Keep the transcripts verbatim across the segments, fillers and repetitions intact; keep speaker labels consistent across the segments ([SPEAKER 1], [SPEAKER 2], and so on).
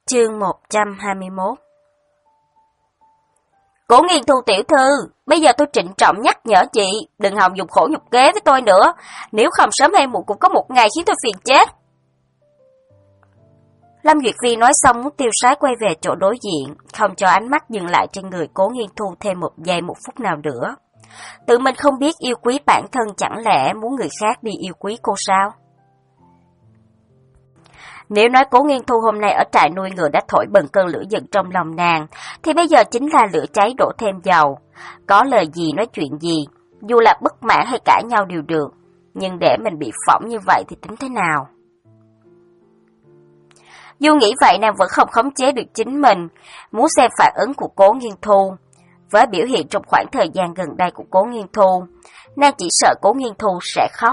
[SPEAKER 1] Chương một trăm hai mươi mốt. Cố Nghiên Thu tiểu thư, bây giờ tôi trịnh trọng nhắc nhở chị, đừng hòng dùng khổ nhục kế với tôi nữa, nếu không sớm hay muộn cũng có một ngày khiến tôi phiền chết. Lâm Duyệt Vi nói xong muốn tiêu sái quay về chỗ đối diện, không cho ánh mắt dừng lại trên người Cố Nghiên Thu thêm một giây một phút nào nữa. Tự mình không biết yêu quý bản thân, chẳng lẽ muốn người khác đi yêu quý cô sao? Nếu nói Cố Nghiên Thu hôm nay ở trại nuôi ngựa đã thổi bừng cơn lửa giận trong lòng nàng, thì bây giờ chính là lửa cháy đổ thêm dầu. Có lời gì nói chuyện gì, dù là bất mãn hay cãi nhau đều được, nhưng để mình bị phỏng như vậy thì tính thế nào? Dù nghĩ vậy nàng vẫn không khống chế được chính mình, muốn xem phản ứng của Cố Nghiên Thu. Với biểu hiện trong khoảng thời gian gần đây của Cố Nghiên Thu, nàng chỉ sợ Cố Nghiên Thu sẽ khóc.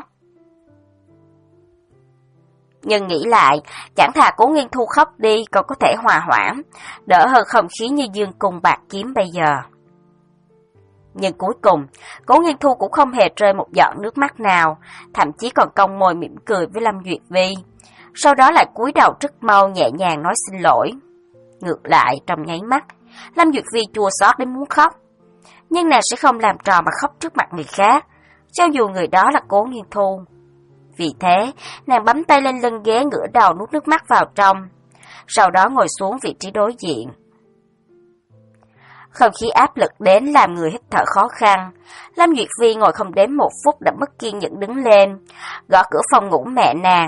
[SPEAKER 1] Nhưng nghĩ lại, chẳng thà Cố Nghiên Thu khóc đi còn có thể hòa hoãn, đỡ hơn không khí như dương cung bạc kiếm bây giờ. Nhưng cuối cùng, Cố Nghiên Thu cũng không hề rơi một giọt nước mắt nào, thậm chí còn cong môi mỉm cười với Lâm Duyệt Vi. Sau đó lại cúi đầu rất mau nhẹ nhàng nói xin lỗi. Ngược lại, trong nháy mắt, Lâm Duyệt Vi chua xót đến muốn khóc. Nhưng nàng sẽ không làm trò mà khóc trước mặt người khác, cho dù người đó là Cố Nghiên Thu. Vì thế, nàng bấm tay lên lưng ghế ngửa đầu nuốt nước mắt vào trong, sau đó ngồi xuống vị trí đối diện. Không khí áp lực đến làm người hít thở khó khăn, Lâm Duyệt Vi ngồi không đến một phút đã mất kiên nhẫn đứng lên, gõ cửa phòng ngủ mẹ nàng.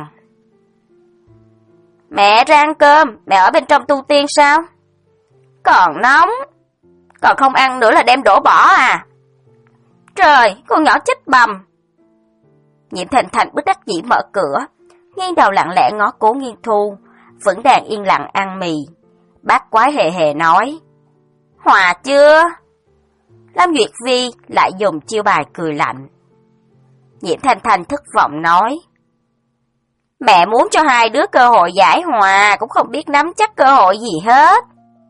[SPEAKER 1] Mẹ ra ăn cơm, mẹ ở bên trong tu tiên sao? Còn nóng, còn không ăn nữa là đem đổ bỏ à? Trời, con nhỏ chết bầm. Nhiễm Thành Thành bất đắc dĩ mở cửa, nghiêng đầu lặng lẽ ngó Cố Nghiên Thu, vẫn đang yên lặng ăn mì. Bác quái hề hề nói, hòa chưa? Lâm Duyệt Vi lại dùng chiêu bài cười lạnh. Nhiễm Thành Thành thất vọng nói, mẹ muốn cho hai đứa cơ hội giải hòa, cũng không biết nắm chắc cơ hội gì hết.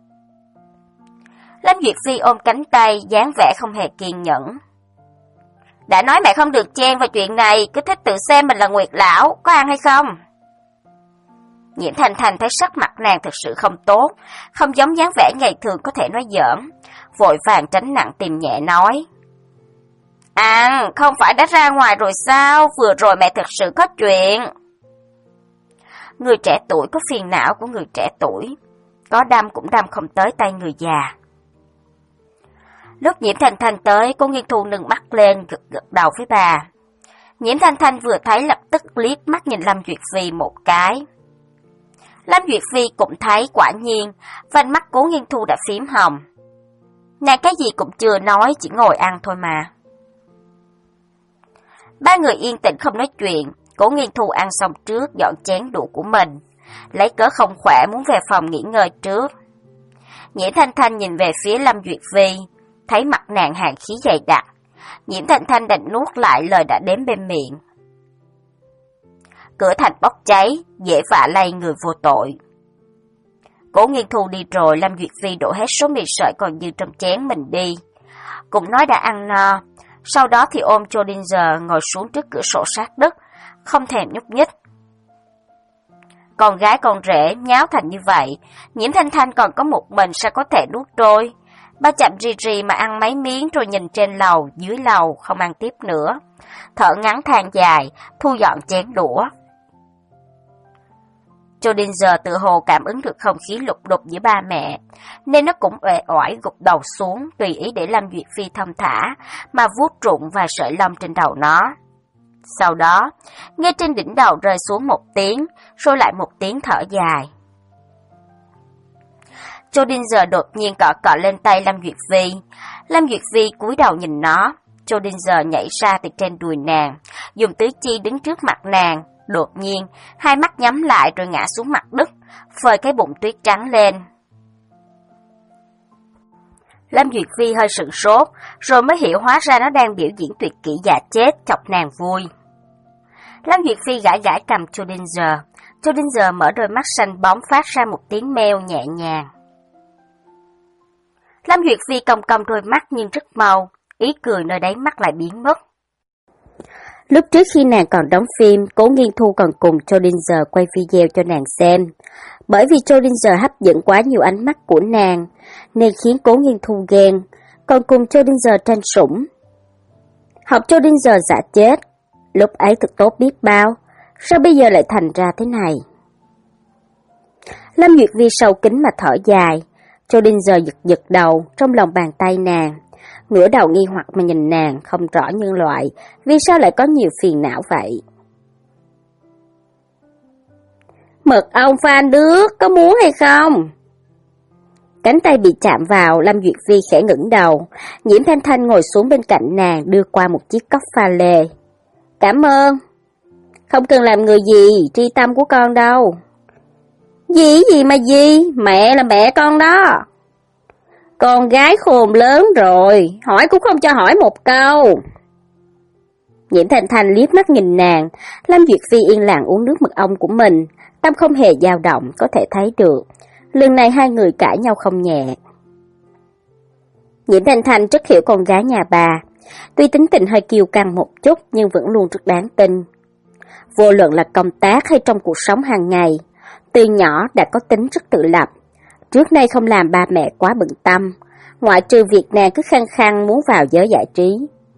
[SPEAKER 1] Lâm Duyệt Vi ôm cánh tay, dáng vẻ không hề kiên nhẫn. Đã nói mẹ không được chen vào chuyện này, cứ thích tự xem mình là Nguyệt Lão, có ăn hay không? Nhiễm Thành Thành thấy sắc mặt nàng thực sự không tốt, không giống dáng vẻ ngày thường có thể nói giỡn, vội vàng tránh nặng tìm nhẹ nói. Ăn, không phải đã ra ngoài rồi sao, vừa rồi mẹ thực sự có chuyện. Người trẻ tuổi có phiền não của người trẻ tuổi, có đâm cũng đâm không tới tay người già. Lúc Nhiễm Thành Thành tới, Cố Nghiên Thu nâng mắt lên gật gật đầu với bà. Nhiễm Thành Thành vừa thấy lập tức liếc mắt nhìn Lâm Duyệt Vi một cái. Lâm Duyệt Vi cũng thấy quả nhiên, vành mắt Cố Nghiên Thu đã phím hồng. Nàng cái gì cũng chưa nói, chỉ ngồi ăn thôi mà. Ba người yên tĩnh không nói chuyện, Cố Nghiên Thu ăn xong trước dọn chén đũa của mình, lấy cớ không khỏe muốn về phòng nghỉ ngơi trước. Nhiễm Thanh Thanh nhìn về phía Lâm Duyệt Vi, thấy mặt nàng hàn khí dày đặc, Nhiễm Thanh Thanh đành nuốt lại lời đã đếm bên miệng. Cửa thành bốc cháy, dễ vạ lây người vô tội. Cố Nghiên Thu đi rồi, Lâm Duyệt Vi đổ hết số mì sợi còn dư trong chén mình đi, cũng nói đã ăn no. Sau đó thì ôm Schrödinger ngồi xuống trước cửa sổ sát đất, không thèm nhúc nhích. Con gái con rể nháo thành như vậy, Nhiễm Thanh Thanh còn có một mình sao có thể nuốt trôi. Ba chậm rì rì mà ăn mấy miếng rồi nhìn trên lầu, dưới lầu, không ăn tiếp nữa. Thở ngắn than dài, thu dọn chén đũa. Schrödinger tự hồ cảm ứng được không khí lục đục giữa ba mẹ, nên nó cũng uể oải gục đầu xuống, tùy ý để Lâm Duyệt Phi thong thả, mà vuốt rụng vài sợi lông trên đầu nó. Sau đó, nghe trên đỉnh đầu rơi xuống một tiếng, rồi lại một tiếng thở dài. Schrödinger đột nhiên cọ cọ lên tay Lâm Duyệt Vi. Lâm Duyệt Vi cúi đầu nhìn nó. Schrödinger nhảy ra từ trên đùi nàng, dùng tứ chi đứng trước mặt nàng. Đột nhiên, hai mắt nhắm lại rồi ngã xuống mặt đất, phơi cái bụng tuyết trắng lên. Lâm Duyệt Vi hơi sửng sốt, rồi mới hiểu hóa ra nó đang biểu diễn tuyệt kỹ giả chết, chọc nàng vui. Lâm Duyệt Vi gãi gãi cầm Schrödinger. Schrödinger mở đôi mắt xanh bóng phát ra một tiếng meo nhẹ nhàng. Lâm Duyệt Vi cong cong đôi mắt nhưng rất mau, ý cười nơi đáy mắt lại biến mất. Lúc trước khi nàng còn đóng phim, Cố Nghiên Thu còn cùng Jodinger quay video cho nàng xem. Bởi vì Jodinger hấp dẫn quá nhiều ánh mắt của nàng, nên khiến Cố Nghiên Thu ghen, còn cùng Jodinger tranh sủng. Học Jodinger giả chết, lúc ấy thật tốt biết bao, sao bây giờ lại thành ra thế này? Lâm Duyệt Vi sâu kín mà thở dài, Jodinger giật giật đầu trong lòng bàn tay nàng, ngửa đầu nghi hoặc mà nhìn nàng, không rõ nhân loại, vì sao lại có nhiều phiền não vậy? Mật ong pha nước, có muốn hay không? Cánh tay bị chạm vào, Lâm Duyệt Vi khẽ ngẩng đầu, Nhiễm Thanh Thanh ngồi xuống bên cạnh nàng, đưa qua một chiếc cốc pha lê. Cảm ơn. Không cần làm người gì, tri tâm của con đâu. Gì gì mà gì, mẹ là mẹ con đó. Con gái khôn lớn rồi, hỏi cũng không cho hỏi một câu. Nhiễm Thanh Thanh liếc mắt nhìn nàng, Lâm Duyệt Vi yên lặng uống nước mật ong của mình, tâm không hề dao động, có thể thấy được. Lần này hai người cãi nhau không nhẹ. Nhiễm Thanh Thanh rất hiểu con gái nhà bà, tuy tính tình hơi kiêu căng một chút nhưng vẫn luôn rất đáng tin. Vô luận là công tác hay trong cuộc sống hàng ngày, từ nhỏ đã có tính rất tự lập. Trước nay không làm ba mẹ quá bận tâm, ngoại trừ việc nàng cứ khăng khăng muốn vào giới giải trí.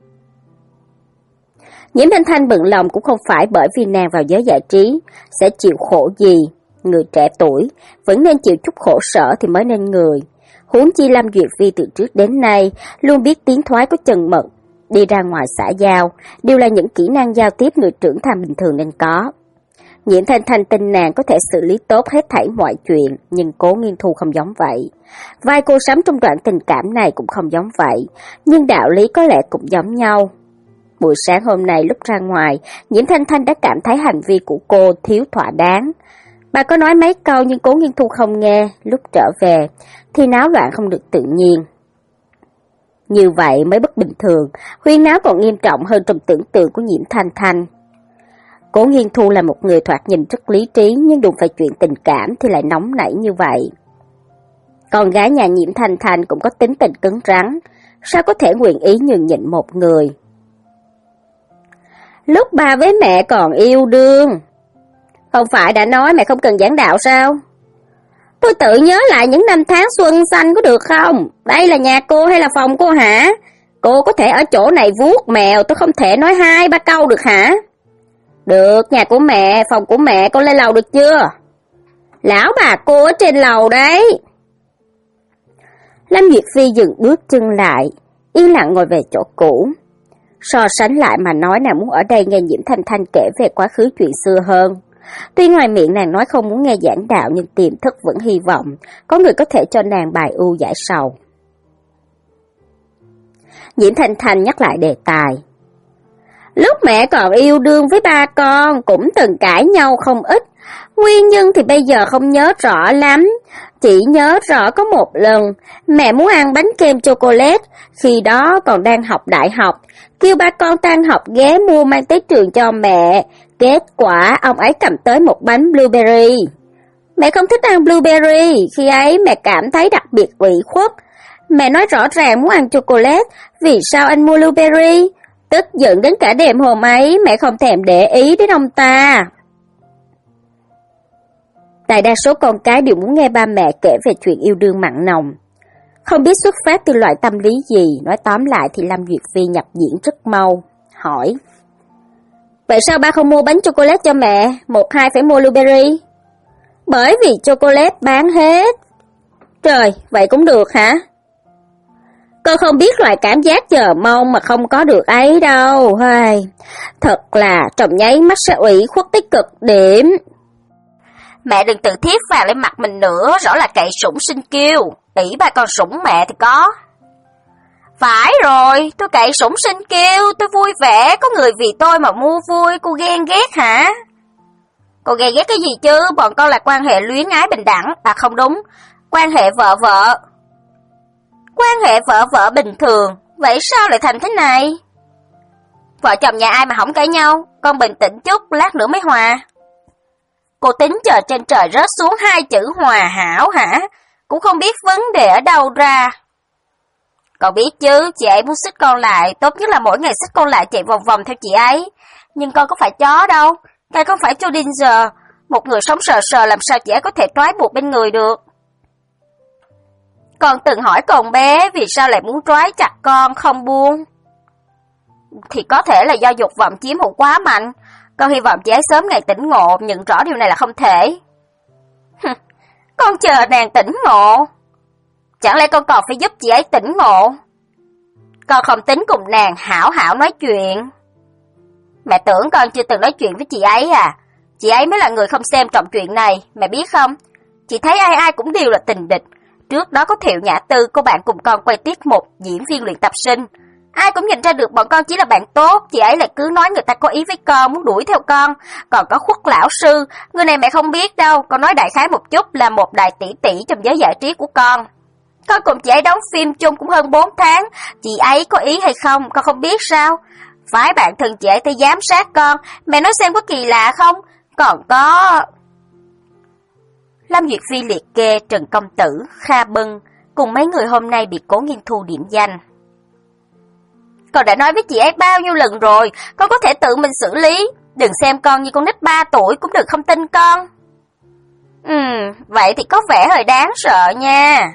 [SPEAKER 1] Nhiễm Thanh Thanh bận lòng cũng không phải bởi vì nàng vào giới giải trí sẽ chịu khổ gì. Người trẻ tuổi vẫn nên chịu chút khổ sở thì mới nên người. Huống chi Lâm Duyệt Vi từ trước đến nay luôn biết tiến thoái có chừng mực, đi ra ngoài xã giao đều là những kỹ năng giao tiếp người trưởng thành bình thường nên có. Nhiễm Thanh Thanh tin nàng có thể xử lý tốt hết thảy mọi chuyện, nhưng Cố Nghiên Thu không giống vậy. Vai cô Sắm trong đoạn tình cảm này cũng không giống vậy, nhưng đạo lý có lẽ cũng giống nhau. Buổi sáng hôm nay lúc ra ngoài, Nhiễm Thanh Thanh đã cảm thấy hành vi của cô thiếu thỏa đáng. Bà có nói mấy câu nhưng Cố Nghiên Thu không nghe, lúc trở về thì náo loạn không được tự nhiên. Như vậy mới bất bình thường, huyên náo còn nghiêm trọng hơn trong tưởng tượng của Nhiễm Thanh Thanh. Cố Nghiên Thu là một người thoạt nhìn rất lý trí nhưng đụng phải chuyện tình cảm thì lại nóng nảy như vậy. Con gái nhà Nhiễm Thanh Thanh cũng có tính tình cứng rắn, sao có thể nguyện ý nhường nhịn một người. Lúc ba với mẹ còn yêu đương, không phải đã nói mẹ không cần giảng đạo sao? Tôi tự nhớ lại những năm tháng xuân xanh có được không? Đây là nhà cô hay là phòng cô hả? Cô có thể ở chỗ này vuốt mèo, tôi không thể nói hai ba câu được hả? Được, nhà của mẹ, phòng của mẹ, con lên lầu được chưa? Lão bà cô ở trên lầu đấy. Lâm Duyệt Phi dừng bước chân lại, yên lặng ngồi về chỗ cũ. So sánh lại mà nói nàng muốn ở đây nghe Nhiễm Thanh Thanh kể về quá khứ chuyện xưa hơn. Tuy ngoài miệng nàng nói không muốn nghe giảng đạo nhưng tiềm thức vẫn hy vọng có người có thể cho nàng bài ưu giải sầu. Nhiễm Thanh Thanh nhắc lại đề tài. Lúc mẹ còn yêu đương với ba con cũng từng cãi nhau không ít. Nguyên nhân thì bây giờ không nhớ rõ lắm. Chỉ nhớ rõ có một lần mẹ muốn ăn bánh kem chocolate, khi đó còn đang học đại học. Kêu ba con tan học ghé mua mang tới trường cho mẹ. Kết quả ông ấy cầm tới một bánh blueberry. Mẹ không thích ăn blueberry, khi ấy mẹ cảm thấy đặc biệt ủy khuất. Mẹ nói rõ ràng muốn ăn chocolate, vì sao anh mua blueberry? Tức giận đến cả đêm hôm ấy, mẹ không thèm để ý đến ông ta. Đại đa số con cái đều muốn nghe ba mẹ kể về chuyện yêu đương mặn nồng. Không biết xuất phát từ loại tâm lý gì, nói tóm lại thì Lâm Duyệt Vi nhập diễn rất mau, hỏi. Vậy sao ba không mua bánh chocolate cho mẹ, một hai phải mua blueberry? Bởi vì chocolate bán hết. Trời, vậy cũng được hả? Con không biết loại cảm giác chờ mong mà không có được ấy đâu. Hey, thật là trong nháy mắt sẽ ủy khuất tới cực điểm.
[SPEAKER 2] Mẹ đừng tự thiết vào lên mặt mình nữa, rõ là cậy sủng sinh kiêu. Ỷ ba con sủng mẹ thì có. Phải rồi, tôi cậy sủng sinh kiêu, tôi vui vẻ, có người vì tôi mà mua vui, cô ghen ghét hả? Cô ghen ghét cái gì chứ, bọn con là quan hệ luyến ái bình đẳng, à không đúng, quan hệ vợ vợ. Quan hệ vợ vợ bình thường, vậy sao lại thành thế này? Vợ chồng nhà ai mà không cãi nhau, con bình tĩnh chút, lát nữa mới hòa. Cô tính chờ trên trời rớt xuống hai chữ hòa hảo hả? Cũng không biết vấn đề ở đâu ra. Cậu biết chứ, chị ấy muốn xích con lại, tốt nhất là mỗi ngày xích con lại chạy vòng vòng theo chị ấy. Nhưng con có phải chó đâu, cái không phải Schrödinger, một người sống sờ sờ làm sao chị ấy có thể trói buộc bên người được. Con từng hỏi con bé vì sao lại muốn trói chặt con không buông. Thì có thể là do dục vọng chiếm hữu quá mạnh, con hy vọng chị ấy sớm ngày tỉnh ngộ, nhận rõ điều này là không thể. Con chờ nàng tỉnh ngộ. Chẳng lẽ con còn phải giúp chị ấy tỉnh ngộ? Con không tính cùng nàng hảo hảo nói chuyện. Mẹ tưởng con chưa từng nói chuyện với chị ấy à? Chị ấy mới là người không xem trọng chuyện này, mẹ biết không? Chị thấy ai ai cũng đều là tình địch. Trước đó có Thiệu Nhã Tư, cô bạn cùng con quay tiết mục diễn viên luyện tập sinh. Ai cũng nhìn ra được bọn con chỉ là bạn tốt, chị ấy lại cứ nói người ta có ý với con, muốn đuổi theo con. Còn có Khuất lão sư, người này mẹ không biết đâu, con nói đại khái một chút là một đại tỷ tỷ trong giới giải trí của con. Con cùng chị ấy đóng phim chung cũng hơn bốn tháng, chị ấy có ý hay không, con không biết sao? Phái bạn thân chị ấy tới giám sát con, mẹ nói xem có kỳ lạ không? Còn có... Lâm Duyệt Phi liệt kê Trần Công Tử, Kha Bân, cùng mấy người hôm nay bị Cố Nghiên Thu điểm danh. Con đã nói với chị ấy bao nhiêu lần rồi, con có thể tự mình xử lý, đừng xem con như con nít ba tuổi, cũng đừng không tin con. Ừm, vậy thì có vẻ hơi đáng sợ nha.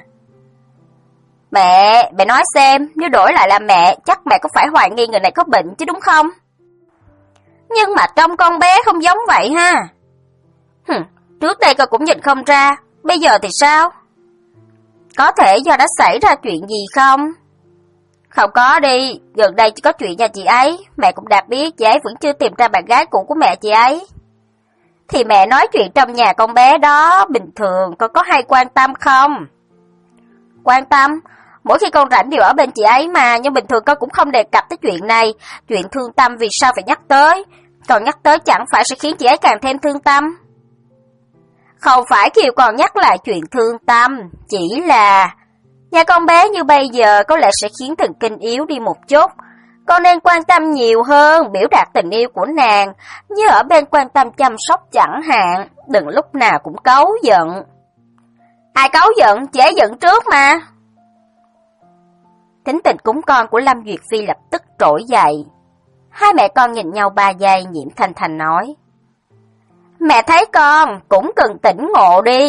[SPEAKER 2] Mẹ, mẹ nói xem, nếu đổi lại là mẹ, chắc mẹ có phải hoài nghi người này có bệnh chứ đúng không? Nhưng mà trông con bé không giống vậy ha. Hừm, trước đây con cũng nhìn không ra, bây giờ thì sao? Có thể do đã xảy ra chuyện gì không? Không có đi, gần đây chỉ có chuyện nhà chị ấy, mẹ cũng đã biết chị ấy vẫn chưa tìm ra bạn gái cũ của mẹ chị ấy. Thì mẹ nói chuyện trong nhà con bé đó, bình thường con có hay quan tâm không? Quan tâm? Mỗi khi con rảnh đều ở bên chị ấy mà, nhưng bình thường con cũng không đề cập tới chuyện này. Chuyện thương tâm vì sao phải nhắc tới? Còn nhắc tới chẳng phải sẽ khiến chị ấy càng thêm thương tâm. Không phải kêu con nhắc lại chuyện thương tâm, chỉ là... Nhà con bé như bây giờ có lẽ sẽ khiến thần kinh yếu đi một chút. Con nên quan tâm nhiều hơn, biểu đạt tình yêu của nàng, như ở bên quan tâm chăm sóc chẳng hạn, đừng lúc nào cũng cáu giận. Ai cáu giận, chị ấy giận trước mà. Tính tình cúng con của Lâm Duyệt Phi lập tức trỗi dậy. Hai mẹ con nhìn nhau ba giây, Nhiễm Thanh Thanh nói. Mẹ thấy con cũng cần tỉnh ngộ đi.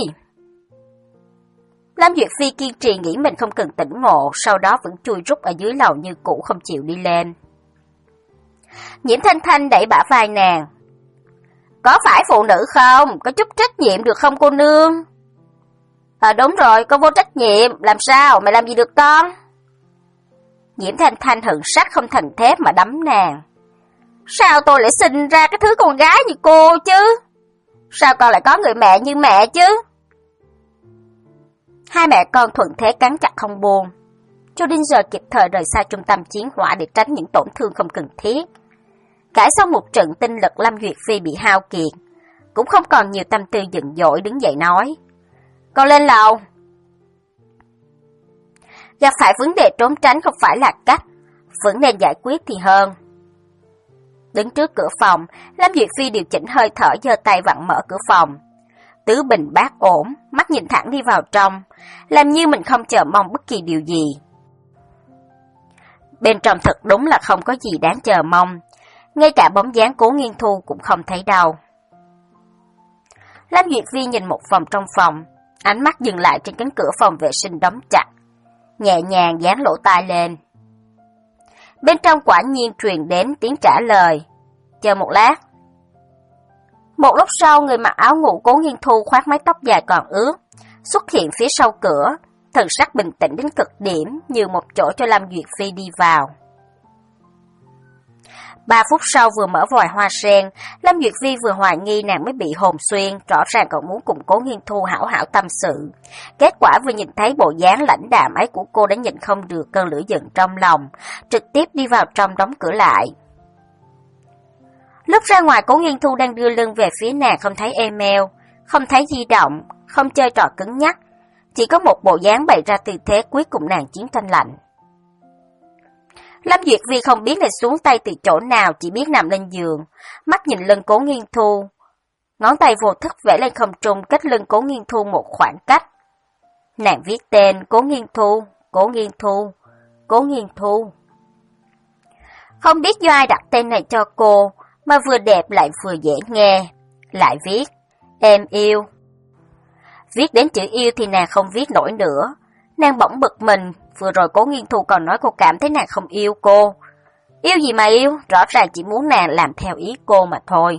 [SPEAKER 2] Lâm Duyệt Phi kiên trì nghĩ mình không cần tỉnh ngộ, sau đó vẫn chui rút ở dưới lầu như cũ không chịu đi lên. Nhiễm Thanh Thanh đẩy bả vai nàng. Có phải phụ nữ không? Có chút trách nhiệm được không cô nương? À đúng rồi, con vô trách nhiệm, làm sao? Mày làm gì được con? Nhiễm Thanh Thanh hận sắt không thành thép mà đấm nàng. Sao tôi lại sinh ra cái thứ con gái như cô chứ? Sao con lại có người mẹ như mẹ chứ? Hai mẹ con thuận thế cắn chặt không buông. Schrödinger kịp thời rời xa trung tâm chiến hỏa để tránh những tổn thương không cần thiết. Cãi xong một trận tinh lực, Lâm Duyệt Phi bị hao kiệt, cũng không còn nhiều tâm tư giận dỗi, đứng dậy nói. Con lên lầu. Gặp phải vấn đề trốn tránh không phải là cách, vẫn nên giải quyết thì hơn. Đứng trước cửa phòng, Lâm Duyệt Phi điều chỉnh hơi thở, giơ tay vặn mở cửa phòng. Tứ bình bát ổn, mắt nhìn thẳng đi vào trong, làm như mình không chờ mong bất kỳ điều gì. Bên trong thật đúng là không có gì đáng chờ mong, ngay cả bóng dáng Cố Nghiên Thu cũng không thấy đâu. Lâm Duyệt Phi nhìn một vòng trong phòng, ánh mắt dừng lại trên cánh cửa phòng vệ sinh đóng chặt, nhẹ nhàng dán lỗ tai lên. Bên trong quả nhiên truyền đến tiếng trả lời. Chờ một lát. Một lúc sau, người mặc áo ngủ Cố Nghiên Thu khoác mái tóc dài còn ướt, xuất hiện phía sau cửa, thần sắc bình tĩnh đến cực điểm, như một chỗ cho Lâm Duyệt Phi đi vào. Ba phút sau vừa mở vòi hoa sen, Lâm Duyệt Phi vừa hoài nghi nàng mới bị hồn xuyên, rõ ràng còn muốn cùng Cố Nghiên Thu hảo hảo tâm sự. Kết quả vừa nhìn thấy bộ dáng lãnh đạm ấy của cô đã nhịn không được cơn lửa giận trong lòng, trực tiếp đi vào trong đóng cửa lại. Lúc ra ngoài, Cố Nghiên Thu đang đưa lưng về phía nàng, không thấy email, không thấy di động, không chơi trò cứng nhắc, chỉ có một bộ dáng bày ra tư thế cuối cùng nàng chiến tranh lạnh. Lâm Duyệt Vi không biết là xuống tay từ chỗ nào, chỉ biết nằm lên giường, mắt nhìn lưng Cố Nghiên Thu. Ngón tay vô thức vẽ lên không trung, cách lưng Cố Nghiên Thu một khoảng cách. Nàng viết tên Cố Nghiên Thu, Cố Nghiên Thu,
[SPEAKER 1] Cố Nghiên Thu. Không biết do ai đặt tên này cho cô, mà vừa đẹp lại vừa dễ nghe. Lại viết, em yêu. Viết đến chữ yêu thì nàng không viết nổi nữa. Nàng bỗng bực mình, vừa rồi Cố Nghiên Thu còn nói cô cảm thấy nàng không yêu cô. Yêu gì mà yêu, rõ ràng chỉ muốn nàng làm theo ý cô mà thôi.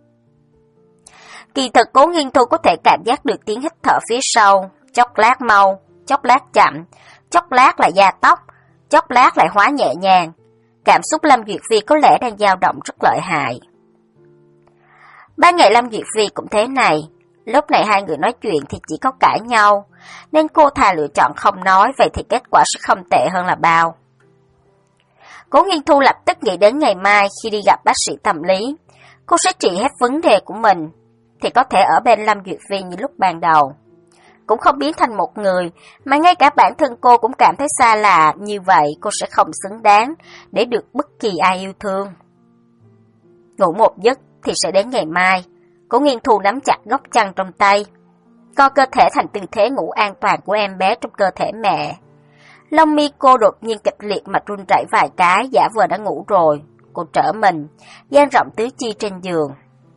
[SPEAKER 1] Kỳ thực Cố Nghiên Thu có thể cảm giác được tiếng hít thở phía sau, chốc lát mau, chốc lát chậm, chốc lát lại gia tốc, chốc lát lại hóa nhẹ nhàng. Cảm xúc Lâm Duyệt Phi có lẽ đang dao động rất lợi hại. Ban ngày Lâm Duyệt Phi cũng thế này, lúc này hai người nói chuyện thì chỉ có cãi nhau, nên cô thà lựa chọn không nói, vậy thì kết quả sẽ không tệ hơn là bao. Cố Nghiên Thu lập tức nghĩ đến ngày mai khi đi gặp bác sĩ tâm lý, cô sẽ trị hết vấn đề của mình, thì có thể ở bên Lâm Duyệt Phi như lúc ban đầu. Cũng không biến thành một người, mà ngay cả bản thân cô cũng cảm thấy xa lạ, như vậy cô sẽ không xứng đáng để được bất kỳ ai yêu thương. Ngủ một giấc thì sẽ đến ngày mai, Cố Nghiên Thu nắm chặt góc chăn trong tay, co cơ thể thành tư thế ngủ an toàn của em bé trong cơ thể mẹ. Lông mi cô đột nhiên kịch liệt mà run rẩy vài cái, giả vờ đã ngủ rồi. Cô trở mình, dang rộng tứ chi trên giường.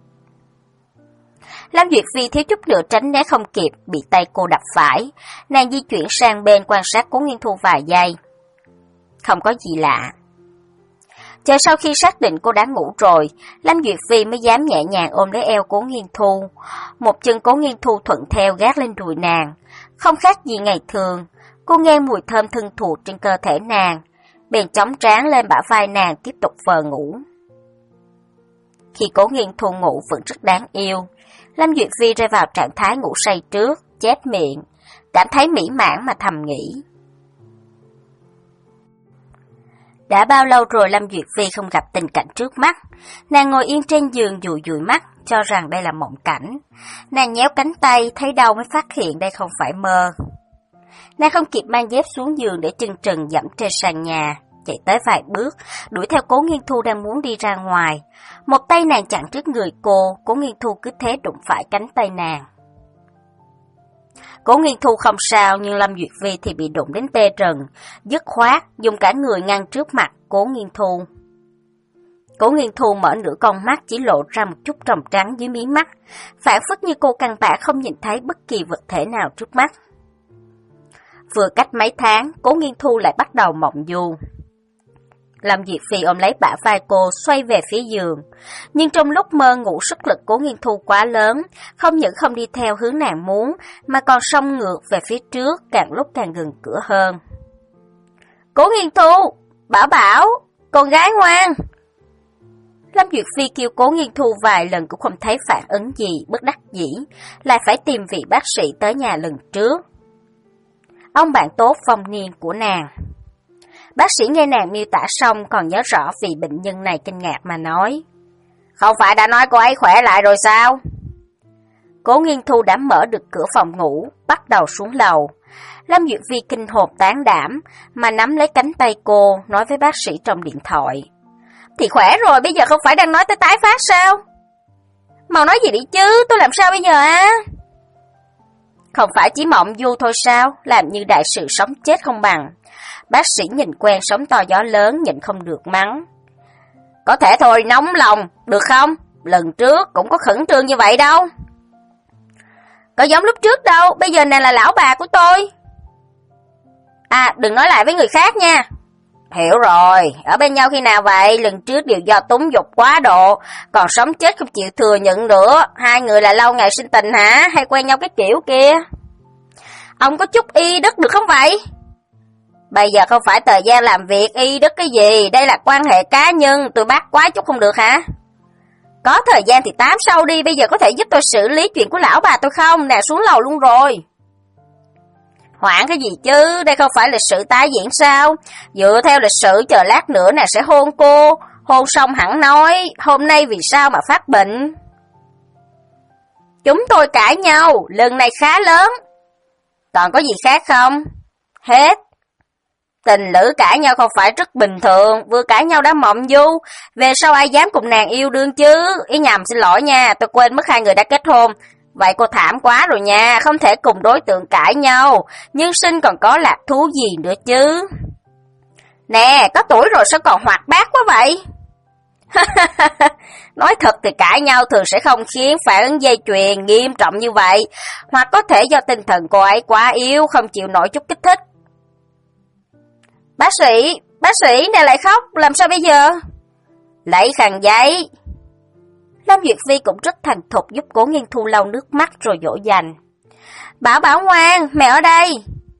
[SPEAKER 1] Lâm Duyệt Phi thiếu chút nữa tránh né không kịp, bị tay cô đập phải. Nàng di chuyển sang bên quan sát Cố Nghiên Thu vài giây. Không có gì lạ. Chờ sau khi xác định cô đã ngủ rồi, Lâm Duyệt Phi mới dám nhẹ nhàng ôm lấy eo Cố Nghiên Thu. Một chân Cố Nghiên Thu thuận theo gác lên đùi nàng. Không khác gì ngày thường, cô nghe mùi thơm thân thuộc trên cơ thể nàng, bèn chống trán lên bả vai nàng tiếp tục vờ ngủ. Khi Cố Nghiên Thu ngủ vẫn rất đáng yêu, Lâm Duyệt Phi rơi vào trạng thái ngủ say trước, chép miệng, cảm thấy mỹ mãn mà thầm nghĩ. Đã bao lâu rồi Lâm Duyệt Phi không gặp tình cảnh trước mắt, nàng ngồi yên trên giường dụi dụi mắt, cho rằng đây là mộng cảnh. Nàng nhéo cánh tay, thấy đau mới phát hiện đây không phải mơ. Nàng không kịp mang dép xuống giường để chân trần dẫm trên sàn nhà, chạy tới vài bước, đuổi theo Cố Nghiên Thu đang muốn đi ra ngoài. Một tay nàng chặn trước người cô, Cố Nghiên Thu cứ thế đụng phải cánh tay nàng. Cố Nghiên Thu không sao, nhưng Lâm Duyệt Phi thì bị đụng đến tê rần, dứt khoát, dùng cả người ngăn trước mặt Cố Nghiên Thu. Cố Nghiên Thu mở nửa con mắt chỉ lộ ra một chút tròng trắng dưới mí mắt, phản phất như cô căn bản không nhìn thấy bất kỳ vật thể nào trước mắt. Vừa cách mấy tháng, Cố Nghiên Thu lại bắt đầu mộng du. Lâm Duyệt Phi ôm lấy bả vai cô xoay về phía giường, nhưng trong lúc mơ ngủ sức lực Cố Nghiên Thu quá lớn, không những không đi theo hướng nàng muốn, mà còn xông ngược về phía trước, càng lúc càng gần cửa hơn. Cố Nghiên Thu, Bảo Bảo, con gái ngoan. Lâm Duyệt Phi kêu Cố Nghiên Thu vài lần cũng không thấy phản ứng gì, bất đắc dĩ, lại phải tìm vị bác sĩ tới nhà lần trước. Ông bạn tốt phong niên của nàng. Bác sĩ nghe nàng miêu tả xong còn nhớ rõ vì bệnh nhân này kinh ngạc mà nói. Không phải đã nói cô ấy khỏe lại rồi sao? Cố Nghiên Thu đã mở được cửa phòng ngủ, bắt đầu xuống lầu. Lâm Duyệt Phi kinh hồn tán đảm, mà nắm lấy cánh tay cô, nói với bác sĩ trong điện thoại. Thì khỏe rồi, bây giờ không phải đang nói tới tái phát sao? Mau nói gì đi chứ, tôi làm sao bây giờ á? Không phải chỉ mộng du thôi sao, làm như đại sự sống chết không bằng. Bác sĩ nhìn quen sóng to gió lớn, nhịn không được mắng. Có thể thôi, nóng lòng, được không? Lần trước cũng có khẩn trương như vậy đâu. Có giống lúc trước đâu, bây giờ nàng là lão bà của tôi. À, đừng nói lại với người khác nha. Hiểu rồi, ở bên nhau khi nào vậy? Lần trước đều do túng dục quá độ, còn sống chết không chịu thừa nhận nữa. Hai người là lâu ngày sinh tình hả? Hay quen nhau cái kiểu kia? Ông có chút y đức được không vậy? Bây giờ không phải thời gian làm việc y đức cái gì, đây là quan hệ cá nhân, tôi bắt quá chút không được hả? Có thời gian thì tám sau đi, bây giờ có thể giúp tôi xử lý chuyện của lão bà tôi không? Nè xuống lầu luôn rồi. Hoảng cái gì chứ, đây không phải lịch sự tái diễn sao? Dựa theo lịch sử chờ lát nữa nè sẽ hôn cô, hôn xong hẳn nói, hôm nay vì sao mà phát bệnh? Chúng tôi cãi nhau, lần này khá lớn. Còn có gì khác không? Hết. Tình lữ cãi nhau không phải rất bình thường, vừa cãi nhau đã mộng du, về sau ai dám cùng nàng yêu đương chứ? Ý nhầm xin lỗi nha, tôi quên mất hai người đã kết hôn. Vậy cô thảm quá rồi nha, không thể cùng đối tượng cãi nhau, nhưng sinh còn có lạc thú gì nữa chứ?
[SPEAKER 2] Nè, có tuổi rồi sao còn hoạt bát quá vậy? Nói thật thì cãi nhau thường sẽ không khiến phản ứng dây chuyền nghiêm trọng như vậy, hoặc có thể do tinh thần cô ấy quá yếu, không chịu nổi chút kích thích. Bác sĩ, bác sĩ này lại khóc, làm sao bây giờ? Lấy khăn giấy. Lâm Duyệt Phi cũng rất thành thục giúp Cố Nghiên Thu lau nước mắt rồi dỗ dành. Bảo Bảo ngoan, mẹ ở đây.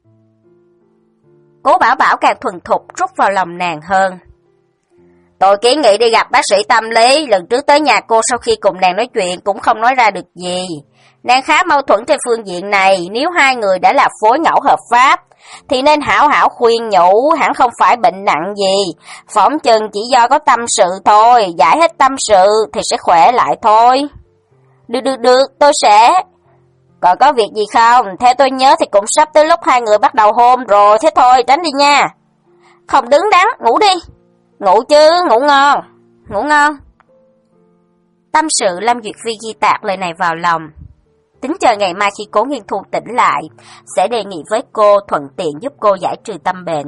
[SPEAKER 2] Cố Bảo Bảo càng thuần thục rút vào lòng nàng hơn. Tôi kiến nghị đi gặp bác sĩ tâm lý, lần trước tới nhà cô sau khi cùng nàng nói chuyện cũng không nói ra được gì. Nàng khá mâu thuẫn trên phương diện này, nếu hai người đã là phối ngẫu hợp pháp, thì nên hảo hảo khuyên nhủ, hẳn không phải bệnh nặng gì. Phỏng chừng chỉ do có tâm sự thôi, giải hết tâm sự thì sẽ khỏe lại thôi. Được được được, tôi sẽ... Còn có việc gì không? Theo tôi nhớ thì cũng sắp tới lúc hai người bắt đầu hôn rồi, thế thôi, tránh đi nha. Không đứng đắn, ngủ đi. Ngủ chứ, ngủ ngon. Ngủ ngon. Tâm sự Lâm Duyệt Phi ghi tạc lời này vào lòng. Tính chờ ngày mai khi Cố Nghiên Thu tỉnh lại, sẽ đề nghị với cô thuận tiện giúp cô giải trừ tâm bệnh.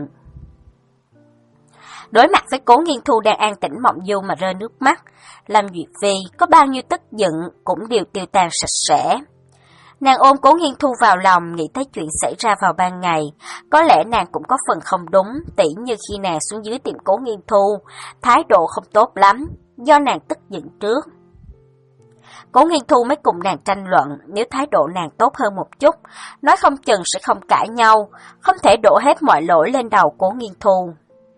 [SPEAKER 2] Đối mặt với Cố Nghiên Thu đang an tĩnh mộng du mà rơi nước mắt, Lâm Duyệt Phi có bao nhiêu tức giận cũng đều tiêu tan sạch sẽ. Nàng ôm Cố Nghiên Thu vào lòng, nghĩ tới chuyện xảy ra vào ban ngày. Có lẽ nàng cũng có phần không đúng, tỉ như khi nàng xuống dưới tìm Cố Nghiên Thu, thái độ không tốt lắm, do nàng tức giận trước. Cố Nghiên Thu mới cùng nàng tranh luận, nếu thái độ nàng tốt hơn một chút, nói không chừng sẽ không cãi nhau, không thể đổ hết mọi lỗi lên đầu Cố Nghiên Thu.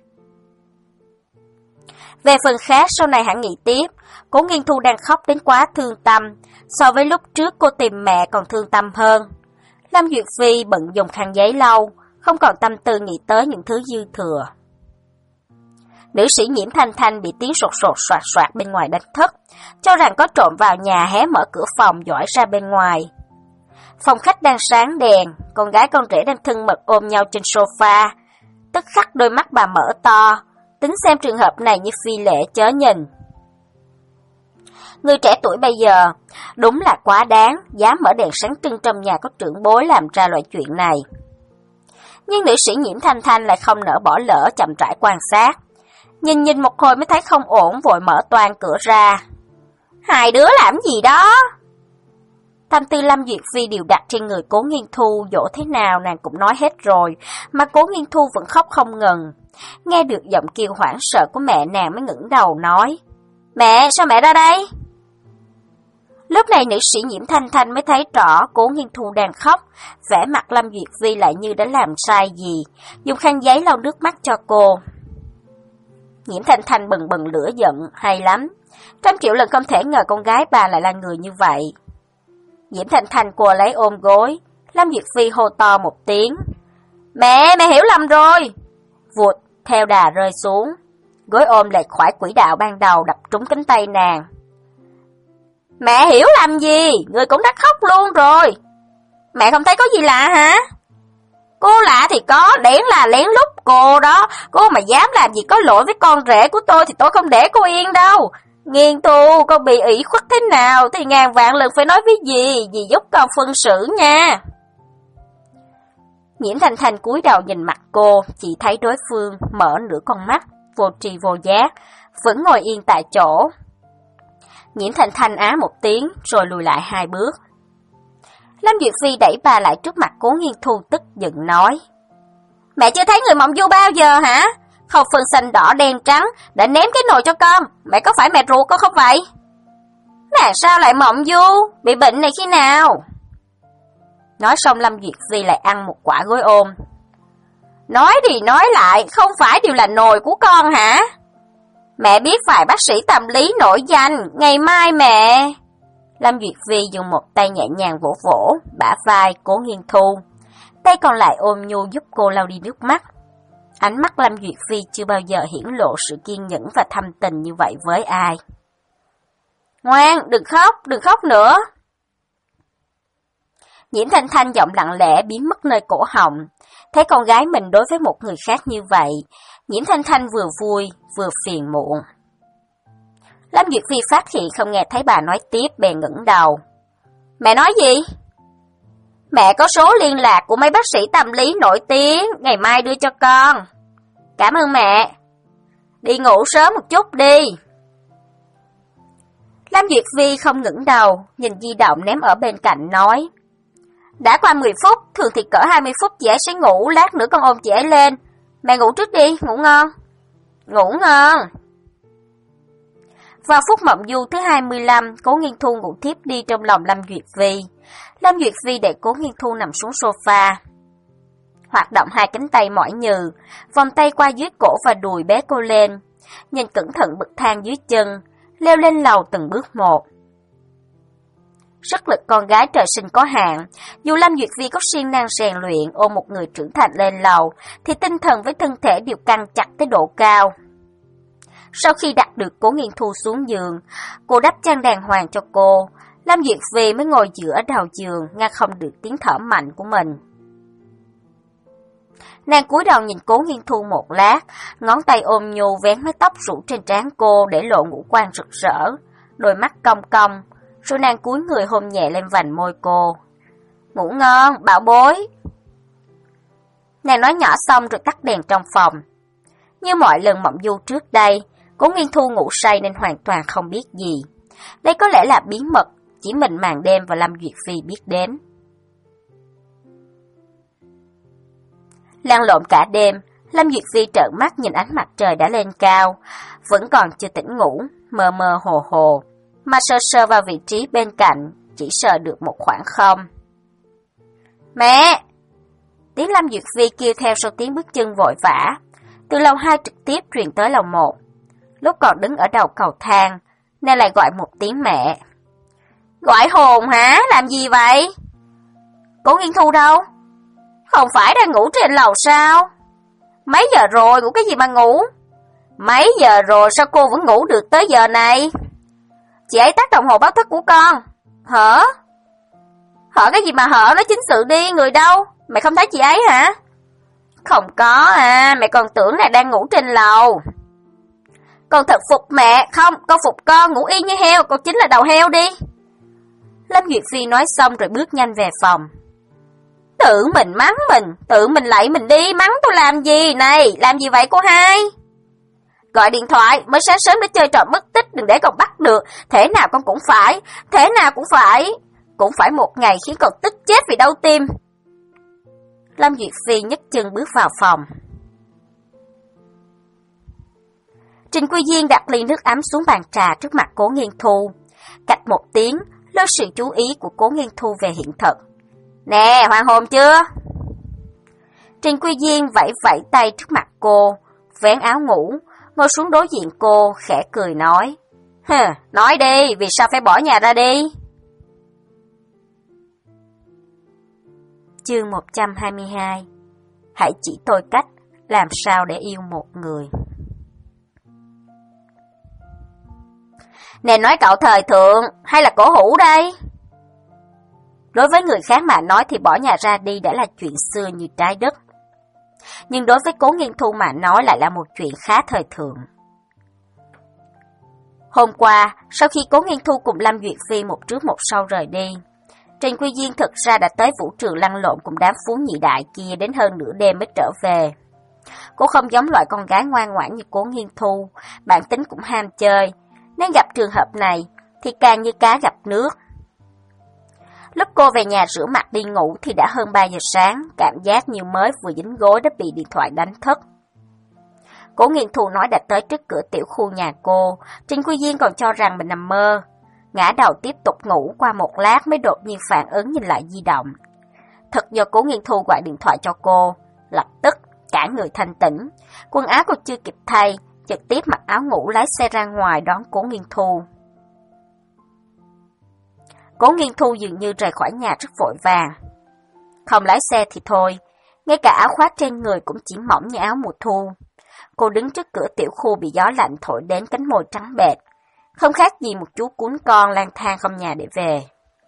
[SPEAKER 2] Về phần khác, sau này hãy nghĩ tiếp, Cố Nghiên Thu đang khóc đến quá thương tâm, so với lúc trước cô tìm mẹ còn thương tâm hơn. Lâm Duyệt Phi bận dùng khăn giấy lau, không còn tâm tư nghĩ tới những thứ dư thừa. Nữ sĩ Nhiễm Thanh Thanh bị tiếng sột sột soạt soạt bên ngoài đánh thức, cho rằng có trộm vào nhà hé mở cửa phòng dõi ra bên ngoài. Phòng khách đang sáng đèn, con gái con rể đang thân mật ôm nhau trên sofa, tức khắc đôi mắt bà mở to, tính xem trường hợp này như phi lệ chớ nhìn. Người trẻ tuổi bây giờ đúng là quá đáng, dám mở đèn sáng trưng trong nhà có trưởng bối làm ra loại chuyện này. Nhưng nữ sĩ Nhiễm Thanh Thanh lại không nỡ bỏ lỡ, chậm rãi quan sát. Nhìn nhìn một hồi mới thấy không ổn, vội mở toang cửa ra. Hai đứa làm gì đó? Tâm tư Lâm Duyệt Phi đều đặt trên người Cố Nghiên Thu, dỗ thế nào nàng cũng nói hết rồi, mà Cố Nghiên Thu vẫn khóc không ngừng. Nghe được giọng kêu hoảng sợ của mẹ nàng mới ngẩng đầu nói. Mẹ, sao mẹ ra đây? Lúc này nữ sĩ Nhiễm Thanh Thanh mới thấy rõ Cố Nghiên Thu đang khóc, vẻ mặt Lâm Duyệt Phi lại như đã làm sai gì, dùng khăn giấy lau nước mắt cho cô. Nhiễm Thanh Thanh bừng bừng lửa giận, hay lắm, trăm triệu lần không thể ngờ con gái bà lại là người như vậy. Nhiễm Thanh Thanh cô lấy ôm gối, Lâm Duyệt Phi hô to một tiếng. Mẹ, mẹ hiểu lầm rồi. Vụt, theo đà rơi xuống, gối ôm lệch khỏi quỹ đạo ban đầu đập trúng cánh tay nàng. Mẹ hiểu lầm gì, người cũng đã khóc luôn rồi. Mẹ không thấy có gì lạ hả? Cô lạ thì có, đẻn là lén lút cô đó. Cô mà dám làm gì có lỗi với con rể của tôi thì tôi không để cô yên đâu. Nghiên Thu, con bị ủy khuất thế nào thì ngàn vạn lần phải nói với dì, dì giúp con phân xử nha. Nhiễm Thanh Thanh cúi đầu nhìn mặt cô, chỉ thấy đối phương mở nửa con mắt, vô tri vô giác, vẫn ngồi yên tại chỗ. Nhiễm Thanh Thanh á một tiếng rồi lùi lại hai bước. Lâm Duyệt Phi đẩy bà lại trước mặt Cố Nghiên Thu, tức giận nói. Mẹ chưa thấy người mộng du bao giờ hả? Không phân xanh đỏ đen trắng, đã ném cái nồi cho con. Mẹ có phải mẹ ruột con không vậy? Nàng sao lại mộng du? Bị bệnh này khi nào? Nói xong Lâm Duyệt Phi lại ăn một quả gối ôm. Nói đi nói lại, không phải đều là nồi của con hả? Mẹ biết vài bác sĩ tâm lý nổi danh, ngày mai mẹ... Lâm Duyệt Phi dùng một tay nhẹ nhàng vỗ vỗ bả vai Cố Nghiên Thu, tay còn lại ôm nhu giúp cô lau đi nước mắt. Ánh mắt Lâm Duyệt Phi chưa bao giờ hiển lộ sự kiên nhẫn và thâm tình như vậy với ai. Ngoan, đừng khóc, đừng khóc nữa. Nhiễm Thanh Thanh giọng lặng lẽ biến mất nơi cổ họng. Thấy con gái mình đối với một người khác như vậy, Nhiễm Thanh Thanh vừa vui vừa phiền muộn. Lâm Duyệt Phi phát hiện không nghe thấy bà nói tiếp, bèn ngẩng đầu. Mẹ nói gì? Mẹ có số liên lạc của mấy bác sĩ tâm lý nổi tiếng, ngày mai đưa cho con. Cảm ơn mẹ. Đi ngủ sớm một chút đi. Lam Duyệt Vi không ngẩng đầu, nhìn di động ném ở bên cạnh nói. Đã qua mười phút, thường thì cỡ hai mươi phút chị ấy sẽ ngủ, lát nữa con ôm chị ấy lên. Mẹ ngủ trước đi, ngủ ngon. Ngủ ngon. Vào phút mộng du thứ hai mươi lăm, Cố Nghiên Thu ngủ thiếp đi trong lòng Lam Duyệt Vi. Lam Duyệt Vi để Cố Nghiên Thu nằm xuống sofa. Hoạt động hai cánh tay mỏi nhừ, vòng tay qua dưới cổ và đùi bế cô lên, nhìn cẩn thận bậc thang dưới chân, leo lên lầu từng bước một. Sức lực con gái trời sinh có hạn, dù Lam Duyệt Vi có siêng năng rèn luyện ôm một người trưởng thành lên lầu, thì tinh thần với thân thể đều căng chặt tới độ cao. Sau khi đặt được Cố Nghiên Thu xuống giường, cô đắp chăn đàng hoàng cho cô, Lam Duyệt Vi mới ngồi giữa đầu giường, ngăn không được tiếng thở mạnh của mình. Nàng cúi đầu nhìn Cố Nghiên Thu một lát, ngón tay ôm nhu vén mái tóc rủ trên trán cô để lộ ngũ quan rực rỡ, đôi mắt cong cong, rồi nàng cúi người hôn nhẹ lên vành môi cô. Ngủ ngon, bảo bối. Nàng nói nhỏ xong rồi tắt đèn trong phòng. Như mọi lần mộng du trước đây, Cố Nghiên Thu ngủ say nên hoàn toàn không biết gì. Đây có lẽ là bí mật chỉ mình Màn Đêm và Lam Duyệt Vi biết đến. Lăn lộn cả đêm, Lam Duyệt Vi trợn mắt nhìn ánh mặt trời đã lên cao, vẫn còn chưa tỉnh ngủ, mơ mơ hồ hồ, mà sơ sơ vào vị trí bên cạnh, chỉ sờ được một khoảng không. Mẹ! Tiếng Lam Duyệt Vi kêu theo sau tiếng bước chân vội vã, từ lầu hai trực tiếp truyền tới lầu một. Lúc còn đứng ở đầu cầu thang, nên lại gọi một tiếng mẹ. Gọi hồn hả? Làm gì vậy? Cố Nghiên Thu đâu? Không phải đang ngủ trên lầu sao? Mấy giờ rồi, ngủ cái gì mà ngủ? Mấy giờ rồi sao cô vẫn ngủ được tới giờ này? Chị ấy tắt đồng hồ báo thức của con. Hả? Hở cái gì mà hở, nói chính sự đi, người đâu? Mẹ không thấy chị ấy hả? Không có à, mẹ còn tưởng là đang ngủ trên lầu. Con thật phục mẹ, không, con phục con, ngủ y như heo, con chính là đầu heo đi. Lâm Duyệt Phi nói xong rồi bước nhanh về phòng. Tự mình mắng mình, tự mình lạy mình đi, mắng tôi làm gì này, làm gì vậy cô hai? Gọi điện thoại, mới sáng sớm đã chơi trò mất tích, đừng để con bắt được, thế nào con cũng phải, thế nào cũng phải, cũng phải một ngày khiến con tức chết vì đau tim. Lâm Duyệt Phi nhấc chân bước vào phòng. Trình Quy Diên đặt ly nước ấm xuống bàn trà trước mặt Cố Nghiên Thu. Cạch một tiếng, lôi sự chú ý của Cố Nghiên Thu về hiện thực. Nè, hoàn hồn chưa? Trình Quy Diên vẫy vẫy tay trước mặt cô, vén áo ngủ, ngồi xuống đối diện cô, khẽ cười nói. Hừ, nói đi, vì sao phải bỏ nhà ra đi? Chương một trăm hai mươi hai. Hãy chỉ tôi cách làm sao để yêu một người. Nè, nói cậu thời thượng hay là cổ hủ đây? Đối với người khác mà nói thì bỏ nhà ra đi đã là chuyện xưa như trái đất. Nhưng đối với Cố Nghiên Thu mà nói lại là một chuyện khá thời thượng. Hôm qua, sau khi Cố Nghiên Thu cùng Lâm Duyệt Phi một trước một sau rời đi, Trình Quy Diên thực ra đã tới vũ trường lăn lộn cùng đám phú nhị đại kia đến hơn nửa đêm mới trở về. Cô không giống loại con gái ngoan ngoãn như Cố Nghiên Thu, bản tính cũng ham chơi, nên gặp trường hợp này thì càng như cá gặp nước. Lúc cô về nhà rửa mặt đi ngủ thì đã hơn ba giờ sáng, cảm giác như mới vừa dính gối đã bị điện thoại đánh thức. Cố Nghiên Thu nói đã tới trước cửa tiểu khu nhà cô, Trình Quy Diên còn cho rằng mình nằm mơ. Ngã đầu tiếp tục ngủ, qua một lát mới đột nhiên phản ứng nhìn lại di động. Thật do Cố Nghiên Thu gọi điện thoại cho cô, lập tức cả người thanh tỉnh, quần áo còn chưa kịp thay, trực tiếp mặc áo ngủ lái xe ra ngoài đón Cố Nghiên Thu. Cố Nghiên Thu dường như rời khỏi nhà rất vội vàng. Không lái xe thì thôi, ngay cả áo khoác trên người cũng chỉ mỏng như áo mùa thu. Cô đứng trước cửa tiểu khu bị gió lạnh thổi đến cánh môi trắng bệch, không khác gì một chú cún con lang thang không nhà để về.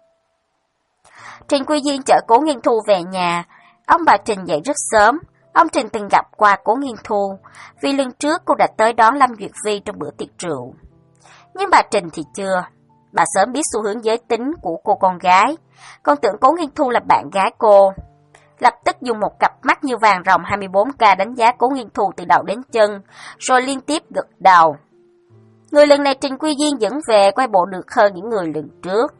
[SPEAKER 2] Trình Quy Diên chở Cố Nghiên Thu về nhà. Ông bà Trình dậy rất sớm. Ông Trình từng gặp qua Cố Nghiên Thu, vì lần trước cô đã tới đón Lâm Duyệt Vi trong bữa tiệc rượu. Nhưng bà Trình thì chưa. Bà sớm biết xu hướng giới tính của cô con gái, còn tưởng Cố Nghiên Thu là bạn gái cô.
[SPEAKER 1] lập tức dùng một cặp mắt như vàng ròng hai mươi bốn K đánh giá Cố Nghiên Thu từ đầu đến chân, rồi liên tiếp gật đầu. Người lần này Trình Quy Diên dẫn về quay bộ được hơn những người lần trước.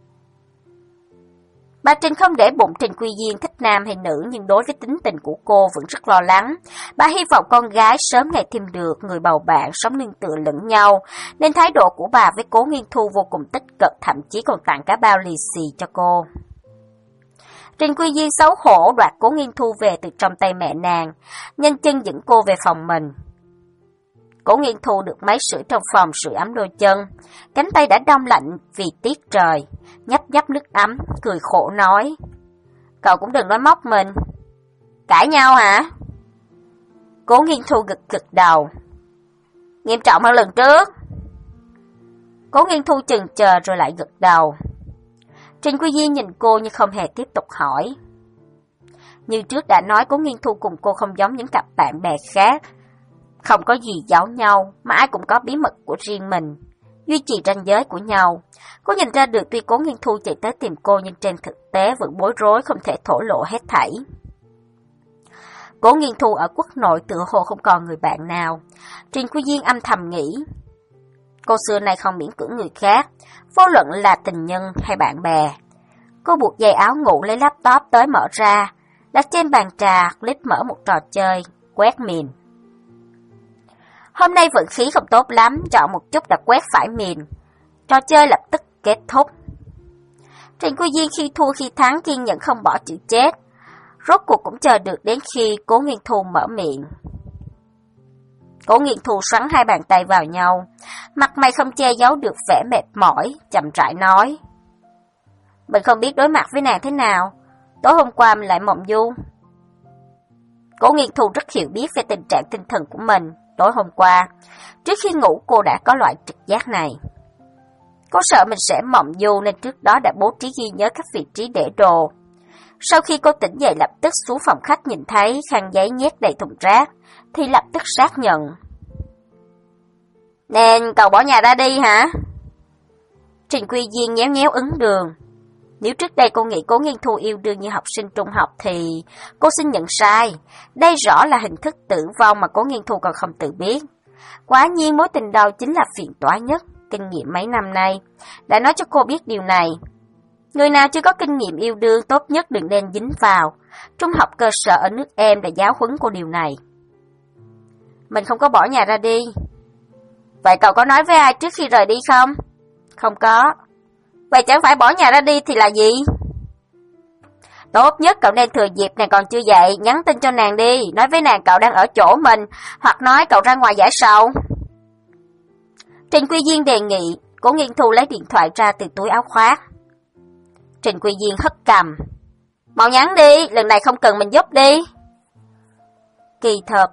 [SPEAKER 1] Bà Trình không để bụng Trình Quy Diên thích nam hay nữ, nhưng đối với tính tình của cô vẫn rất lo lắng. Bà hy vọng con gái sớm ngày tìm được người bầu bạn sống nương tựa lẫn nhau, nên thái độ của bà với Cố Nghiên Thu vô cùng tích cực, thậm chí còn tặng cả bao lì xì cho cô. Trình Quy Diên xấu hổ đoạt Cố Nghiên Thu về từ trong tay mẹ nàng, nhanh chân dẫn cô về phòng mình. Cố Nghiên Thu được máy sưởi trong phòng sưởi ấm đôi chân, cánh tay đã đông lạnh vì tiết trời, nhấp nhấp nước ấm, cười khổ nói: "Cậu cũng đừng nói móc mình." "Cãi nhau hả?" Cố Nghiên Thu gật gật đầu. "Nghiêm trọng hơn lần trước." Cố Nghiên Thu chần chờ rồi lại gật đầu. Trình Quy Diên nhìn cô nhưng không hề tiếp tục hỏi. Như trước đã nói, Cố Nghiên Thu cùng cô không giống những cặp bạn bè khác. Không có gì giấu nhau, mà ai cũng có bí mật của riêng mình, duy trì ranh giới của nhau. Cô nhìn ra được tuy Cố Nghiên Thu chạy tới tìm cô, nhưng trên thực tế vẫn bối rối không thể thổ lộ hết thảy. Cố Nghiên Thu ở quốc nội tựa hồ không còn người bạn nào. Trình Quy Diên âm thầm nghĩ, cô xưa nay không miễn cưỡng người khác, vô luận là tình nhân hay bạn bè. Cô buộc dây áo ngủ, lấy laptop tới mở ra, đặt trên bàn trà, click mở một trò chơi, quét miền. Hôm nay vận khí không tốt lắm, chọn một chút đã quét phải miền. Trò chơi lập tức kết thúc. Trình Quy Diên khi thua khi thắng kiên nhẫn không bỏ chữ chết. Rốt cuộc cũng chờ được đến khi Cố Nghiên Thu mở miệng. Cố Nghiên Thu xoắn hai bàn tay vào nhau, mặt mày không che giấu được vẻ mệt mỏi, chậm rãi nói: "Mình không biết đối mặt với nàng thế nào, tối hôm qua mình lại mộng du." Cố Nghiên Thu rất hiểu biết về tình trạng tinh thần của mình. Tối hôm qua, trước khi ngủ cô đã có loại trực giác này. Cô sợ mình sẽ mộng du nên trước đó đã bố trí ghi nhớ các vị trí để đồ. Sau khi cô tỉnh dậy lập tức xuống phòng khách nhìn thấy khăn giấy nhét đầy thùng rác, thì lập tức xác nhận. "Nên cậu bỏ nhà ra đi hả?" Trình Quy Diên nhéo nhéo ứng đường. Nếu trước đây cô nghĩ Cố Nghiên Thu yêu đương như học sinh trung học thì cô xin nhận sai. Đây rõ là hình thức tử vong mà Cố Nghiên Thu còn không tự biết. Quả nhiên mối tình đầu chính là phiền toái nhất. Kinh nghiệm mấy năm nay đã nói cho cô biết điều này. Người nào chưa có kinh nghiệm yêu đương tốt nhất đừng nên dính vào. Trung học cơ sở ở nước em đã giáo huấn cô điều này. "Mình không có bỏ nhà ra đi." "Vậy cậu có nói với ai trước khi rời đi không?" "Không có." "Vậy chẳng phải bỏ nhà ra đi thì là gì?" "Tốt nhất cậu nên thừa dịp nàng còn chưa dậy, nhắn tin cho nàng đi, nói với nàng cậu đang ở chỗ mình, hoặc nói cậu ra ngoài giải sầu." Trình Quy Diên đề nghị. Cố Nghiên Thu lấy điện thoại ra từ túi áo khoác. Trình Quy Diên hất cằm. "Mau nhắn đi, lần này không cần mình giúp đi." Kỳ thật,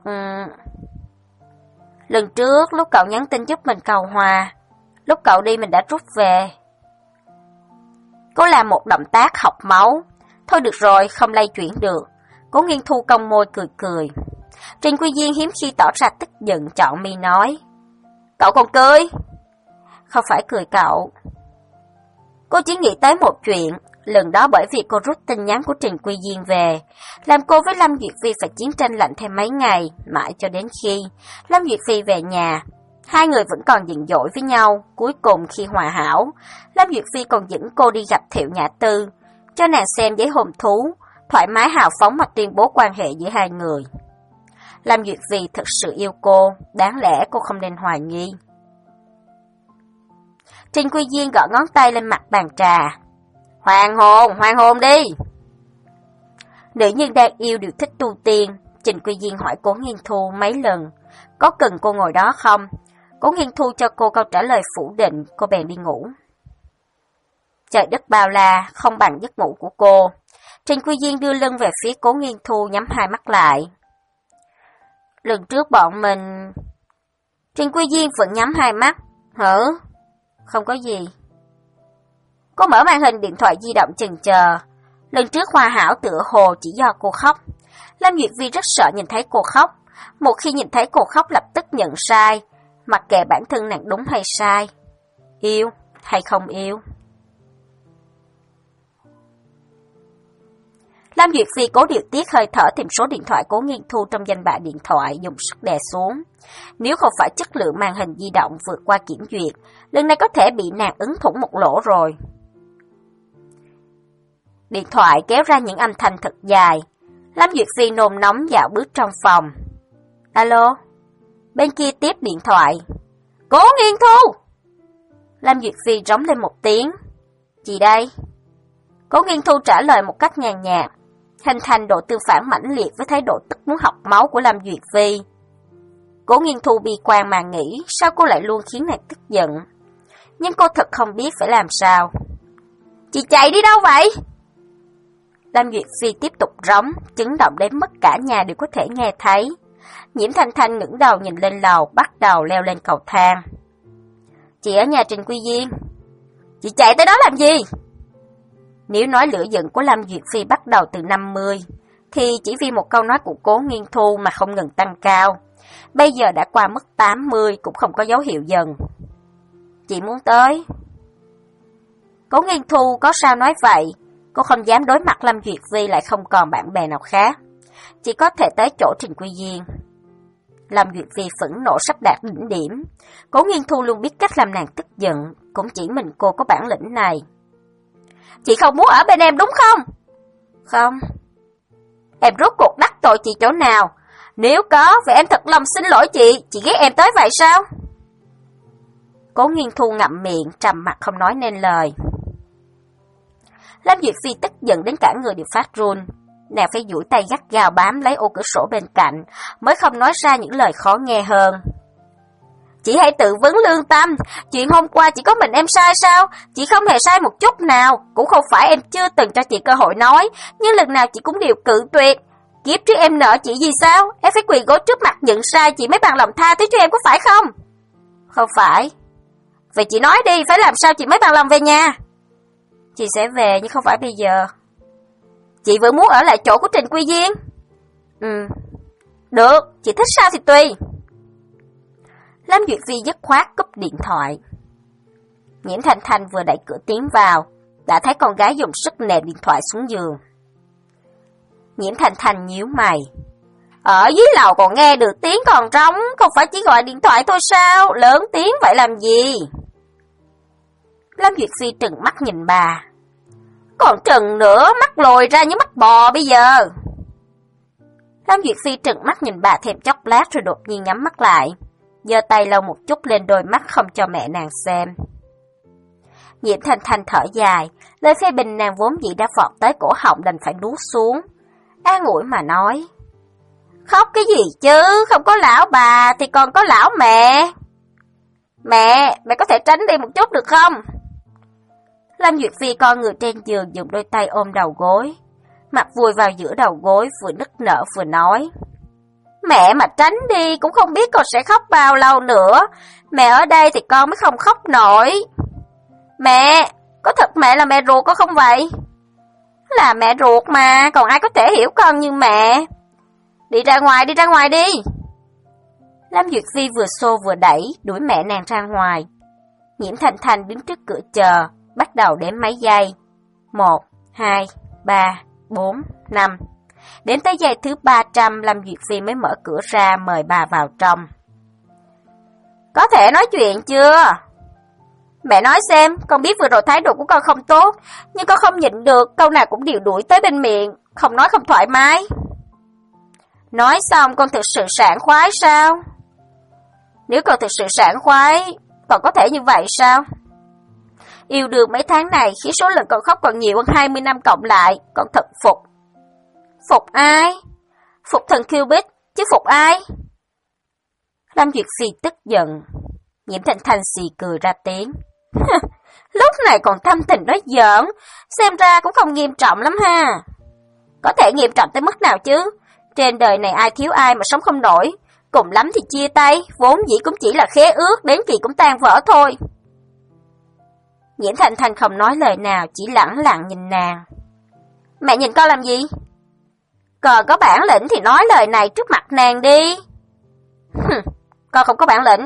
[SPEAKER 1] lần trước lúc cậu nhắn tin giúp mình cầu hòa, lúc cậu đi mình đã rút về. Cô làm một động tác học máu. Thôi được rồi, không lay chuyển được. Cố Nghiên Thu cong môi cười cười. Trình Quy Diên hiếm khi tỏ ra tức giận, chọn mi nói: "Cậu còn cười?" "Không phải cười cậu." Cô chỉ nghĩ tới một chuyện. Lần đó bởi vì cô rút tin nhắn của Trình Quy Diên về, làm cô với Lâm Duyệt Phi phải chiến tranh lạnh thêm mấy ngày, mãi cho đến khi Lâm Duyệt Phi về nhà. Hai người vẫn còn giận dỗi với nhau. Cuối cùng khi hòa hảo, Lâm Duyệt Phi còn dẫn cô đi gặp Thiệu Nhã Tư, cho nàng xem giấy hôn thú, thoải mái hào phóng mà tuyên bố quan hệ giữa hai người. Lâm Duyệt Phi thực sự yêu cô, đáng lẽ cô không nên hoài nghi. Trình Quy Diên gõ ngón tay lên mặt bàn trà. "Hoàng hôn, hoàng hôn đi." Nữ nhân đang yêu đều thích tu tiên. Trình Quy Diên hỏi Cố Nghiên Thu mấy lần, có cần cô ngồi đó không? Cố Nghiên Thu cho cô câu trả lời phủ định, cô bèn đi ngủ. Trời đất bao la, không bằng giấc ngủ của cô. Trình Quy Diên đưa lưng về phía Cố Nghiên Thu, nhắm hai mắt lại. "Lần trước bọn mình..." Trình Quy Diên vẫn nhắm hai mắt. "Hả?" "Không có gì." Cô mở màn hình điện thoại di động chần chờ. Lần trước hòa hảo tựa hồ chỉ do cô khóc. Lâm Duyệt Vi rất sợ nhìn thấy cô khóc. Một khi nhìn thấy cô khóc lập tức nhận sai, mặc kệ bản thân nàng đúng hay sai, yêu hay không yêu. Lâm Duyệt Phi cố điều tiết hơi thở tìm số điện thoại Cố Nghiên Thu trong danh bạ điện thoại, dùng sức đè xuống. Nếu không phải chất lượng màn hình di động vượt qua kiểm duyệt, lần này có thể bị nàng ấn thủng một lỗ rồi. Điện thoại kéo ra những âm thanh thật dài. Lâm Duyệt Phi nôn nóng dạo bước trong phòng. Alo? Bên kia tiếp điện thoại. Cố Nghiên Thu! Lâm Duyệt Phi rống lên một tiếng. Gì đây? Cố Nghiên Thu trả lời một cách nhàn nhạt, hình thành độ tương phản mãnh liệt với thái độ tức muốn học máu của Lâm Duyệt Phi. Cố Nghiên Thu bi quan mà nghĩ sao cô lại luôn khiến nàng tức giận. Nhưng cô thật không biết phải làm sao. Chị chạy đi đâu vậy? Lâm Duyệt Phi tiếp tục rống, chấn động đến mức cả nhà đều có thể nghe thấy. Nhiễm Thanh Thanh ngẩng đầu nhìn lên lầu, bắt đầu leo lên cầu thang. Chị ở nhà Trình Quy Diên. Chị chạy tới đó làm gì? Nếu nói lửa giận của Lâm Duyệt Phi bắt đầu từ năm mươi, thì chỉ vì một câu nói của Cố Nghiên Thu mà không ngừng tăng cao. Bây giờ đã qua mức tám mươi cũng không có dấu hiệu dần. Chị muốn tới. Cố Nghiên Thu có sao nói vậy, cô không dám đối mặt Lâm Duyệt Phi lại không còn bạn bè nào khác. Chỉ có thể tới chỗ Trình Quy Diên. Lâm Duyệt Phi phẫn nộ sắp đạt đỉnh điểm. Cố Nghiên Thu luôn biết cách làm nàng tức giận, cũng chỉ mình cô có bản lĩnh này. Chị không muốn ở bên em đúng không? Không. Em rốt cuộc đắc tội chị chỗ nào? Nếu có, vậy em thật lòng xin lỗi chị, chị ghét em tới vậy sao? Cố Nghiên Thu ngậm miệng, trầm mặt không nói nên lời. Lâm Duyệt Phi tức giận đến cả người đều phát run. Nàng phải duỗi tay gắt gao bám lấy ô cửa sổ bên cạnh, mới không nói ra những lời khó nghe hơn. Chị hãy tự vấn lương tâm, chuyện hôm qua chỉ có mình em sai sao? Chị không hề sai một chút nào, cũng không phải em chưa từng cho chị cơ hội nói, nhưng lần nào chị cũng đều cự tuyệt. Kiếp trước em nợ chị gì sao? Em phải quỳ gối trước mặt nhận sai chị mới bằng lòng tha thứ cho em, có phải không? Không phải. Vậy chị nói đi, phải làm sao chị mới bằng lòng về nhà? Chị sẽ về nhưng không phải bây giờ. Chị vẫn muốn ở lại chỗ của Trình Quy Diên? Ừ. Được, chị thích sao thì tùy. Lâm Duyệt Phi dứt khoát cúp điện thoại. Nhiễm Thanh Thanh vừa đẩy cửa tiến vào, đã thấy con gái dùng sức ném điện thoại xuống giường. Nhiễm Thanh Thanh nhíu mày. Ở dưới lầu còn nghe được tiếng còn trống, không phải chỉ gọi điện thoại thôi sao? Lớn tiếng vậy làm gì? Lâm Duyệt Phi trừng mắt nhìn bà. Còn trừng nữa, mắt lồi ra như mắt bò bây giờ. Lâm Duyệt Phi trừng mắt nhìn bà thêm chốc lát rồi đột nhiên nhắm mắt lại, giơ tay lau một chút lên đôi mắt không cho mẹ nàng xem. Nhiễm Thanh Thanh thở dài, lời phê bình nàng vốn dĩ đã vọt tới cổ họng đành phải nuốt xuống. An ủi mà nói. Khóc cái gì chứ, không có lão bà thì còn có lão mẹ. Mẹ, mẹ có thể tránh đi một chút được không? Lâm Duyệt Phi con người trên giường dùng đôi tay ôm đầu gối, mặt vùi vào giữa đầu gối vừa nức nở vừa nói. Mẹ mà tránh đi cũng không biết con sẽ khóc bao lâu nữa, mẹ ở đây thì con mới không khóc nổi. Mẹ, có thật mẹ là mẹ ruột con không vậy? Là mẹ ruột mà, còn ai có thể hiểu con như mẹ. Đi ra ngoài, đi ra ngoài đi. Lâm Duyệt Phi vừa xô vừa đẩy, đuổi mẹ nàng ra ngoài. Nhiễm Thanh Thanh đứng trước cửa chờ, bắt đầu đếm mấy giây. Một, hai, ba, bốn, năm. Đến tới giây thứ ba trăm, Lâm Duyệt Phi mới mở cửa ra mời bà vào trong. Có thể nói chuyện chưa? Mẹ nói xem, con biết vừa rồi thái độ của con không tốt, nhưng con không nhịn được, câu nào cũng đều đuổi tới bên miệng, không nói không thoải mái. Nói xong con thực sự sảng khoái sao? Nếu con thực sự sảng khoái, còn có thể như vậy sao? Yêu đương mấy tháng này khiến số lần con khóc còn nhiều hơn hai mươi năm cộng lại, con thật phục. Phục ai? Phục thần Cupid, chứ phục ai? Lâm Duyệt Phi tức giận. Nhiễm Thanh Thanh xì cười ra tiếng. Lúc này còn thâm tình nói giỡn, xem ra cũng không nghiêm trọng lắm ha. Có thể nghiêm trọng tới mức nào chứ? Trên đời này ai thiếu ai mà sống không nổi, cùng lắm thì chia tay, vốn dĩ cũng chỉ là khế ước, đến kỳ cũng tan vỡ thôi. Nhiễm Thanh Thanh không nói lời nào, chỉ lẳng lặng nhìn nàng. Mẹ nhìn con làm gì? Còn có bản lĩnh thì nói lời này trước mặt nàng đi. Hừm, con không có bản lĩnh.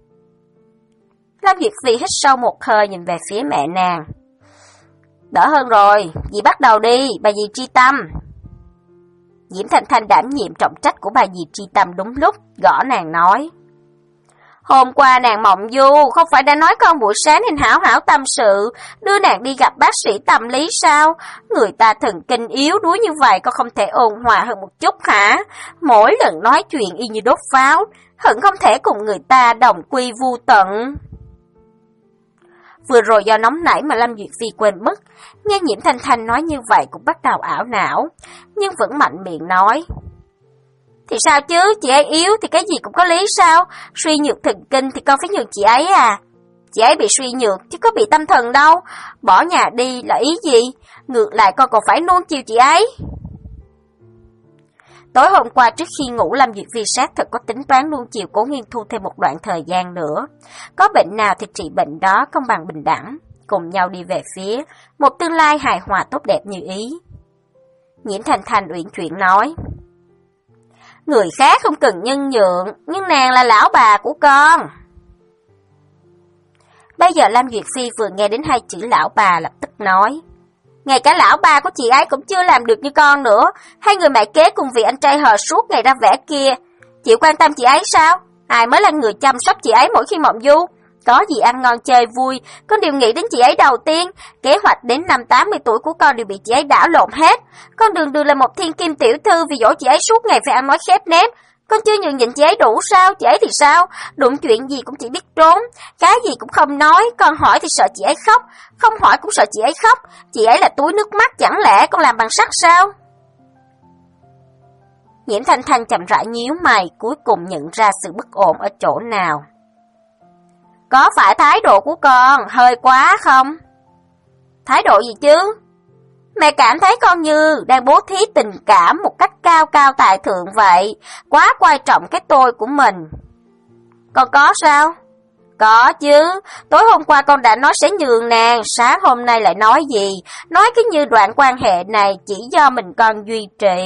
[SPEAKER 1] Lâm Duyệt Phi hít sâu một hơi nhìn về phía mẹ nàng. Đỡ hơn rồi, dì bắt đầu đi, bà dì tri tâm. Diễm Thanh Thanh đảm nhiệm trọng trách của bà dì Tri Tâm đúng lúc, gõ nàng nói. Hôm qua nàng mộng du, không phải đã nói con buổi sáng nên hảo hảo tâm sự, đưa nàng đi gặp bác sĩ tâm lý sao? Người ta thần kinh yếu đuối như vậy, con không thể ôn hòa hơn một chút hả? Mỗi lần nói chuyện y như đốt pháo, hận không thể cùng người ta đồng quy vu tận. Vừa rồi do nóng nảy mà Lâm Duyệt Phi quên mất, nghe Nhiễm Thanh Thanh nói như vậy cũng bắt đầu ảo não, nhưng vẫn mạnh miệng nói. Thì sao chứ, chị ấy yếu thì cái gì cũng có lý sao? Suy nhược thần kinh thì con phải nhường chị ấy à? Chị ấy bị suy nhược chứ có bị tâm thần đâu, bỏ nhà đi là ý gì? Ngược lại con còn phải nuông chiều chị ấy. Tối hôm qua trước khi ngủ, Lâm Duyệt Phi xác thật có tính toán nuông chiều Cố Nghiên Thu thêm một đoạn thời gian nữa. Có bệnh nào thì trị bệnh đó, công bằng bình đẳng, cùng nhau đi về phía một tương lai hài hòa tốt đẹp như ý. Nhiễm Thanh Thanh uyển chuyển nói. Người khác không cần nhân nhượng, nhưng nàng là lão bà của con. Bây giờ Lâm Duyệt Phi vừa nghe đến hai chữ lão bà lập tức nói. Ngay cả lão bà của chị ấy cũng chưa làm được như con nữa. Hai người mẹ kế cùng vị anh trai hờ suốt ngày ra vẻ kia, chịu quan tâm chị ấy sao? Ai mới là người chăm sóc chị ấy mỗi khi mộng du? Có gì ăn ngon chơi vui, con đều nghĩ đến chị ấy đầu tiên. Kế hoạch đến năm tám mươi tuổi của con đều bị chị ấy đảo lộn hết. Con đường đường là một thiên kim tiểu thư, vì dỗ chị ấy suốt ngày phải ăn nói khép nép. Con chưa nhường nhịn chị ấy đủ sao? Chị ấy thì sao? Đụng chuyện gì cũng chỉ biết trốn, cái gì cũng không nói. Con hỏi thì sợ chị ấy khóc, không hỏi cũng sợ chị ấy khóc. Chị ấy là túi nước mắt, chẳng lẽ con làm bằng sắt sao? Nhiễm Thanh Thanh chậm rãi nhíu mày, cuối cùng nhận ra sự bất ổn ở chỗ nào. Có phải thái độ của con hơi quá không? Thái độ gì chứ? Mẹ cảm thấy con như đang bố thí tình cảm một cách cao cao tại thượng vậy, quá quan trọng cái tôi của mình. Con có sao? Có chứ, tối hôm qua con đã nói sẽ nhường nàng, sáng hôm nay lại nói gì? Nói cứ như đoạn quan hệ này chỉ do mình con duy trì.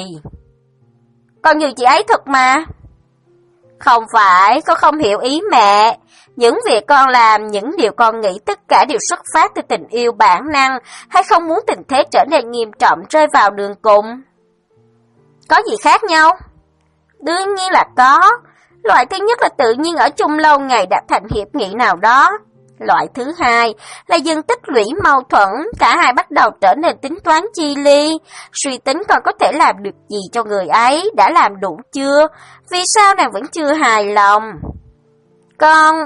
[SPEAKER 1] Con nhường chị ấy thật mà. Không phải, con không hiểu ý mẹ. Những việc con làm, những điều con nghĩ tất cả đều xuất phát từ tình yêu bản năng, hay không muốn tình thế trở nên nghiêm trọng rơi vào đường cùng. Có gì khác nhau? Đương nhiên là có. Loại thứ nhất là tự nhiên ở chung lâu ngày đã thành hiệp nghị nào đó. Loại thứ hai là dần tích lũy mâu thuẫn, cả hai bắt đầu trở nên tính toán chi ly, suy tính còn có thể làm được gì cho người ấy, đã làm đủ chưa, vì sao nàng vẫn chưa hài lòng. Con...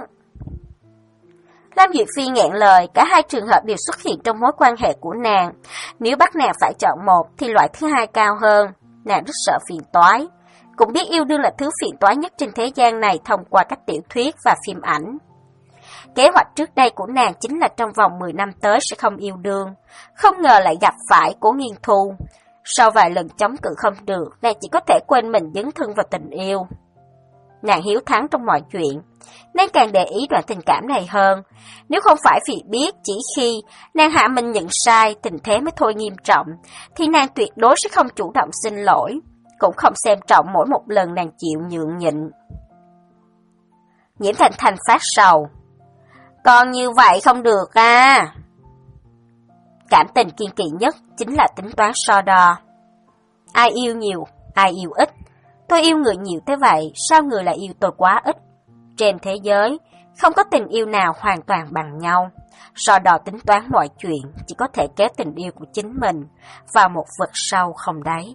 [SPEAKER 1] Lâm Duyệt Phi nghẹn lời, cả hai trường hợp đều xuất hiện trong mối quan hệ của nàng. Nếu bắt nàng phải chọn một thì loại thứ hai cao hơn, nàng rất sợ phiền toái. Cũng biết yêu đương là thứ phiền toái nhất trên thế gian này thông qua các tiểu thuyết và phim ảnh. Kế hoạch trước đây của nàng chính là trong vòng mười năm tới sẽ không yêu đương, không ngờ lại gặp phải Cố Nghiên Thu. Sau vài lần chống cự không được, nàng chỉ có thể quên mình dấn thân vào tình yêu. Nàng hiếu thắng trong mọi chuyện, nên càng để ý đoạn tình cảm này hơn. Nếu không phải vì biết chỉ khi nàng hạ mình nhận sai, tình thế mới thôi nghiêm trọng, thì nàng tuyệt đối sẽ không chủ động xin lỗi, cũng không xem trọng mỗi một lần nàng chịu nhượng nhịn. Nhiễm Thanh Thanh phát sầu. Còn như vậy không được à. Cảm tình kiên kỳ nhất chính là tính toán so đo. Ai yêu nhiều, ai yêu ít. Tôi yêu người nhiều thế vậy, sao người lại yêu tôi quá ít? Trên thế giới, không có tình yêu nào hoàn toàn bằng nhau. So đo tính toán mọi chuyện chỉ có thể kéo tình yêu của chính mình vào một vực sâu không đáy.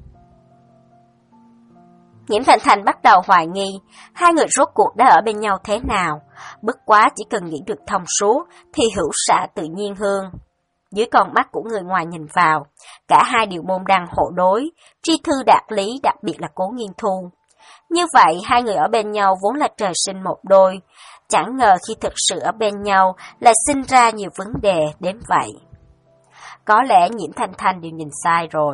[SPEAKER 1] Nhiễm Thanh Thanh bắt đầu hoài nghi hai người rốt cuộc đã ở bên nhau thế nào. Bất quá chỉ cần nghĩ được thông suốt thì hữu xạ tự nhiên hơn. Dưới con mắt của người ngoài nhìn vào, cả hai đều môn đăng hộ đối, tri thư đạt lý, đặc biệt là Cố Nghiên Thu. Như vậy hai người ở bên nhau vốn là trời sinh một đôi, chẳng ngờ khi thực sự ở bên nhau lại sinh ra nhiều vấn đề đến vậy. Có lẽ Nhiễm Thanh Thanh đều nhìn sai rồi.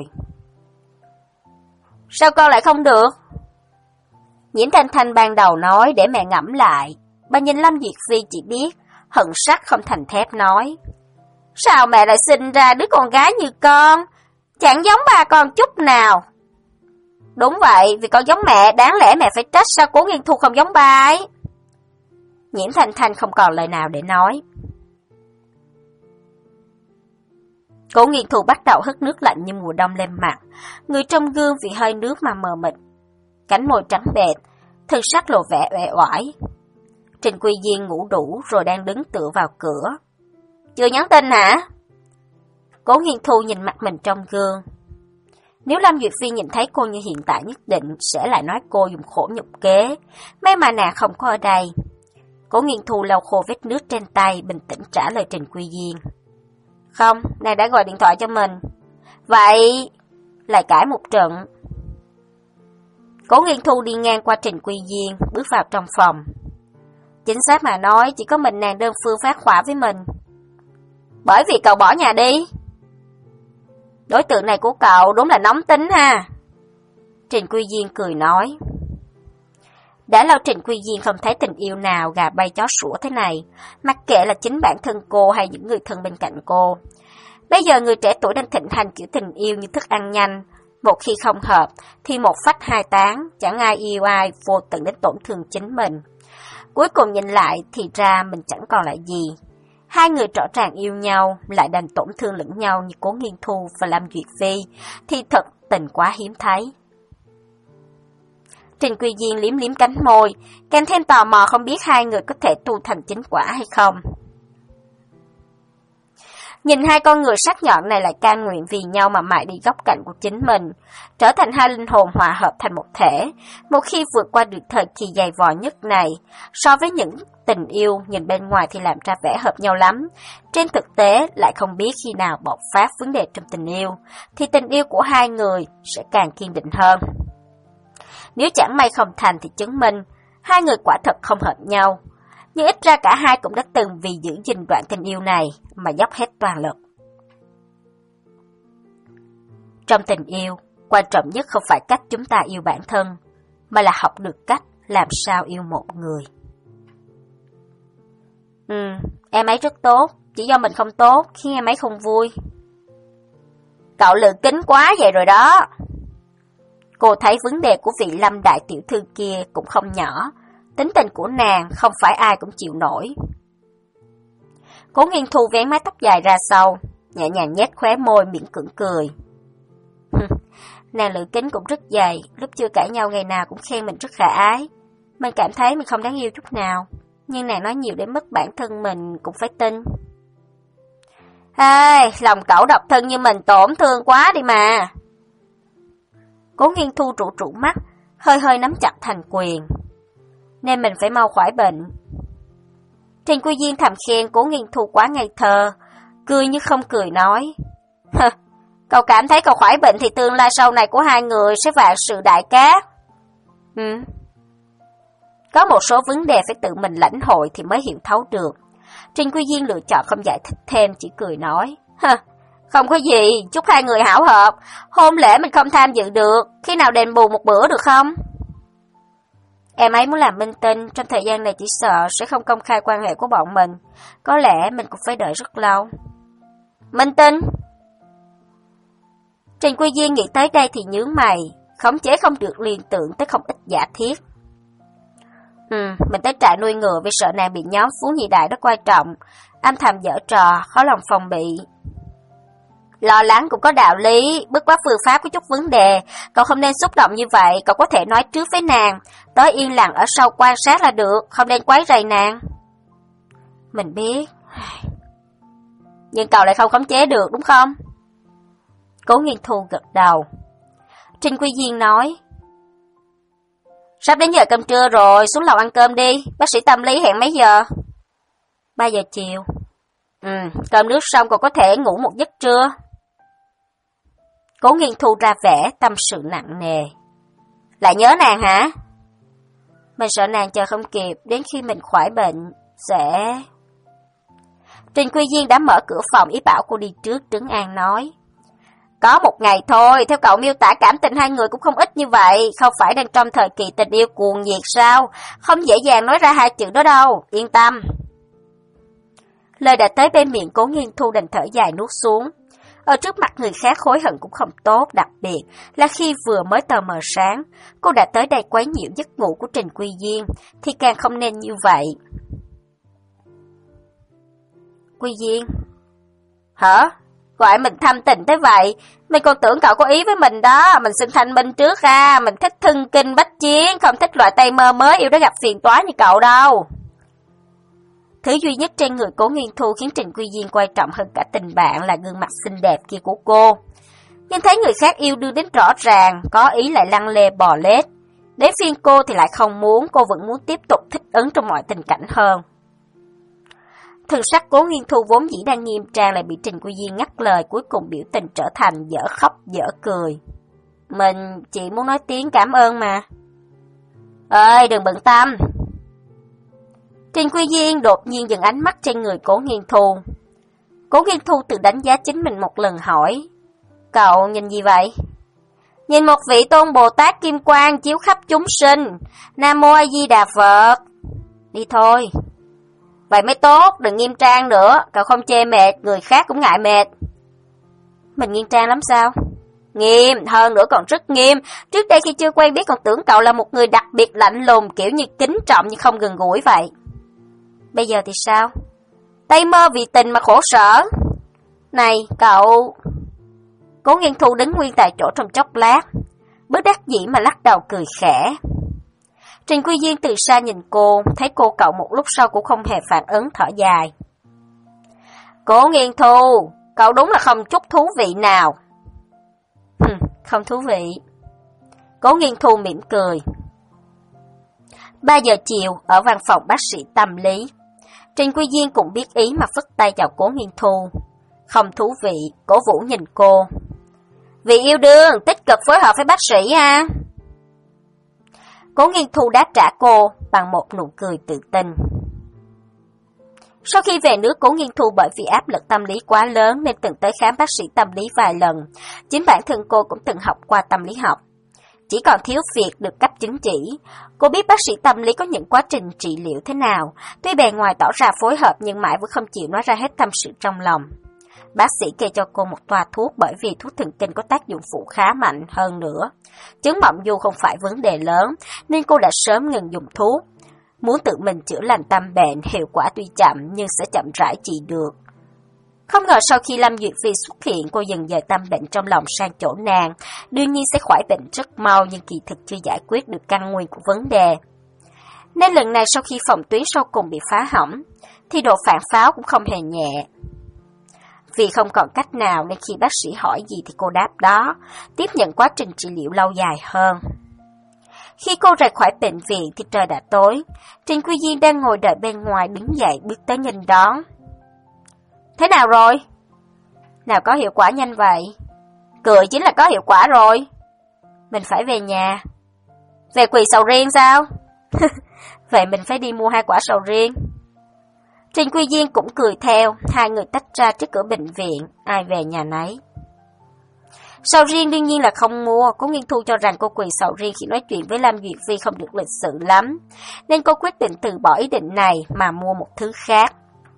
[SPEAKER 1] Sao con lại không được? Nhiễm Thanh Thanh ban đầu nói để mẹ ngẫm lại. Bà nhìn Lâm Duyệt Phi chỉ biết hận sắt không thành thép nói. Sao mẹ lại sinh ra đứa con gái như con? Chẳng giống bà con chút nào. Đúng vậy, vì con giống mẹ, đáng lẽ mẹ phải trách sao Cố Nghiên Thu không giống bà ấy. Nhiễm Thanh Thanh không còn lời nào để nói. Cố Nghiên Thu bắt đầu hất nước lạnh như mùa đông lên mặt, người trong gương vì hơi nước mà mờ mịt, cánh môi trắng bệch, thân sắc lộ vẻ uể oải. Trình Quy Diên ngủ đủ rồi đang đứng tựa vào cửa. Chưa nhắn tin hả? Cố Nghiên Thu nhìn mặt mình trong gương. Nếu Lâm Duyệt Phi nhìn thấy cô như hiện tại nhất định sẽ lại nói cô dùng khổ nhục kế, may mà nàng không có ở đây. Cố Nghiên Thu lau khô vết nước trên tay, bình tĩnh trả lời Trình Quy Diên. Không, nàng đã gọi điện thoại cho mình. Vậy, lại cãi một trận. Cố Nghiên Thu đi ngang qua Trình Quy Diên, bước vào trong phòng. Chính xác mà nói, chỉ có mình nàng đơn phương phát hỏa với mình. Bởi vì cậu bỏ nhà đi. Đối tượng này của cậu đúng là nóng tính ha. Trình Quy Diên cười nói. Đã lâu Trình Quy Diên không thấy tình yêu nào gà bay chó sủa thế này, mặc kệ là chính bản thân cô hay những người thân bên cạnh cô. Bây giờ người trẻ tuổi đang thịnh hành kiểu tình yêu như thức ăn nhanh, một khi không hợp thì một phách hai tán, chẳng ai yêu ai, vô tận đến tổn thương chính mình. Cuối cùng nhìn lại thì ra mình chẳng còn lại gì. Hai người rõ ràng yêu nhau lại đành tổn thương lẫn nhau như Cố Nghiên Thu và Lâm Duyệt Phi thì thật tình quá hiếm thấy. Trình Quy Diên liếm liếm cánh môi, càng thêm tò mò không biết hai người có thể tu thành chính quả hay không. Nhìn hai con người sắc nhọn này lại cam nguyện vì nhau mà mãi đi góc cạnh của chính mình, trở thành hai linh hồn hòa hợp thành một thể. Một khi vượt qua được thời kỳ dày vò nhất này, so với những tình yêu nhìn bên ngoài thì làm ra vẻ hợp nhau lắm, trên thực tế lại không biết khi nào bộc phát vấn đề trong tình yêu, thì tình yêu của hai người sẽ càng kiên định hơn. Nếu chẳng may không thành thì chứng minh hai người quả thật không hợp nhau. Nhưng ít ra cả hai cũng đã từng vì giữ gìn đoạn tình yêu này mà dốc hết toàn lực. Trong tình yêu, quan trọng nhất không phải cách chúng ta yêu bản thân, mà là học được cách làm sao yêu một người. Ừ, em ấy rất tốt, chỉ do mình không tốt khiến em ấy không vui. Cậu lự kính quá vậy rồi đó. Cô thấy vấn đề của vị Lâm đại tiểu thư kia cũng không nhỏ. Tính tình của nàng không phải ai cũng chịu nổi. Cố Nghiên Thu vén mái tóc dài ra sau, nhẹ nhàng nhếch khóe môi miễn cưỡng cười. Nàng lự kính cũng rất dày, lúc chưa cãi nhau ngày nào cũng khen mình rất khả ái. Mình cảm thấy mình không đáng yêu chút nào, nhưng nàng nói nhiều đến mức bản thân mình cũng phải tin. Ai, lòng cẩu độc thân như mình tổn thương quá đi mà. Cố Nghiên Thu trụ trụ mắt, hơi hơi nắm chặt thành quyền. Nên mình phải mau khỏi bệnh. Trình Quy Diên thầm khen Cố Nghiên Thu quá ngây thơ, cười như không cười nói. Cậu cảm thấy cậu khỏi bệnh thì tương lai sau này của hai người sẽ vạn sự đại cát. Ừ. Có một số vấn đề phải tự mình lãnh hội thì mới hiểu thấu được. Trình Quy Diên lựa chọn không giải thích thêm, chỉ cười nói. Không có gì, chúc hai người hảo hợp. Hôn lễ mình không tham dự được, khi nào đền bù một bữa được không? Em ấy muốn làm minh tinh, trong thời gian này chỉ sợ sẽ không công khai quan hệ của bọn mình. Có lẽ mình cũng phải đợi rất lâu. Minh tinh? Trình Quy Diên nghĩ tới đây thì nhướng mày, khống chế không được liên tưởng tới không ít giả thiết. Ừ, mình tới trại nuôi ngựa vì sợ nàng bị nhóm Phú Nhị Đại rất quan trọng, âm thầm giở trò, khó lòng phòng bị. Lo lắng cũng có đạo lý, bất quá phương pháp có chút vấn đề, cậu không nên xúc động như vậy, cậu có thể nói trước với nàng, tới yên lặng ở sau quan sát là được, không nên quấy rầy nàng. Mình biết, nhưng cậu lại không khống chế được đúng không? Cố Nghiên Thu gật đầu. Trình Quy Diên nói, sắp đến giờ cơm trưa rồi, xuống lầu ăn cơm đi, bác sĩ tâm lý hẹn mấy giờ? ba giờ chiều. Ừ, cơm nước xong còn có thể ngủ một giấc trưa. Cố Nghiên Thu ra vẻ tâm sự nặng nề. Lại nhớ nàng hả? Mình sợ nàng chờ không kịp, đến khi mình khỏi bệnh, sẽ... Trình Quy Diên đã mở cửa phòng ý bảo cô đi trước, trấn an nói. Có một ngày thôi, theo cậu miêu tả cảm tình hai người cũng không ít như vậy, không phải đang trong thời kỳ tình yêu cuồng nhiệt sao? Không dễ dàng nói ra hai chữ đó đâu, yên tâm. Lời đã tới bên miệng Cố Nghiên Thu đành thở dài nuốt xuống. Ở trước mặt người khác hối hận cũng không tốt, đặc biệt là khi vừa mới tờ mờ sáng, cô đã tới đây quấy nhiễu giấc ngủ của Trình Quy Diên, thì càng không nên như vậy. Quy Diên? Hả?
[SPEAKER 2] Gọi mình thâm tình thế vậy, mình còn tưởng cậu có ý với mình đó. Mình xin thanh minh trước ha, mình thích thân kinh bách chiến, không thích loại tay mơ mới yêu đã gặp phiền toái như cậu đâu. Thứ duy nhất trên người Cố Nghiên Thu khiến Trình Quy Diên quan trọng hơn cả tình bạn là gương mặt xinh đẹp kia của cô. Nhưng thấy người khác yêu đương đến rõ ràng, có ý lại lăng lê bò lết. Đến phiên cô thì lại không muốn, cô vẫn muốn tiếp tục thích ứng trong mọi tình cảnh hơn. Thần sắc Cố Nghiên Thu vốn dĩ đang nghiêm trang lại bị Trình Quy Diên ngắt lời, cuối cùng biểu tình trở thành dở khóc dở cười. Mình chỉ muốn nói tiếng cảm ơn mà. Ơi, đừng bận tâm. Trình Quy Diên đột nhiên dừng ánh mắt trên người Cố Nghiên Thu. Cố Nghiên Thu tự đánh giá chính mình một lần hỏi. Cậu nhìn gì vậy? Nhìn một vị tôn Bồ Tát Kim Quang chiếu khắp chúng sinh. Nam Mô A Di Đà Phật. Đi thôi. Vậy mới tốt, đừng nghiêm trang nữa. Cậu không chê mệt, người khác cũng ngại mệt. Mình nghiêm trang lắm sao? Nghiêm, hơn nữa còn rất nghiêm. Trước đây khi chưa quen biết còn tưởng cậu là một người đặc biệt lạnh lùng, kiểu như kính trọng nhưng không gần gũi vậy. Bây giờ thì sao? Tay mơ vì tình mà khổ sở. Này, cậu... Cố Nghiên Thu đứng nguyên tại chỗ trong chốc lát, bất đắc dĩ mà lắc đầu cười khẽ. Trình Quy Diên từ xa nhìn cô, thấy cô cậu một lúc sau cũng không hề phản ứng, thở dài. Cố Nghiên Thu, cậu đúng là không chút thú vị nào. Hừm, không thú vị. Cố Nghiên Thu mỉm cười. Ba giờ chiều, ở văn phòng bác sĩ tâm lý. Trình Quy Diên cũng biết ý mà phất tay chào Cố Nghiên Thu. Không thú vị, Cố Vũ nhìn cô. Vì yêu đương, tích cực phối hợp với bác sĩ ha. Cố Nghiên Thu đáp trả cô bằng một nụ cười tự tin. Sau khi về nước, Cố Nghiên Thu bởi vì áp lực tâm lý quá lớn nên từng tới khám bác sĩ tâm lý vài lần. Chính bản thân cô cũng từng học qua tâm lý học. Chỉ còn thiếu việc được cấp chứng chỉ. Cô biết bác sĩ tâm lý có những quá trình trị liệu thế nào. Tuy bề ngoài tỏ ra phối hợp nhưng mãi vẫn không chịu nói ra hết tâm sự trong lòng. Bác sĩ kê cho cô một toa thuốc bởi vì thuốc thần kinh có tác dụng phụ khá mạnh hơn nữa. Chứng mộng du không phải vấn đề lớn nên cô đã sớm ngừng dùng thuốc. Muốn tự mình chữa lành tâm bệnh, hiệu quả tuy chậm nhưng sẽ chậm rãi trị được. Không ngờ sau khi Lâm Duyệt Phi xuất hiện, cô dần dời tâm bệnh trong lòng sang chỗ nàng. Đương nhiên sẽ khỏi bệnh rất mau nhưng kỳ thực chưa giải quyết được căn nguyên của vấn đề. Nên lần này sau khi phòng tuyến sau cùng bị phá hỏng, thì độ phản pháo cũng không hề nhẹ. Vì không còn cách nào nên khi bác sĩ hỏi gì thì cô đáp đó, tiếp nhận quá trình trị liệu lâu dài hơn. Khi cô rời khỏi bệnh viện thì trời đã tối. Trình Quy Diên đang ngồi đợi bên ngoài đứng dậy bước tới nghênh đón. Thế nào rồi? Nào có hiệu quả nhanh vậy? Cười chính là có hiệu quả rồi. Mình phải về nhà. Về quỳ sầu riêng sao? Vậy mình phải đi mua hai quả sầu riêng. Trình Quy Diên cũng cười theo, hai người tách ra trước cửa bệnh viện, ai về nhà nấy. Sầu riêng đương nhiên là không mua, Cố Nghiên Thu cho rằng cô quỳ sầu riêng khi nói chuyện với Lâm Duyệt Phi không được lịch sự lắm, nên cô quyết định từ bỏ ý định này mà mua một thứ khác.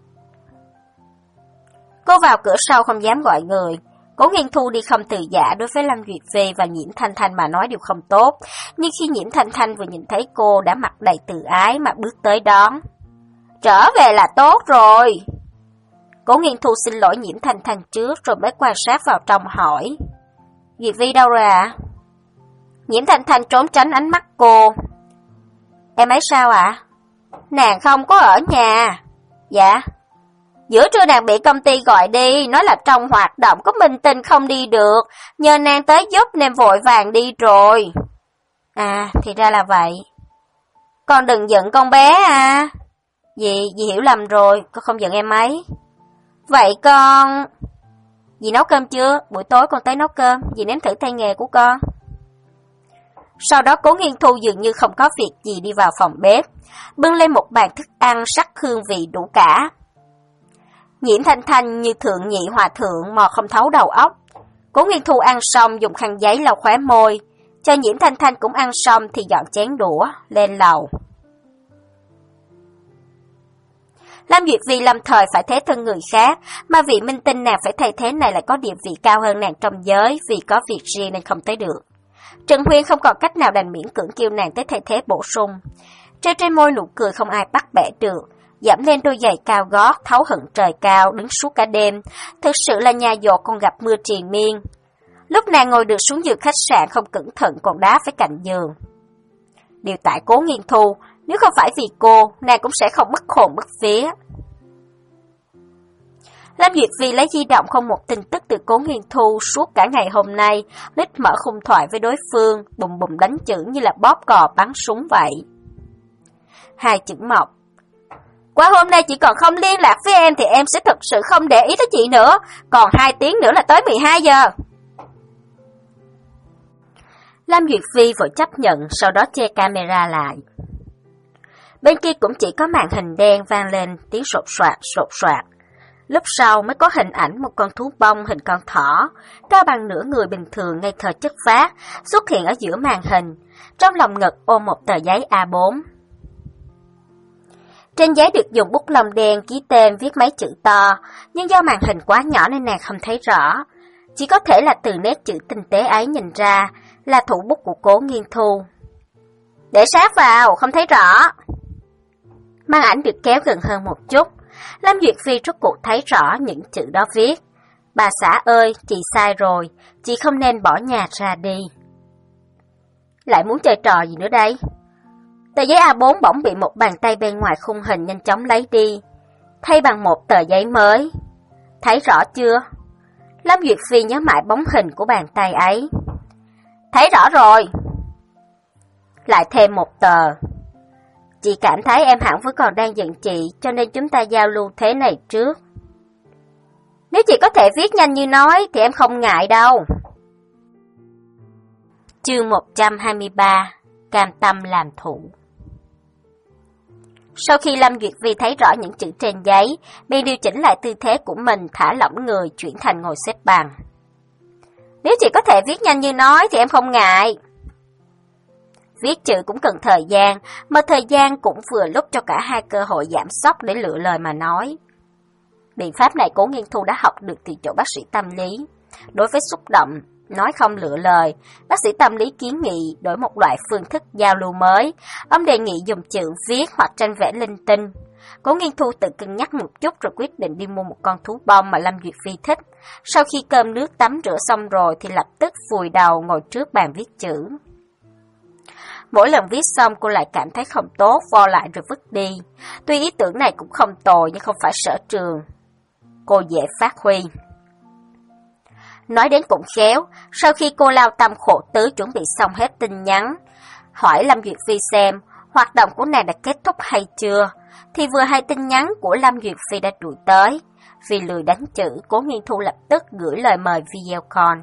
[SPEAKER 2] Cô vào cửa sau không dám gọi người. Cố Nghiên Thu đi không từ giả, đối với Lâm Duyệt Phi và Nhiễm Thanh Thanh mà nói đều không tốt, nhưng khi Nhiễm Thanh Thanh vừa nhìn thấy cô đã mặt đầy từ ái mà bước tới đón. Trở về là tốt rồi. Cố Nghiên Thu xin lỗi Nhiễm Thanh Thanh trước rồi mới quan sát vào trong hỏi. Duyệt Phi đâu rồi ạ? À? Nhiễm Thanh Thanh trốn tránh ánh mắt cô. Em ấy sao ạ? À? Nàng không có ở nhà. Dạ. Giữa trưa nàng bị công ty gọi đi, nói là trong hoạt động có minh tinh không đi được, nhờ nàng tới giúp nên vội vàng đi rồi. À, thì ra là vậy. Con đừng giận con bé à. Dì, dì hiểu lầm rồi, con không giận em ấy. Vậy con... Dì nấu cơm chưa? Buổi tối con tới nấu cơm, dì nếm thử tay nghề của con. Sau đó Cố Nghiên Thu dường như không có việc gì đi vào phòng bếp, bưng lên một bàn thức ăn sắc hương vị đủ cả. Nhiễm Thanh Thanh như thượng nhị hòa thượng mò không thấu đầu óc. Cố Nghiên Thu ăn xong dùng khăn giấy lau khóe môi, cho Nhiễm Thanh Thanh cũng ăn xong thì dọn chén đũa, lên lầu. Lâm Duyệt Phi lâm thời phải thế thân người khác, mà vị minh tinh nàng phải thay thế này lại có địa vị cao hơn nàng trong giới vì có việc riêng nên không tới được. Trần Huyên không còn cách nào đành miễn cưỡng kêu nàng tới thay thế bổ sung. Treo trên môi nụ cười không ai bắt bẻ được,
[SPEAKER 1] dẫm lên đôi giày cao gót thấu hận trời cao, đứng suốt cả đêm, thực sự là nhà dột còn gặp mưa triền miên. Lúc nàng ngồi được xuống giường khách sạn không cẩn thận còn đá phải cạnh giường. Điều tại Cố Nghiên Thu, nếu không phải vì cô, nàng cũng sẽ không mất hồn mất vía. Lâm Duyệt Phi lấy di động không một tin tức từ Cố Nghiên Thu suốt cả ngày hôm nay, lít mở khung thoại với đối phương, bùm bùm đánh chữ như là bóp cò bắn súng vậy. Hai chữ mộc. Qua hôm nay chị còn không liên lạc với em thì em sẽ thực sự không để ý tới chị nữa, còn hai tiếng nữa là tới mười hai giờ. Lâm Duyệt Phi vội chấp nhận, sau đó che camera lại. Bên kia cũng chỉ có màn hình đen vang lên tiếng sột soạt sột soạt. Lúc sau mới có hình ảnh một con thú bông hình con thỏ, cao bằng nửa người bình thường ngây thơ chất phác, xuất hiện ở giữa màn hình, trong lòng ngực ôm một tờ giấy A bốn. Trên giấy được dùng bút lông đen ký tên viết mấy chữ to, nhưng do màn hình quá nhỏ nên nàng không thấy rõ. Chỉ có thể là từ nét chữ tinh tế ấy nhìn ra là thủ bút của Cố Nghiên Thu. Để sát vào, không thấy rõ. Màn ảnh được kéo gần hơn một chút. Lâm Duyệt Phi rốt cuộc thấy rõ những chữ đó viết. Bà xã ơi, chị sai rồi, chị không nên bỏ nhà ra đi. Lại muốn chơi trò gì nữa đây? Tờ giấy A bốn bỗng bị một bàn tay bên ngoài khung hình nhanh chóng lấy đi, thay bằng một tờ giấy mới. Thấy rõ chưa? Lâm Duyệt Phi nhớ mãi bóng hình của bàn tay ấy. Thấy rõ rồi. Lại thêm một tờ. Chị cảm thấy em hẳn vẫn còn đang giận chị, cho nên chúng ta giao lưu thế này trước. Nếu chị có thể viết nhanh như nói thì em không ngại đâu. Chương một trăm hai mươi ba. Cam tâm làm thủ. Sau khi Lâm Duyệt Vi thấy rõ những chữ trên giấy, bèn điều chỉnh lại tư thế của mình, thả lỏng người, chuyển thành ngồi xếp bằng. Nếu chị có thể viết nhanh như nói thì em không ngại. Viết chữ cũng cần thời gian, mà thời gian cũng vừa lúc cho cả hai cơ hội giảm sốc để lựa lời mà nói. Biện pháp này Cố Nghiên Thu đã học được từ chỗ bác sĩ tâm lý. Đối với xúc động, nói không lựa lời, bác sĩ tâm lý kiến nghị đổi một loại phương thức giao lưu mới. Ông đề nghị dùng chữ viết hoặc tranh vẽ linh tinh. Cố Nghiên Thu tự cân nhắc một chút rồi quyết định đi mua một con thú bông mà Lâm Duyệt Phi thích. Sau khi cơm nước tắm rửa xong rồi thì lập tức vùi đầu ngồi trước bàn viết chữ. Mỗi lần viết xong cô lại cảm thấy không tốt, vo lại rồi vứt đi. Tuy ý tưởng này cũng không tồi nhưng không phải sở trường cô dễ phát huy. Nói đến cũng khéo, sau khi cô lao tâm khổ tứ chuẩn bị xong hết tin nhắn, hỏi Lâm Duyệt Phi xem hoạt động của nàng đã kết thúc hay chưa, thì vừa hay tin nhắn của Lâm Duyệt Phi đã đuổi tới. Vì lười đánh chữ, Cố Nghiên Thu lập tức gửi lời mời video call.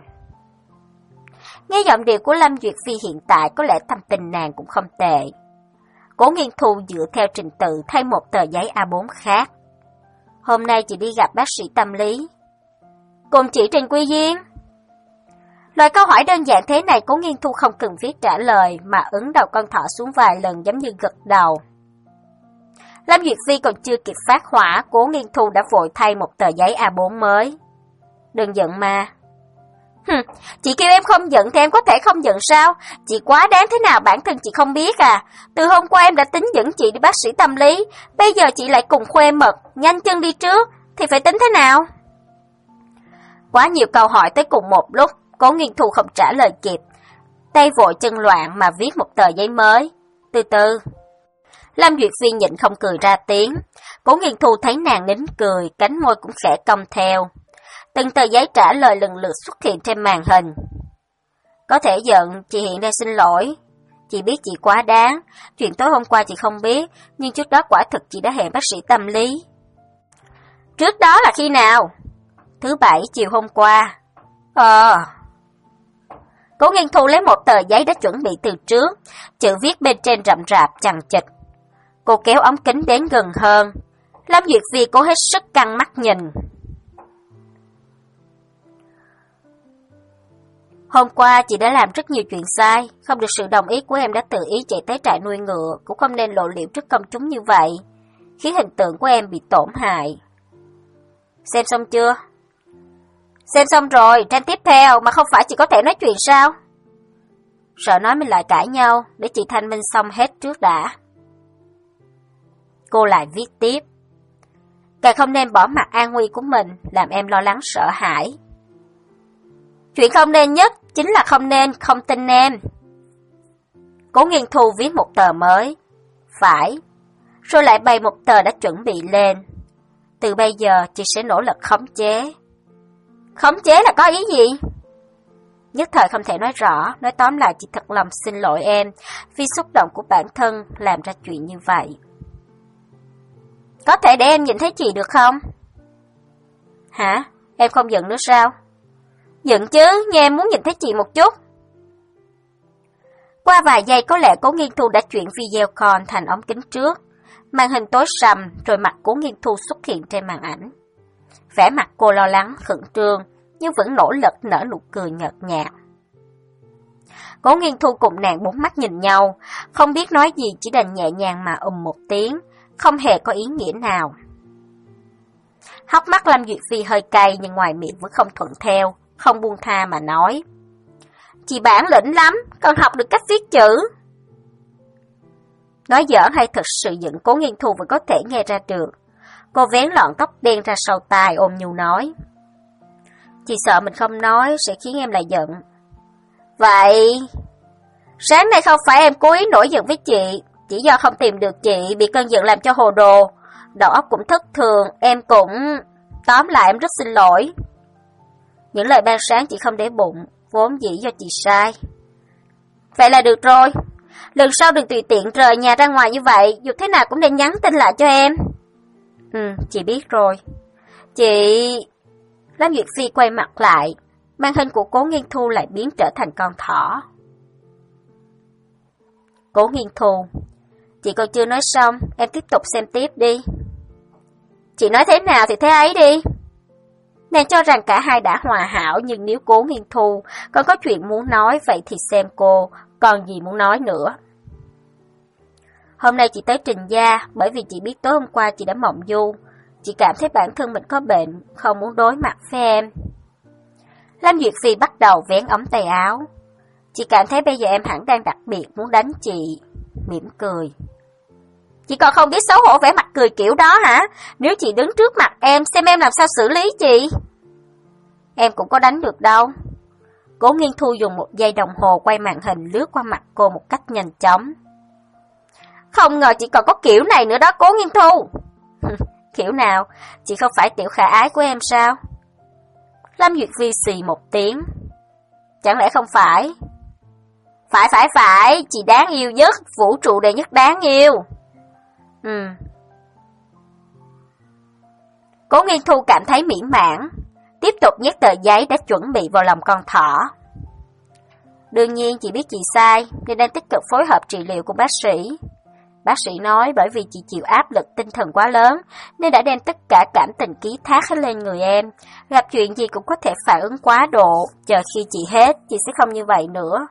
[SPEAKER 1] Nghe giọng điệu của Lâm Duyệt Phi hiện tại có lẽ tâm tình nàng cũng không tệ. Cố Nghiên Thu dựa theo trình tự thay một tờ giấy A bốn khác. Hôm nay chị đi gặp bác sĩ tâm lý. Cùng chị Trình Quy Duyên. Loại câu hỏi đơn giản thế này Cố Nghiên Thu không cần viết trả lời mà ấn đầu con thỏ xuống vài lần giống như gật đầu. Lâm Duyệt Phi còn chưa kịp phát hỏa, Cố Nghiên Thu đã vội thay một tờ giấy A bốn mới. Đừng giận mà. Hừm, chị kêu em không giận thì em có thể không giận sao? Chị quá đáng thế nào bản thân chị không biết à? Từ hôm qua em đã tính dẫn chị đi bác sĩ tâm lý, bây giờ chị lại cùng khoe mật, nhanh chân đi trước, thì phải tính thế nào? Quá nhiều câu hỏi tới cùng một lúc, Cố Nghiên Thu không trả lời kịp. Tay vội chân loạn mà viết một tờ giấy mới. Từ từ. Lâm Duyệt Phi nhịn không cười ra tiếng. Cố Nghiên Thu thấy nàng nín cười, cánh môi cũng khẽ cong theo. Từng tờ giấy trả lời lần lượt xuất hiện trên màn hình. Có thể giận, chị hiện đang xin lỗi. Chị biết chị quá đáng, chuyện tối hôm qua chị không biết, nhưng trước đó quả thực chị đã hẹn bác sĩ tâm lý. Trước đó là khi nào? Thứ bảy chiều hôm qua. Ờ. Cố Nghiên Thu lấy một tờ giấy đã chuẩn bị từ trước, chữ viết bên trên rậm rạp chằng chịt. Cô kéo ống kính đến gần hơn. Lâm Duyệt Phi cố hết sức căng mắt nhìn. Hôm qua chị đã làm rất nhiều chuyện sai, không được sự đồng ý của em đã tự ý chạy tới trại nuôi ngựa, cũng không nên lộ liễu trước công chúng như vậy, khiến hình tượng của em bị tổn hại. Xem xong chưa? Xem xong rồi, trang tiếp theo, mà không phải chị có thể nói chuyện sao? Sợ nói mình lại cãi nhau, để chị thanh minh xong hết trước đã. cô lại viết tiếp. Càng không nên bỏ mặc an nguy của mình, làm em lo lắng sợ hãi. Chuyện không nên nhất chính là không nên không tin em. Cố Nghiên Thu viết một tờ mới. Phải. Rồi lại bày một tờ đã chuẩn bị lên. Từ bây giờ chị sẽ nỗ lực khống chế. Khống chế là có ý gì? Nhất thời không thể nói rõ, nói tóm lại chị thật lòng xin lỗi em vì xúc động của bản thân làm ra chuyện như vậy. Có thể để em nhìn thấy chị được không? Hả? Em không giận nữa sao? Giận chứ, nhưng em muốn nhìn thấy chị một chút. Qua vài giây có lẽ Cố Nghiên Thu đã chuyển video call thành ống kính trước. Màn hình tối sầm, rồi mặt Cố Nghiên Thu xuất hiện trên màn ảnh. Vẻ mặt cô lo lắng, khẩn trương, nhưng vẫn nỗ lực nở nụ cười nhợt nhạt. Cố Nghiên Thu cùng nàng bốn mắt nhìn nhau, không biết nói gì chỉ đành nhẹ nhàng mà ừm một tiếng, không hề có ý nghĩa nào. Hốc mắt Lâm Duyệt Phi hơi cay nhưng ngoài miệng vẫn không thuận theo, không buông tha mà nói. Chị bản lĩnh lắm, còn học được cách viết chữ. Nói giỡn hay thật sự giận Cố Nghiên Thu vẫn có thể nghe ra được. Cô vén lọn tóc đen ra sau tai ôm nhu nói. Chị sợ mình không nói sẽ khiến em lại giận. Vậy, sáng nay không phải em cố ý nổi giận với chị, chỉ do không tìm được chị bị cơn giận làm cho hồ đồ, đầu óc cũng thất thường, em cũng... Tóm lại em rất xin lỗi. Những lời ban sáng chị không để bụng, vốn dĩ do chị sai. Vậy là được rồi, lần sau đừng tùy tiện rời nhà ra ngoài như vậy, dù thế nào cũng nên nhắn tin lại cho em. Ừ, chị biết rồi. Chị... Lâm Duyệt Phi quay mặt lại, màn hình của Cố Nghiên Thu lại biến trở thành con thỏ. Cố Nghiên Thu, chị còn chưa nói xong, em tiếp tục xem tiếp đi. Chị nói thế nào thì thế ấy đi. Nàng cho rằng cả hai đã hòa hảo, nhưng nếu Cố Nghiên Thu còn có chuyện muốn nói, vậy thì xem cô còn gì muốn nói nữa. Hôm nay chị tới Trình gia bởi vì chị biết tối hôm qua chị đã mộng du. Chị cảm thấy bản thân mình có bệnh, không muốn đối mặt với em. Lâm Duyệt Phi bắt đầu vén ống tay áo. Chị cảm thấy bây giờ em hẳn đang đặc biệt muốn đánh chị. Mỉm cười. Chị còn không biết xấu hổ vẻ mặt cười kiểu đó hả? Nếu chị đứng trước mặt em, xem em làm sao xử lý chị. Em cũng có đánh được đâu. Cố Nghiên Thu dùng một giây đồng hồ quay màn hình lướt qua mặt cô một cách nhanh chóng. Không ngờ chị còn có kiểu này nữa đó Cố Nghiên Thu. Kiểu nào? Chị không phải tiểu khả ái của em sao? Lâm Duyệt Phi xì một tiếng. Chẳng lẽ không phải? Phải phải phải, chị đáng yêu nhất, vũ trụ đệ nhất đáng yêu. Ừ. Cố Nghiên Thu cảm thấy miễn mãn, tiếp tục nhét tờ giấy đã chuẩn bị vào lòng con thỏ. Đương nhiên chị biết chị sai, nên đang tích cực phối hợp trị liệu cùng bác sĩ. Bác sĩ nói bởi vì chị chịu áp lực tinh thần quá lớn, nên đã đem tất cả cảm tình ký thác hết lên người em. Gặp chuyện gì cũng có thể phản ứng quá độ, chờ khi chị hết, chị sẽ không như vậy nữa.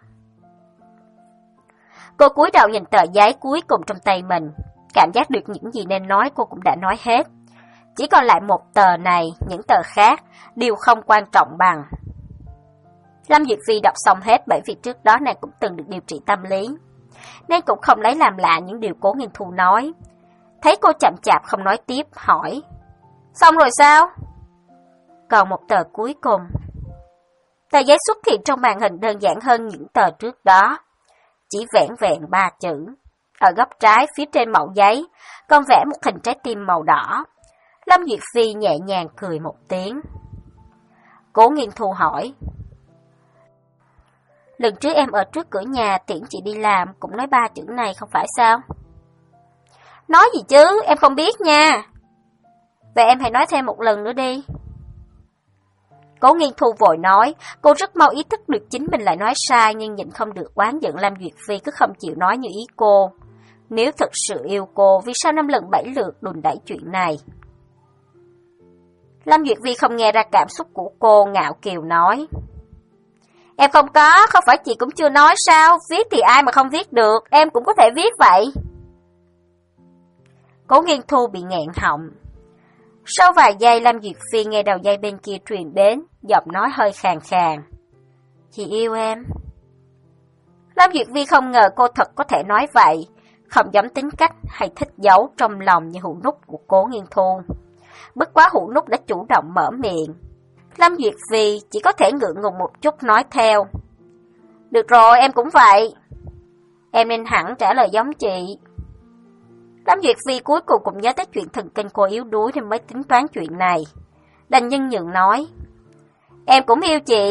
[SPEAKER 1] Cô cúi đầu nhìn tờ giấy cuối cùng trong tay mình, cảm giác được những gì nên nói cô cũng đã nói hết. Chỉ còn lại một tờ này, những tờ khác, đều không quan trọng bằng. Lâm Duyệt Phi đọc xong hết bởi vì trước đó nàng cũng từng được điều trị tâm lý, nên cũng không lấy làm lạ những điều Cố Nghiên Thu nói. Thấy cô chậm chạp không nói tiếp, hỏi. Xong rồi sao? Còn một tờ cuối cùng. Tờ giấy xuất hiện trong màn hình đơn giản hơn những tờ trước đó. Chỉ vẻn vẹn ba chữ. Ở góc trái phía trên mẩu giấy, còn vẽ một hình trái tim màu đỏ. Lâm Duyệt Phi nhẹ nhàng cười một tiếng. Cố Nghiên Thu hỏi. Lần trước em ở trước cửa nhà tiễn chị đi làm cũng nói ba chữ này không phải sao? Nói gì chứ, em không biết nha. Vậy em hãy nói thêm một lần nữa đi. Cố Nghiên Thu vội nói, cô rất mau ý thức được chính mình lại nói sai nhưng nhịn không được oán giận Lâm Duyệt Phi cứ không chịu nói như ý cô. Nếu thật sự yêu cô, vì sao năm lần bảy lượt đùn đẩy chuyện này? Lâm Duyệt Phi không nghe ra cảm xúc của cô, ngạo kiều nói. Em không có, không phải chị cũng chưa nói sao, viết thì ai mà không viết được, em cũng có thể viết vậy. Cố Nghiên Thu bị nghẹn họng. Sau vài giây Lâm Duyệt Phi nghe đầu dây bên kia truyền đến, giọng nói hơi khàn khàn. Chị yêu em. Lâm Duyệt Phi không ngờ cô thật có thể nói vậy, không giống tính cách hay thích giấu trong lòng như Hữu Nút của Cố Nghiên Thu. Bất quá Hữu Nút đã chủ động mở miệng. Lâm Duyệt Phi chỉ có thể ngượng ngùng một chút nói theo. Được rồi, em cũng vậy. Em nên hẳn trả lời giống chị. Lâm Duyệt Phi cuối cùng cũng nhớ tới chuyện thần kinh cô yếu đuối nên mới tính toán chuyện này. Đành nhân nhượng nói. Em cũng yêu chị.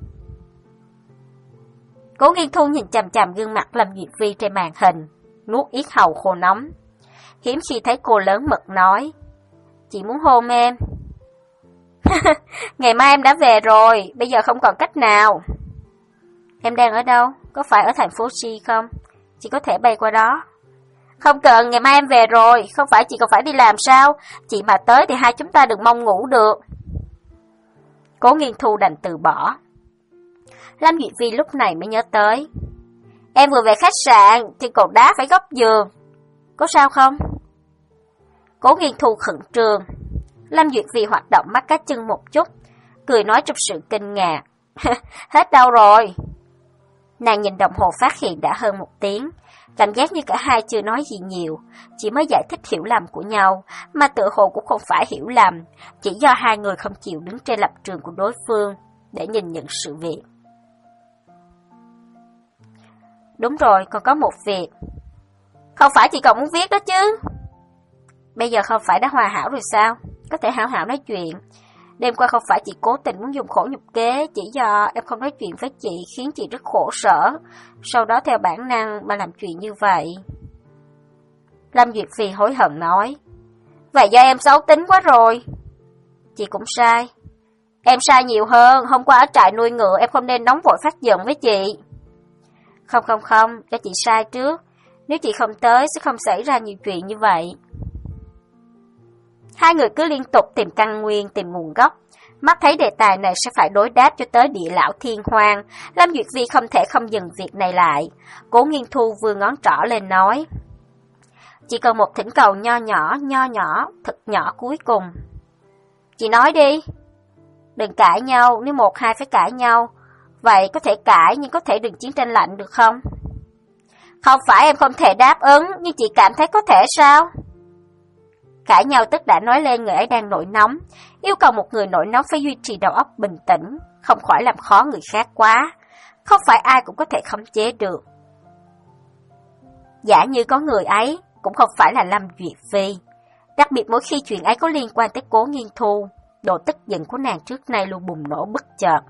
[SPEAKER 1] Cố Nghiên Thu nhìn chằm chằm gương mặt Lâm Duyệt Phi trên màn hình, nuốt yết hầu khô nóng. Hiếm khi thấy cô lớn mật nói. Chị muốn hôn em. Ngày mai em đã về rồi, bây giờ không còn cách nào. Em đang ở đâu? Có phải ở thành phố Chi không? Chị có thể bay qua đó. Không cần, ngày mai em về rồi, không phải chị còn phải đi làm sao? Chị mà tới thì hai chúng ta đừng mong ngủ được. Cố Nghiên Thu đành từ bỏ. Lâm Duyệt Phi lúc này mới nhớ tới. Em vừa về khách sạn thì cột đá phải góc giường. Có sao không? Cố Nghiên Thu khẩn trương. Lâm Duyệt Phi hoạt động mắt cá chân một chút, cười nói trong sự kinh ngạc. Hết đâu rồi? Nàng nhìn đồng hồ phát hiện đã hơn một tiếng, cảm giác như cả hai chưa nói gì nhiều, chỉ mới giải thích hiểu lầm của nhau, mà tự hồ cũng không phải hiểu lầm, chỉ do hai người không chịu đứng trên lập trường của đối phương để nhìn nhận sự việc. Đúng rồi, còn có một việc. Không phải chị còn muốn viết đó chứ? Bây giờ không phải đã hòa hảo rồi sao? Có thể hảo hảo nói chuyện. Đêm qua không phải chị cố tình muốn dùng khổ nhục kế, chỉ do em không nói chuyện với chị khiến chị rất khổ sở. Sau đó theo bản năng mà làm chuyện như vậy. Lâm Duyệt Phi hối hận nói. Vậy do em xấu tính quá rồi. Chị cũng sai. Em sai nhiều hơn, hôm qua ở trại nuôi ngựa em không nên nóng vội phát giận với chị. Không không không, cho chị sai trước. Nếu chị không tới sẽ không xảy ra nhiều chuyện như vậy. Hai người cứ liên tục tìm căn nguyên, tìm nguồn gốc. Mắt thấy đề tài này sẽ phải đối đáp cho tới địa lão thiên hoang. Lâm Duyệt Phi không thể không dừng việc này lại. Cố Nghiên Thu vừa ngón trỏ lên nói. Chỉ cần một thỉnh cầu nho nhỏ, nho nhỏ, thật nhỏ cuối cùng. Chị nói đi. Đừng cãi nhau, nếu một hai phải cãi nhau. Vậy có thể cãi nhưng có thể đừng chiến tranh lạnh được không? Không phải em không thể đáp ứng, nhưng chị cảm thấy có thể sao? Cãi nhau tức đã nói lên người ấy đang nổi nóng, yêu cầu một người nổi nóng phải duy trì đầu óc bình tĩnh, không khỏi làm khó người khác quá. Không phải ai cũng có thể khống chế được. Giả như có người ấy, cũng không phải là Lâm Duyệt Phi. Đặc biệt mỗi khi chuyện ấy có liên quan tới Cố Nghiên Thu, độ tức giận của nàng trước nay luôn bùng nổ bất chợt.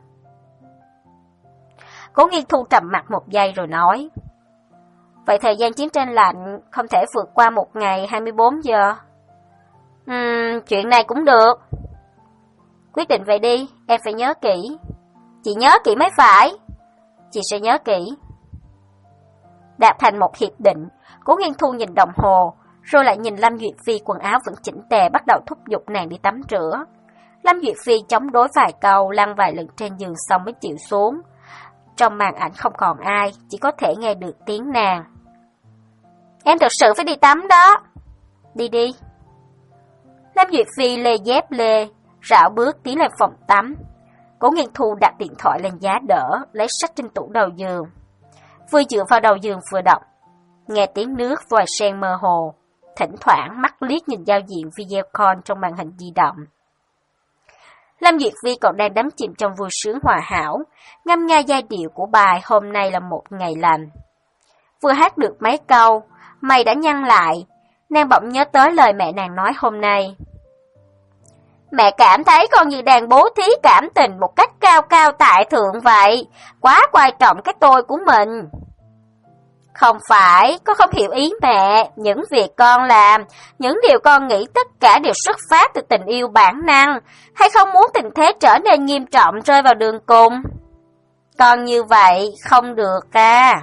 [SPEAKER 1] Cố Nghiên Thu trầm mặt một giây rồi nói. Vậy thời gian chiến tranh lạnh không thể vượt qua một ngày hai mươi bốn giờ. Ừm, chuyện này cũng được. Quyết định vậy đi, em phải nhớ kỹ. Chị nhớ kỹ mới phải. Chị sẽ nhớ kỹ. Đạt thành một hiệp định, Cố Nghiên Thu nhìn đồng hồ, rồi lại nhìn Lâm Duyệt Phi quần áo vẫn chỉnh tề bắt đầu thúc giục nàng đi tắm rửa. Lâm Duyệt Phi chống đối vài câu, lăn vài lần trên giường xong mới chịu xuống. Trong màn ảnh không còn ai, chỉ có thể nghe được tiếng nàng. Em thực sự phải đi tắm đó. Đi đi. Lâm Duyệt Phi lê dép lê, rảo bước tiến lên phòng tắm. Cố Nghiên Thu đặt điện thoại lên giá đỡ, lấy sách trên tủ đầu giường. Vừa dựa vào đầu giường vừa đọc, nghe tiếng nước vòi sen mơ hồ, thỉnh thoảng mắt liếc nhìn giao diện video call trong màn hình di động. Lâm Duyệt Phi còn đang đắm chìm trong vui sướng hòa hảo, ngâm nga giai điệu của bài Hôm nay là một ngày lành. Vừa hát được mấy câu, mày đã nhăn lại, nàng bỗng nhớ tới lời mẹ nàng nói hôm nay. Mẹ cảm thấy con như đang bố thí cảm tình một cách cao cao tại thượng vậy, quá quan trọng cái tôi của mình. Không phải, con không hiểu ý mẹ, những việc con làm, những điều con nghĩ tất cả đều xuất phát từ tình yêu bản năng, hay không muốn tình thế trở nên nghiêm trọng rơi vào đường cùng. Con như vậy không được à.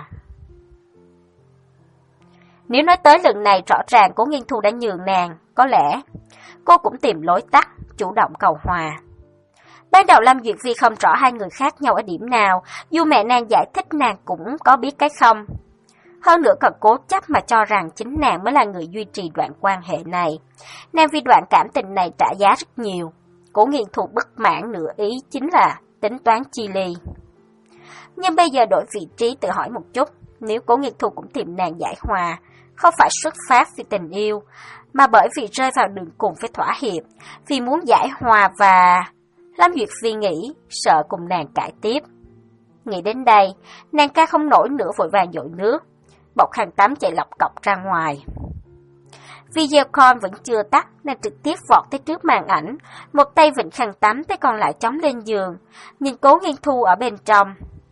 [SPEAKER 1] Nếu nói tới lần này rõ ràng Cố Nghiên Thu đã nhường nàng, có lẽ cô cũng tìm lối tắt, chủ động cầu hòa. Ban đầu Lâm Duyệt Phi không rõ hai người khác nhau ở điểm nào, dù mẹ nàng giải thích nàng cũng có biết cái không. Hơn nữa còn cố chấp mà cho rằng chính nàng mới là người duy trì đoạn quan hệ này. Nàng vì đoạn cảm tình này trả giá rất nhiều. Cố Nghiên Thu bất mãn nửa ý chính là tính toán chi ly. Nhưng bây giờ đổi vị trí tự hỏi một chút, nếu Cố Nghiên Thu cũng tìm nàng giải hòa, không phải xuất phát vì tình yêu, mà bởi vì rơi vào đường cùng phải thỏa hiệp, vì muốn giải hòa và... Lâm Duyệt Phi nghĩ, sợ cùng nàng cãi tiếp. Nghĩ đến đây, nàng ca không nổi nữa vội vàng dội nước, bọc khăn tắm chạy lọc cọc ra ngoài. Video call vẫn chưa tắt, nàng trực tiếp vọt tới trước màn ảnh, một tay vịnh khăn tắm, tay còn lại chống lên giường, nhìn Cố Nghiên Thu ở bên trong.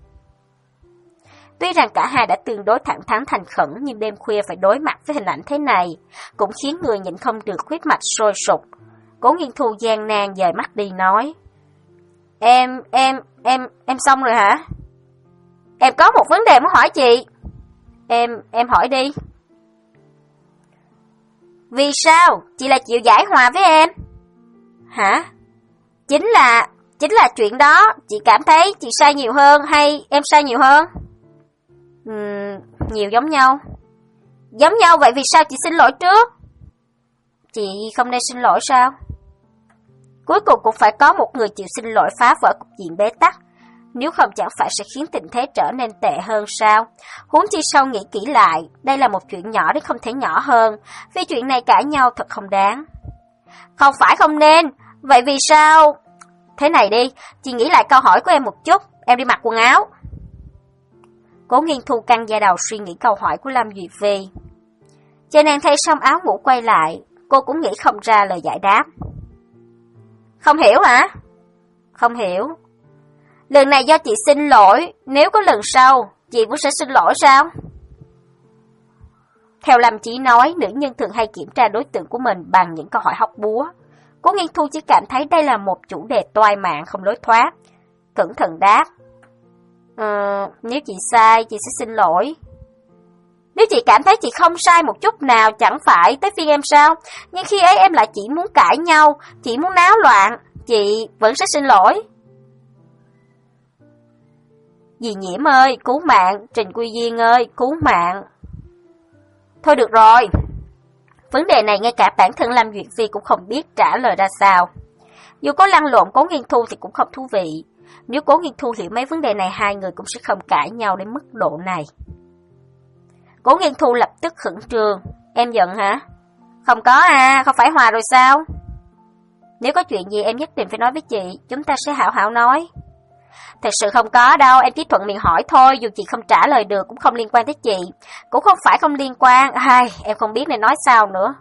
[SPEAKER 1] Tuy rằng cả hai đã tương đối thẳng thắn thành khẩn, nhưng đêm khuya phải đối mặt với hình ảnh thế này, cũng khiến người nhịn không được huyết mạch sôi sục. Cố Nghiên Thu gian nan dời mắt đi nói: Em, em, em, em xong rồi hả? Em có một vấn đề muốn hỏi chị. Em, em hỏi đi. Vì sao chị lại chịu giải hòa với em? Hả? Chính là, chính là chuyện đó, chị cảm thấy chị sai nhiều hơn hay em sai nhiều hơn? Uhm, nhiều giống nhau. Giống nhau vậy vì sao chị xin lỗi trước? Chị không nên xin lỗi sao? Cuối cùng cũng phải có một người chịu xin lỗi phá vỡ cục diện bế tắc, nếu không chẳng phải sẽ khiến tình thế trở nên tệ hơn sao? Huống chi sau nghĩ kỹ lại, đây là một chuyện nhỏ đến không thể nhỏ hơn, vì chuyện này cãi nhau thật không đáng. Không phải không nên, vậy vì sao? Thế này đi, chị nghĩ lại câu hỏi của em một chút, em đi mặc quần áo. Cố Nghiên Thu căng da đầu suy nghĩ câu hỏi của Lâm Duyệt Phi. Chờ nàng thay xong áo ngủ quay lại, cô cũng nghĩ không ra lời giải đáp. Không hiểu hả? Không hiểu. Lần này do chị xin lỗi, nếu có lần sau, chị cũng sẽ xin lỗi sao? Theo Lâm Chí nói, nữ nhân thường hay kiểm tra đối tượng của mình bằng những câu hỏi hóc búa. Cố Nghiên Thu chỉ cảm thấy đây là một chủ đề toai mạng không lối thoát. Cẩn thận đáp. Ờ, nếu chị sai, chị sẽ xin lỗi. Nếu chị cảm thấy chị không sai một chút nào, chẳng phải tới phiên em sao? Nhưng khi ấy em lại chỉ muốn cãi nhau, chỉ muốn náo loạn, chị vẫn sẽ xin lỗi. Dì Nhiễm ơi, cứu mạng, Trình Quy Duyên ơi, cứu mạng. Thôi được rồi. Vấn đề này ngay cả bản thân Lâm Duyệt Phi cũng không biết trả lời ra sao. Dù có lăn lộn Cố Nghiên Thu thì cũng không thú vị. Nếu Cố Nghiên Thu hiểu mấy vấn đề này, hai người cũng sẽ không cãi nhau đến mức độ này. Cố Nghiên Thu lập tức khẩn trương. Em giận hả? Không có à, không phải hòa rồi sao? Nếu có chuyện gì em nhất định phải nói với chị, chúng ta sẽ hảo hảo nói. Thật sự không có đâu, em chỉ thuận miệng hỏi thôi, dù chị không trả lời được cũng không liên quan tới chị. Cũng không phải không liên quan, ai, em không biết nên nói sao nữa.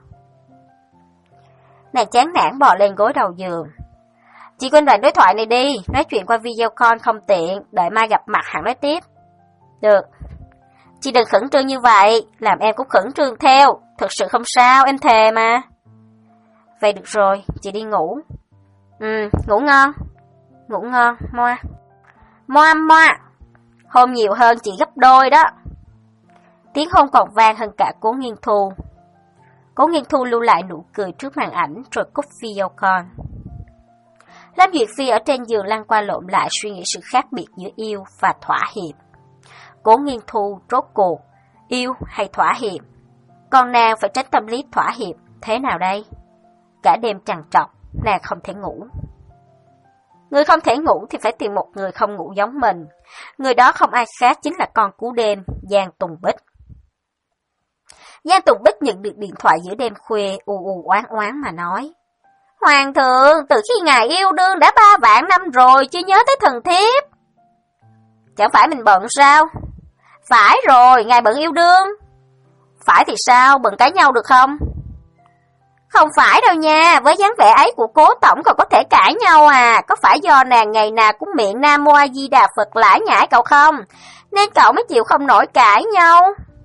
[SPEAKER 1] Nàng chán nản bò lên gối đầu giường. Chị quên đoạn đối thoại này đi, nói chuyện qua video call không tiện, đợi mai gặp mặt hẳn nói tiếp. Được. Chị đừng khẩn trương như vậy, làm em cũng khẩn trương theo, thật sự không sao, em thề mà. Vậy được rồi, chị đi ngủ. Ừ, ngủ ngon. Ngủ ngon, moa. Moa moa. Hôn nhiều hơn chị gấp đôi đó. Tiếng hôn còn vang hơn cả Cố Nghiên Thu. Cố Nghiên Thu lưu lại nụ cười trước màn ảnh rồi cúp video call. Lâm Duyệt Phi ở trên giường lăn qua lộn lại suy nghĩ sự khác biệt giữa yêu và thỏa hiệp. Cố Nghiên Thu rốt cuộc, yêu hay thỏa hiệp? Còn nàng phải tránh tâm lý thỏa hiệp, thế nào đây? Cả đêm trằn trọc, nàng không thể ngủ. Người không thể ngủ thì phải tìm một người không ngủ giống mình. Người đó không ai khác chính là con cú đêm, Giang Tùng Bích. Giang Tùng Bích nhận được điện thoại giữa đêm khuya, u u oán oán mà nói. Hoàng thượng, từ khi ngài yêu đương đã ba vạn năm rồi, chưa nhớ tới thần thiếp. Chẳng phải mình bận sao? Phải rồi, ngài bận yêu đương. Phải thì sao, bận cãi nhau được không? Không phải đâu nha, với dáng vẻ ấy của cố tổng còn có thể cãi nhau à, có phải do nàng ngày nào cũng miệng Nam Mô A Di Đà Phật lải nhải cậu không? Nên cậu mới chịu không nổi cãi nhau.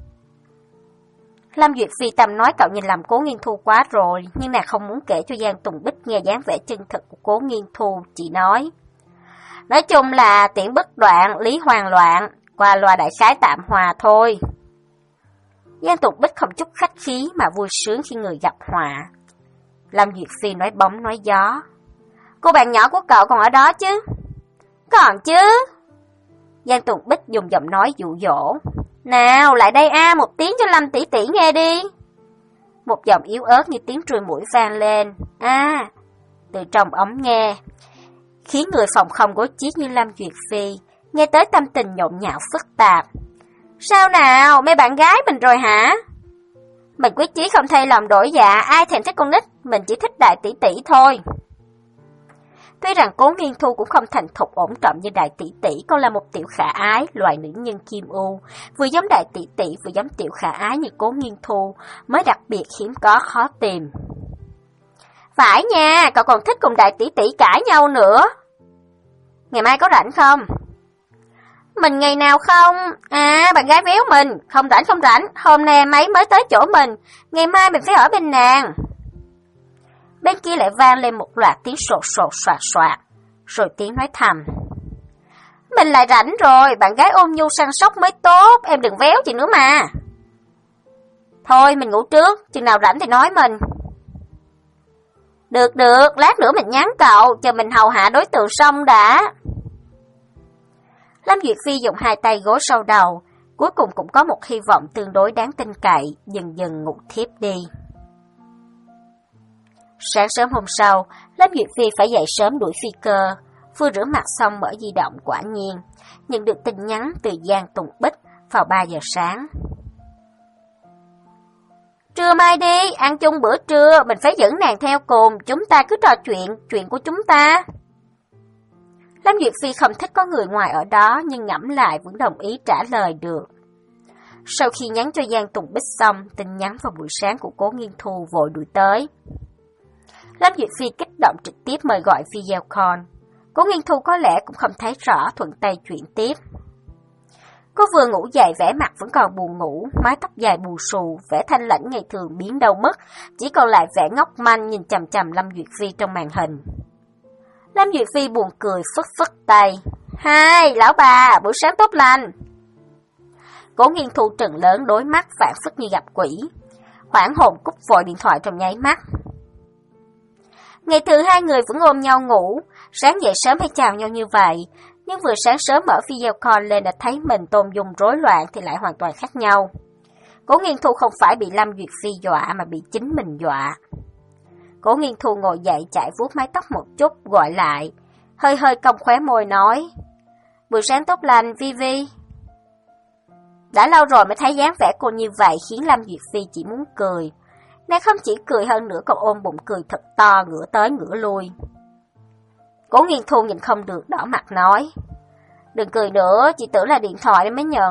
[SPEAKER 1] Lâm Duyệt Phi tâm nói cậu nhìn lầm Cố Nghiên Thu quá rồi, nhưng nàng không muốn kể cho Giang Tùng Bích nghe dáng vẻ chân thực của Cố Nghiên Thu, chị nói. Nói chung là tiễn bất đoạn, lý hoàng loạn, qua loa đại khái tạm hòa thôi. Giang Tùng Bích không chút khách khí mà vui sướng khi người gặp hòa. Lâm Duyệt Phi nói bóng nói gió. Cô bạn nhỏ của cậu còn ở đó chứ? Còn chứ. Giang Tùng Bích dùng giọng nói dụ dỗ. Nào, lại đây a, à, một tiếng cho Lâm tỷ tỷ nghe đi. Một giọng yếu ớt như tiếng trùi mũi vang lên. A, à, từ trong ống nghe, khiến người phòng không gối chiếc như Lâm Duyệt Phi nghe tới tâm tình nhộn nhạo phức tạp. Sao nào, mấy bạn gái mình rồi hả?
[SPEAKER 2] Mình quyết chí không thay lòng đổi dạ, ai thèm thích con nít, mình chỉ thích Đại tỷ tỷ thôi. Tuy rằng Cố Nghiên Thu cũng không thành thục ổn trọng như Đại tỷ tỷ, còn là một tiểu khả ái, loại nữ nhân kim u, vừa giống Đại tỷ tỷ vừa giống tiểu khả ái như Cố Nghiên Thu, mới đặc biệt hiếm có khó tìm. Phải nha, cậu còn thích cùng Đại tỷ tỷ cãi nhau nữa. Ngày mai có rảnh không? Mình ngày nào không? À, bạn gái véo mình, không rảnh không rảnh, hôm nay em ấy mới tới chỗ mình, ngày mai mình phải ở bên nàng. Bên kia lại vang lên một loạt tiếng sột sột soạt soạt, rồi tiếng nói thầm. Mình lại rảnh rồi, bạn gái ôn nhu săn sóc mới tốt, em đừng véo chị nữa mà. Thôi mình ngủ trước, chừng nào rảnh thì nói mình. Được được, lát nữa mình nhắn cậu, chờ mình hầu hạ đối tượng xong đã. Lâm Duyệt Phi dùng hai tay gối sau đầu, cuối cùng cũng có một hy vọng tương đối đáng tin cậy, dần dần ngủ thiếp đi. Sáng sớm hôm sau, Lâm Duyệt Phi phải dậy sớm đuổi phi cơ, vừa rửa mặt xong mở di động quả nhiên, nhận được tin nhắn từ Giang Tùng Bích vào ba giờ sáng. Trưa mai đi, ăn chung bữa trưa, mình phải dẫn nàng theo cùng, chúng ta cứ trò chuyện, chuyện của chúng ta. Lâm Duyệt Phi không thích có người ngoài ở đó, nhưng ngẫm lại vẫn đồng ý trả lời được. Sau khi nhắn cho Giang Tùng Bích xong, tin nhắn vào buổi sáng của Cố Nghiên Thu vội đuổi tới. Lâm Duyệt Phi kích động trực tiếp mời gọi video call. Cố Nghiên Thu có lẽ cũng không thấy rõ, thuận tay chuyển tiếp. Cô vừa ngủ dậy vẻ mặt vẫn còn buồn ngủ, mái tóc dài bù xù, vẻ thanh lãnh ngày thường biến đâu mất, chỉ còn lại vẻ ngốc manh nhìn chằm chằm Lâm Duyệt Phi trong màn hình. Lâm Duyệt Phi buồn cười phất phất tay. Hai, lão bà, buổi sáng tốt lành. Cố Nghiên Thu trừng lớn đôi mắt phản phất như gặp quỷ. Hoảng hồn cúp vội điện thoại trong nháy mắt. Ngày thường hai người vẫn ôm nhau ngủ, sáng dậy sớm hay chào nhau như vậy, nhưng vừa sáng sớm mở video call lên đã thấy mình Tôn Dung rối loạn thì lại hoàn toàn khác nhau. Cố Nghiên Thu không phải bị Lâm Duyệt Phi dọa mà bị chính mình dọa. Cố Nghiên Thu ngồi dậy chạy vuốt mái tóc một chút, gọi lại, hơi hơi cong khóe môi nói, buổi sáng tốt lành, Vi Vi. Đã lâu rồi mới thấy dáng vẻ cô như vậy khiến Lâm Duyệt Phi chỉ muốn cười. Nàng không chỉ cười hơn nữa còn ôm bụng cười thật to, ngửa tới ngửa lui. Cố Nghiên Thu nhìn không được đỏ mặt nói, đừng cười nữa, chị tưởng là điện thoại nên mới nhận.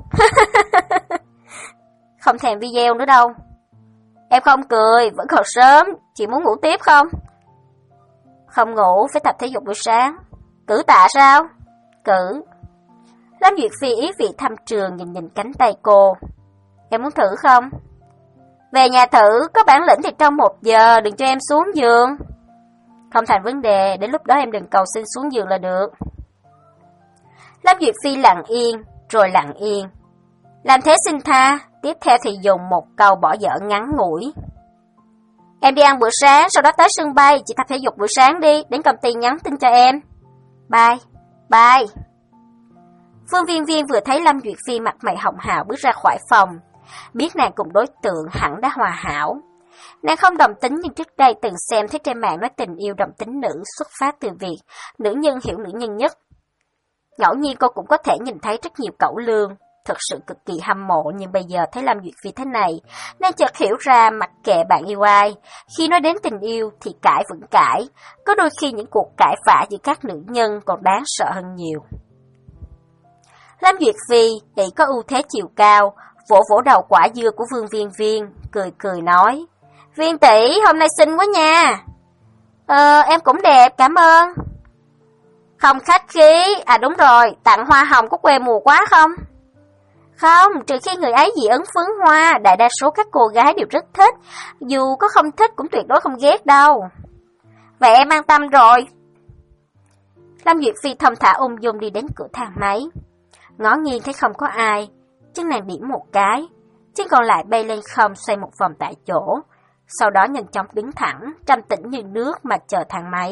[SPEAKER 2] Không thèm video nữa đâu. Em không cười, vẫn còn sớm, chị muốn ngủ tiếp không? Không ngủ, phải tập thể dục buổi sáng. Cử tạ sao? Cử. Lâm Duyệt Phi ý vị thăm trường nhìn nhìn cánh tay cô. Em muốn thử không? Về nhà thử, có bản lĩnh thì trong một giờ, đừng cho em xuống giường. Không thành vấn đề, đến lúc đó em đừng cầu xin xuống giường là được. Lâm Duyệt Phi lặng yên, rồi lặng yên. Làm thế xin tha, tiếp theo thì dùng một câu bỏ dở ngắn ngủi. Em đi ăn bữa sáng, sau đó tới sân bay, chị tập thể dục buổi sáng đi, đến công ty nhắn tin cho em. Bye, bye. Phương Viên Viên vừa thấy Lâm Duyệt Phi mặt mày hồng hào bước ra khỏi phòng, biết nàng cùng đối tượng hẳn đã hòa hảo. Nàng không đồng tính nhưng trước đây từng xem thấy trên mạng nói tình yêu đồng tính nữ xuất phát từ việc nữ nhân hiểu nữ nhân nhất. Ngẫu nhiên cô cũng có thể nhìn thấy rất nhiều cẩu lương, thực sự cực kỳ hâm mộ, nhưng bây giờ thấy Lâm Duyệt Phi thế này, nàng chợt hiểu ra mặc kệ bạn yêu ai, khi nói đến tình yêu thì cãi vẫn cãi, có đôi khi những cuộc cãi vã giữa các nữ nhân còn đáng sợ hơn nhiều. Lâm Duyệt Phi ỷ có ưu thế chiều cao, vỗ vỗ đầu quả dưa của Vương Viên Viên, cười cười nói, Viên tỷ, hôm nay xinh quá nha. Ờ, em cũng đẹp, cảm ơn. Không khách khí, à đúng rồi, tặng hoa hồng có quê mùa quá không? Không, trừ khi người ấy dị ứng phấn hoa, đại đa số các cô gái đều rất thích, dù có không thích cũng tuyệt đối không ghét đâu. Vậy em an tâm rồi. Lâm Duyệt Phi thong thả ung dung đi đến cửa thang máy, ngó nghiêng thấy không có ai, chân nàng điểm một cái, chân còn lại bay lên không xoay một vòng tại chỗ, sau đó nhanh chóng đứng thẳng, trầm tĩnh như nước mà chờ thang máy.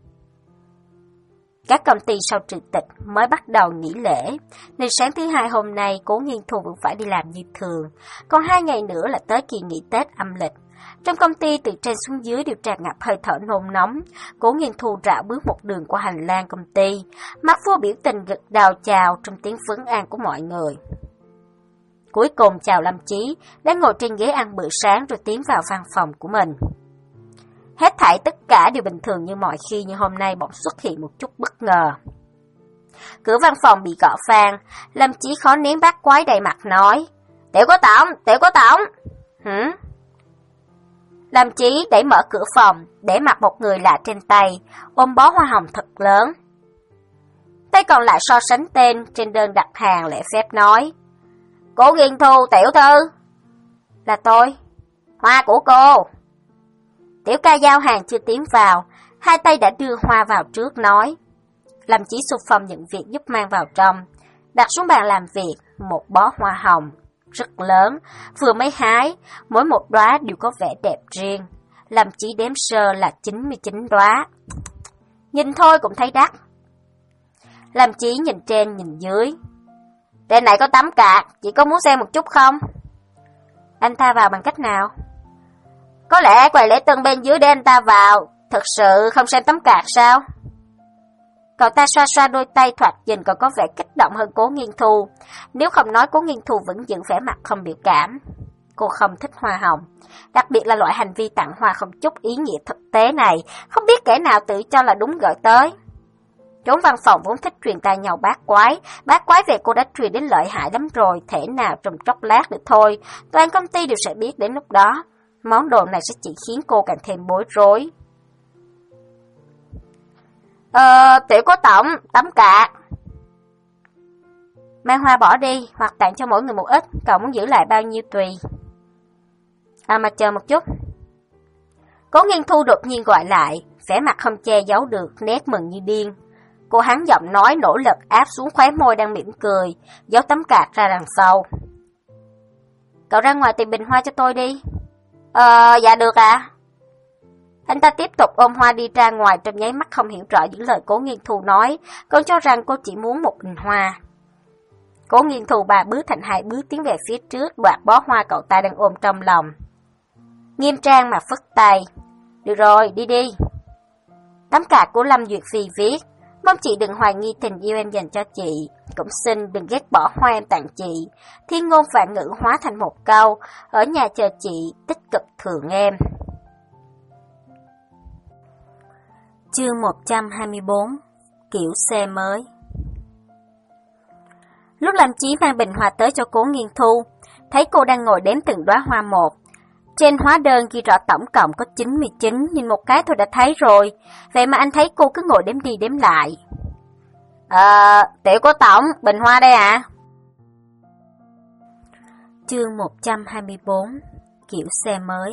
[SPEAKER 2] Các công ty sau trừ tịch mới bắt đầu nghỉ lễ, nên sáng thứ hai hôm nay Cố Nghiên Thu vẫn phải đi làm như thường, còn hai ngày nữa là tới kỳ nghỉ Tết âm lịch. Trong công ty từ trên xuống dưới đều tràn ngập hơi thở nôn nóng, Cố Nghiên Thu rảo bước một đường qua hành lang công ty, mặt vô biểu tình gật đầu chào trong tiếng vấn an của mọi người.
[SPEAKER 1] Cuối cùng chào Lâm Chí, đang ngồi trên ghế ăn bữa sáng rồi tiến vào văn phòng của mình. Hết thảy tất cả đều bình thường như mọi khi, nhưng hôm nay bỗng xuất hiện một chút bất ngờ. Cửa văn phòng bị gõ vang, Lâm Chí khó nén bát quái đầy mặt nói: "Tiểu Cố Tổng, Tiểu Cố Tổng." Hử? Lâm Chí đẩy mở cửa phòng, để mặt một người lạ trên tay, ôm bó hoa hồng thật lớn. Tay còn lại so sánh tên trên đơn đặt hàng lễ phép nói: "Cố Nghiên Thu tiểu thư." "Là tôi." "Hoa của cô." Tiểu ca giao hàng chưa tiến vào, hai tay đã đưa hoa vào trước nói. Lâm Chí xung phong nhận việc giúp mang vào trong, đặt xuống bàn làm việc một bó hoa hồng rất lớn, vừa mới hái, mỗi một đóa đều có vẻ đẹp riêng. Lâm Chí đếm sơ là chín mươi chín đóa. Nhìn thôi cũng thấy đắt. Lâm Chí nhìn trên nhìn dưới. "Trên này có tấm card, chị có muốn xem một chút không?" "Anh ta vào bằng cách nào?" "Có lẽ quầy lễ tân bên dưới để anh ta vào, thật sự không xem tấm card sao?" Cậu ta xoa xoa đôi tay, thoạt nhìn còn có vẻ kích động hơn Cố Nghiên Thu. Nếu không nói, Cố Nghiên Thu vẫn giữ vẻ mặt không biểu cảm. Cô không thích hoa hồng, đặc biệt là loại hành vi tặng hoa không chút ý nghĩa thực tế này, không biết kẻ nào tự cho là đúng gọi tới. Chốn văn phòng vốn thích truyền tai nhau bát quái, bát quái về cô đã truyền đến lợi hại lắm rồi, thể nào trong chốc lát nữa thôi, toàn công ty đều sẽ biết đến lúc đó. Món đồ này sẽ chỉ khiến cô càng thêm bối rối. Ờ, Tiểu Cố Tổng, tấm card. Mang hoa bỏ đi, hoặc tặng cho mỗi người một ít, cậu muốn giữ lại bao nhiêu tùy. À mà chờ một chút. Cố Nghiên Thu đột nhiên gọi lại, vẻ mặt không che giấu được, nét mừng như điên. Cô hắn giọng nói nỗ lực áp xuống khóe môi đang mỉm cười, giấu tấm card ra đằng sau. Cậu ra ngoài tìm bình hoa cho tôi đi. Ờ, dạ được ạ. À? Anh ta tiếp tục ôm hoa đi ra ngoài, trong nháy mắt không hiểu rõ những lời Cố Nghiên Thu nói, còn cho rằng cô chỉ muốn một bình hoa. Cố Nghiên Thu ba bước thành hai bước tiến về phía trước, đoạt bó hoa cậu ta đang ôm trong lòng. Nghiêm trang mà phất tay. Được rồi, đi đi. Tấm card của Lâm Duyệt Phi viết: "Mong chị đừng hoài nghi tình yêu em dành cho chị, cũng xin đừng ghét bỏ hoa em tặng chị. Thiên ngôn vạn ngữ hóa thành một câu: ở nhà chờ chị, tích cực thưởng em." Chương một trăm hai mươi bốn. Kiểu xe mới. Lúc Lâm Chí mang bình hoa tới cho Cố Nghiên Thu, thấy cô đang ngồi đếm từng đóa hoa một. Trên hóa đơn ghi rõ tổng cộng có chín mươi chín, nhìn một cái thôi đã thấy rồi, vậy mà anh thấy cô cứ ngồi đếm đi đếm lại. Ờ, Tiểu Cố Tổng, bình hoa đây ạ. À? Chương một trăm hai mươi bốn. Kiểu xe mới.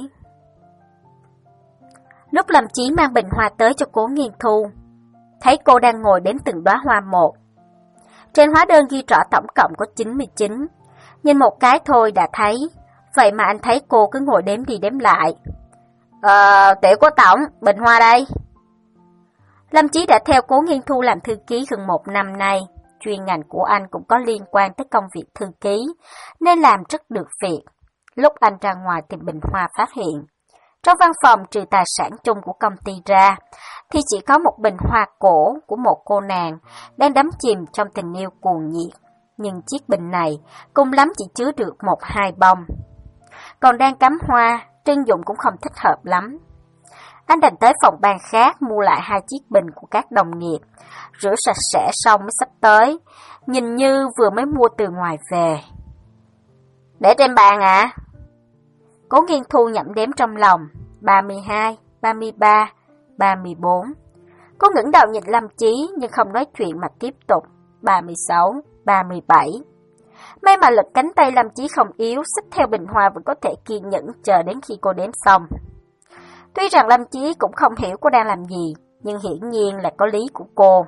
[SPEAKER 1] Lúc Lâm Chí mang bình hoa tới cho Cố Nghiên Thu, thấy cô đang ngồi đếm từng đóa hoa một. Trên hóa đơn ghi rõ tổng cộng có chín mươi chín, nhìn một cái thôi đã thấy, vậy mà anh thấy cô cứ ngồi đếm đi đếm lại. Ờ, Tiểu Cố Tổng, bình hoa đây. Lâm Chí đã theo Cố Nghiên Thu làm thư ký gần một năm nay, chuyên ngành của anh cũng có liên quan tới công việc thư ký, nên làm rất được việc. Lúc anh ra ngoài tìm bình hoa phát hiện, trong văn phòng trừ tài sản chung của công ty ra, thì chỉ có một bình hoa cổ của một cô nàng đang đắm chìm trong tình yêu cuồng nhiệt. Nhưng chiếc bình này cùng lắm chỉ chứa được một hai bông. Còn đang cắm hoa, trưng dụng cũng không thích hợp lắm. Anh đành tới phòng ban khác mua lại hai chiếc bình của các đồng nghiệp, rửa sạch sẽ xong mới xách tới, nhìn như vừa mới mua từ ngoài về. Để trên bàn ạ. À? Cố Nghiên Thu nhẩm đếm trong lòng, ba mươi hai, ba mươi ba, ba mươi bốn. Cô ngẩng đầu nhìn Lâm Chí nhưng không nói chuyện mà tiếp tục, ba mươi sáu, ba mươi bảy. May mà lực cánh tay Lâm Chí không yếu, xách theo bình hoa vẫn có thể kiên nhẫn chờ đến khi cô đếm xong. Tuy rằng Lâm Chí cũng không hiểu cô đang làm gì, nhưng hiển nhiên là có lý của cô.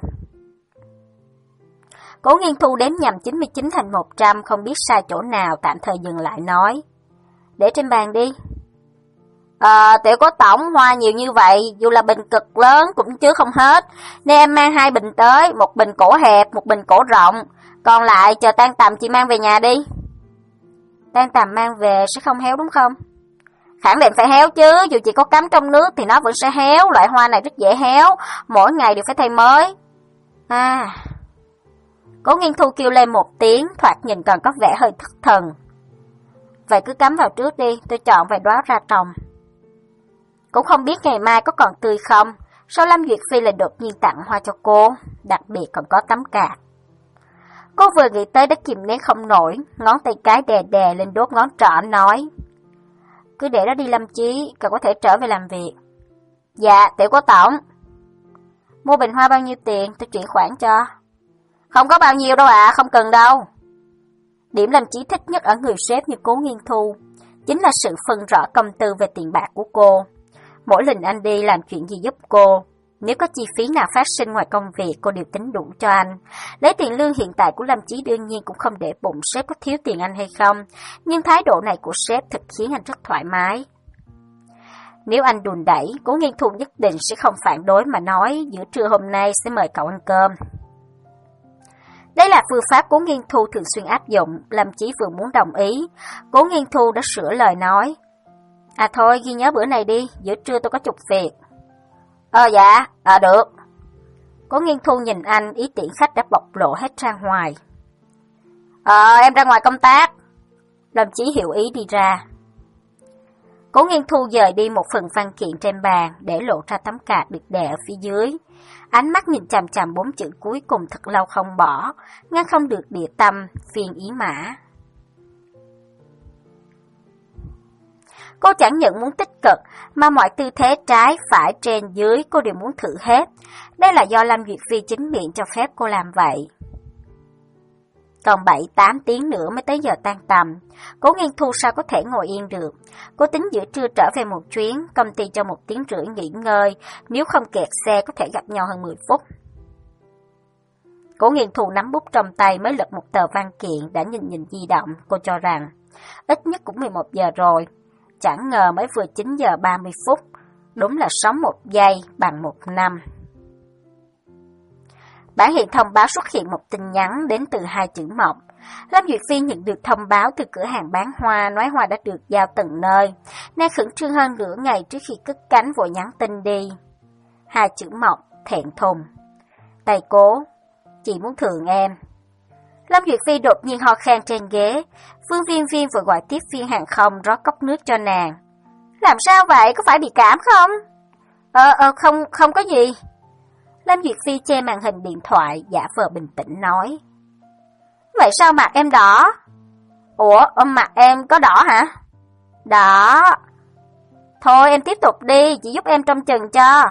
[SPEAKER 1] Cố Nghiên Thu đếm nhầm chín mươi chín thành một trăm, không biết sai chỗ nào, tạm thời dừng lại nói. Để trên bàn đi. Ờ, Tiểu Cố Tổng, hoa nhiều như vậy, dù là bình cực lớn cũng chứa không hết, nên em mang hai bình tới, một bình cổ hẹp, một bình cổ rộng, còn lại chờ tan tầm chị mang về nhà đi. Tan tầm mang về sẽ không héo đúng không? Khẳng định phải héo chứ, dù chỉ có cắm trong nước thì nó vẫn sẽ héo, loại hoa này rất dễ héo, mỗi ngày đều phải thay mới. À... Cố Nghiên Thu kêu lên một tiếng, thoạt nhìn còn có vẻ hơi thất thần.
[SPEAKER 2] Vậy cứ cắm vào trước đi, tôi chọn vài đóa ra trồng. Cũng không biết ngày mai có còn tươi không, sao Lâm Duyệt Phi lại đột nhiên tặng hoa cho cô, đặc biệt còn có tấm card. Cô vừa nghĩ tới đã kìm nén không nổi, ngón tay cái đè đè lên đốt ngón trỏ nói. Cứ để đó đi Lâm Chí, cậu có thể trở về làm việc. Dạ, tiểu cố tổng. Mua bình hoa bao nhiêu tiền, tôi chuyển khoản cho. Không có bao nhiêu đâu ạ, à, không cần đâu. Điểm Lâm Chí thích nhất ở người sếp như Cố Nghiên Thu chính là sự phân rõ công tư về tiền bạc của cô. Mỗi lần anh đi làm chuyện gì giúp cô, nếu có chi phí nào phát sinh ngoài công việc, cô đều tính đủ cho anh. Lấy tiền lương hiện tại của Lâm Chí đương nhiên cũng không để bụng sếp có thiếu tiền anh hay không, nhưng thái độ này của sếp thật khiến anh rất thoải mái. Nếu anh đùn đẩy, Cố Nghiên Thu nhất định sẽ không phản đối mà nói giữa trưa hôm nay sẽ mời cậu ăn cơm. Đây là phương pháp Cố Nghiên Thu thường xuyên áp dụng, Lâm Chí vừa muốn đồng ý, Cố Nghiên Thu đã sửa lời nói. À thôi, ghi nhớ bữa này đi, giữa trưa tôi có chút việc. Ờ dạ, ờ được. Cố Nghiên Thu nhìn anh, ý tiễn khách đã bộc lộ hết ra ngoài. Ờ, em ra ngoài công tác. Lâm Chí hiểu ý đi ra. Cố Nghiên Thu dời đi một phần văn kiện trên bàn để lộ ra tấm card được đè ở phía dưới. Ánh mắt nhìn chằm chằm bốn chữ cuối cùng thật lâu không bỏ, ngăn không được địa tâm, phiền ý mã. Cô chẳng những muốn tích cực, mà mọi tư thế trái, phải, trên, dưới cô đều muốn thử hết. Đây là do Lâm Duyệt Phi chính miệng cho phép cô làm vậy. Còn bảy tám tiếng nữa mới tới giờ tan tầm. Cố Nghiên Thu sao có thể ngồi yên được. Cô tính giữa trưa trở về một chuyến, công ty cho một tiếng rưỡi nghỉ ngơi, nếu không kẹt xe có thể gặp nhau hơn mười phút. Cố Nghiên Thu nắm bút trong tay mới lật một tờ văn kiện, đã nhìn nhìn di động, cô cho rằng ít nhất cũng mười một giờ rồi. Chẳng ngờ mới vừa chín giờ ba mươi phút, đúng là sống một giây bằng một năm. Bản hiện thông báo xuất hiện một tin nhắn đến từ hai chữ Mộc. Lâm Duyệt Phi nhận được thông báo từ cửa hàng bán hoa, nói hoa đã được giao từng nơi. Nàng khẩn trương hơn nửa ngày trước khi cất cánh vội nhắn tin đi. Hai chữ Mộc, thẹn thùng. Tay Cố, chị muốn thường em. Lâm Duyệt Phi đột nhiên ho khan trên ghế. Phương Viên Viên vừa gọi tiếp viên hàng không rót cốc nước cho nàng. Làm sao vậy, có phải bị cảm không? Ờ, ờ, không, không có gì. Lâm Duyệt Phi che màn hình điện thoại, giả vờ bình tĩnh nói. Vậy sao mặt em đỏ? Ủa, mặt em có đỏ hả? Đỏ. Thôi em tiếp tục đi, chị giúp em trông chừng cho.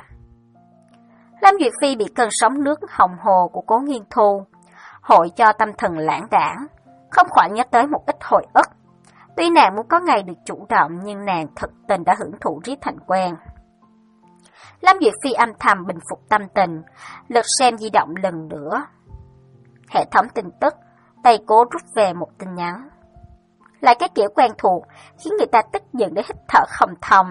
[SPEAKER 2] Lâm Duyệt Phi bị cơn sóng nước hồng hồ của Cố Nghiên Thu hội cho tâm thần lãng đãng, không khỏi nhớ tới một ít hồi ức. Tuy nàng muốn có ngày được chủ động, nhưng nàng thực tình đã hưởng thụ riết thành quen. Lâm Duyệt Phi âm thầm bình phục tâm tình, lật xem di động lần nữa. Hệ thống tin tức, tay Cố rút về một tin nhắn. Lại cái kiểu quen thuộc, khiến người ta tức giận để hít thở không thông.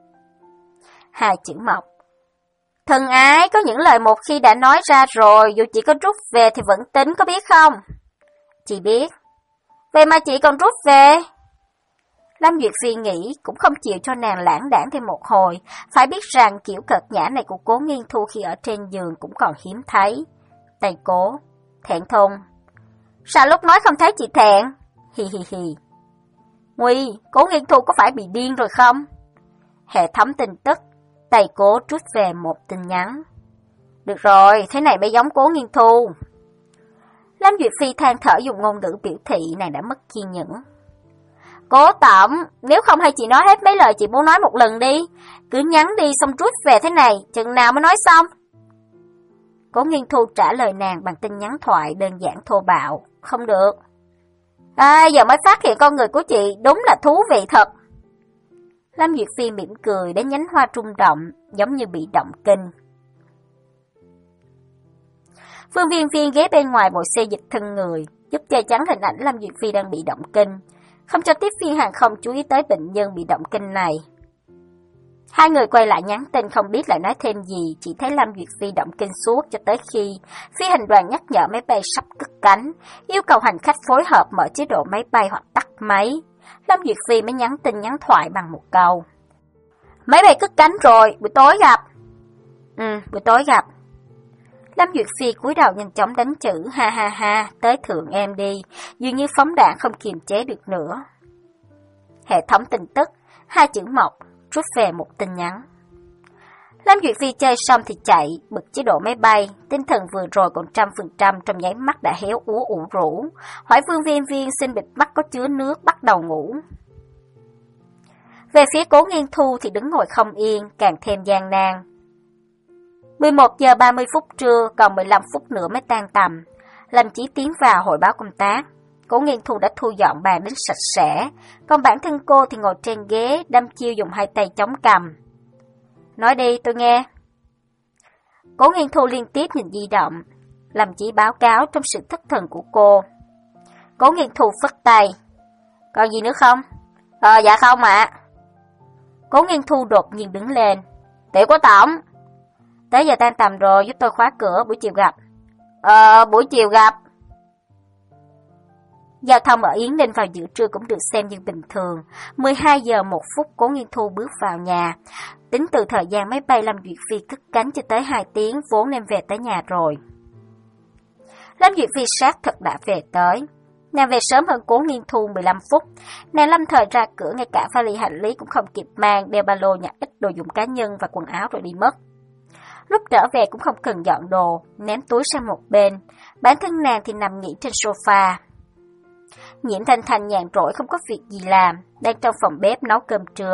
[SPEAKER 2] Hai chữ Mộc. Thân ái, có những lời một khi đã nói ra rồi, dù chị có rút về thì vẫn tính, có biết không? Chị biết. Vậy mà chị còn rút về. Lâm Duyệt Phi nghĩ cũng không chịu cho nàng lãng đãng thêm một hồi, phải biết rằng kiểu cợt nhã này của Cố Nghiên Thu khi ở trên giường cũng còn hiếm thấy. Tay Cố, thẹn thùng. Sao lúc nói không thấy chị thẹn? Hi hi hi. Nguy, Cố Nghiên Thu có phải bị điên rồi không? Hệ thống tin tức, tay Cố rút về một tin nhắn. Được rồi, thế này mới giống Cố Nghiên Thu. Lâm Duyệt Phi than thở dùng ngôn ngữ biểu thị nàng đã mất kiên nhẫn. Cố tổng, nếu không hay chị nói hết mấy lời chị muốn nói một lần đi. Cứ nhắn đi xong rút về thế này, chừng nào mới nói xong? Cố Nghiên Thu trả lời nàng bằng tin nhắn thoại đơn giản thô bạo. Không được. À, giờ mới phát hiện con người của chị đúng là thú vị thật. Lâm Duyệt Phi mỉm cười đến nhánh hoa rung động, giống như bị động kinh. Phương Viên Viên ghé bên ngoài vội xê dịch thân người, giúp che chắn hình ảnh Lâm Duyệt Phi đang bị động kinh, không cho tiếp viên hàng không chú ý tới bệnh nhân bị động kinh này. Hai người quay lại nhắn tin không biết lại nói thêm gì, chỉ thấy Lâm Duyệt Phi động kinh suốt cho tới khi phi hành đoàn nhắc nhở máy bay sắp cất cánh, yêu cầu hành khách phối hợp mở chế độ máy bay hoặc tắt máy. Lâm Duyệt Phi mới nhắn tin nhắn thoại bằng một câu. Máy bay cất cánh rồi, buổi tối gặp. Ừ, buổi tối gặp. Lâm Duyệt Phi cúi đầu nhanh chóng đánh chữ ha ha ha, tới thượng em đi, dường như phóng đạn không kiềm chế được nữa. hệ thống tin tức, hai chữ mộc, rút về một tin nhắn. Lâm Duyệt Phi chơi xong thì chạy, bật chế độ máy bay, tinh thần vừa rồi còn trăm phần trăm trong nháy mắt đã héo úa ủ rũ. Hỏi Vương Viên Viên xin bịt mắt có chứa nước, bắt đầu ngủ. Về phía Cố Nghiên Thu thì đứng ngồi không yên, càng thêm gian nan. mười một giờ ba mươi phút trưa, còn mười lăm phút nữa mới tan tầm. Lâm Chí tiến vào hội báo công tác. Cố Nghiên Thu đã thu dọn bàn đến sạch sẽ, còn bản thân cô thì ngồi trên ghế, đăm chiêu dùng hai tay chống cằm. Nói đi, tôi nghe. Cố Nghiên Thu liên tiếp nhìn di động. Lâm Chí báo cáo trong sự thất thần của cô. Cố Nghiên Thu phất tay. Còn gì nữa không? Ờ, dạ không ạ. À. Cố Nghiên Thu đột nhiên đứng lên. Tiểu Cố Tổng. Tới giờ tan tầm rồi, giúp tôi khóa cửa, buổi chiều gặp. Ờ, buổi chiều gặp. Giao thông ở Yến Ninh vào giữa trưa cũng được xem như bình thường. mười hai giờ một phút Cố Nghiên Thu bước vào nhà. Tính từ thời gian máy bay Lâm Duyệt Phi cất cánh cho tới hai tiếng, vốn nên về tới nhà rồi. Lâm Duyệt Phi xác thật đã về tới. Nàng về sớm hơn Cố Nghiên Thu mười lăm phút. Nàng lâm thời ra cửa, ngay cả vali hành lý cũng không kịp mang, đeo ba lô nhặt ít đồ dùng cá nhân và quần áo rồi đi mất. Lúc trở về cũng không cần dọn đồ, ném túi sang một bên. Bản thân nàng thì nằm nghỉ trên sofa. Nhiễm Thanh Thanh nhàn rỗi không có việc gì làm, đang trong phòng bếp nấu cơm trưa.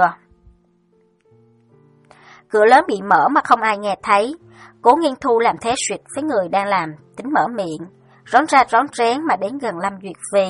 [SPEAKER 2] Cửa lớn bị mở mà không ai nghe thấy. Cố Nghiên Thu làm thế suyệt với người đang làm, tính mở miệng, rón ra rón rén mà đến gần Lâm Duyệt Phi.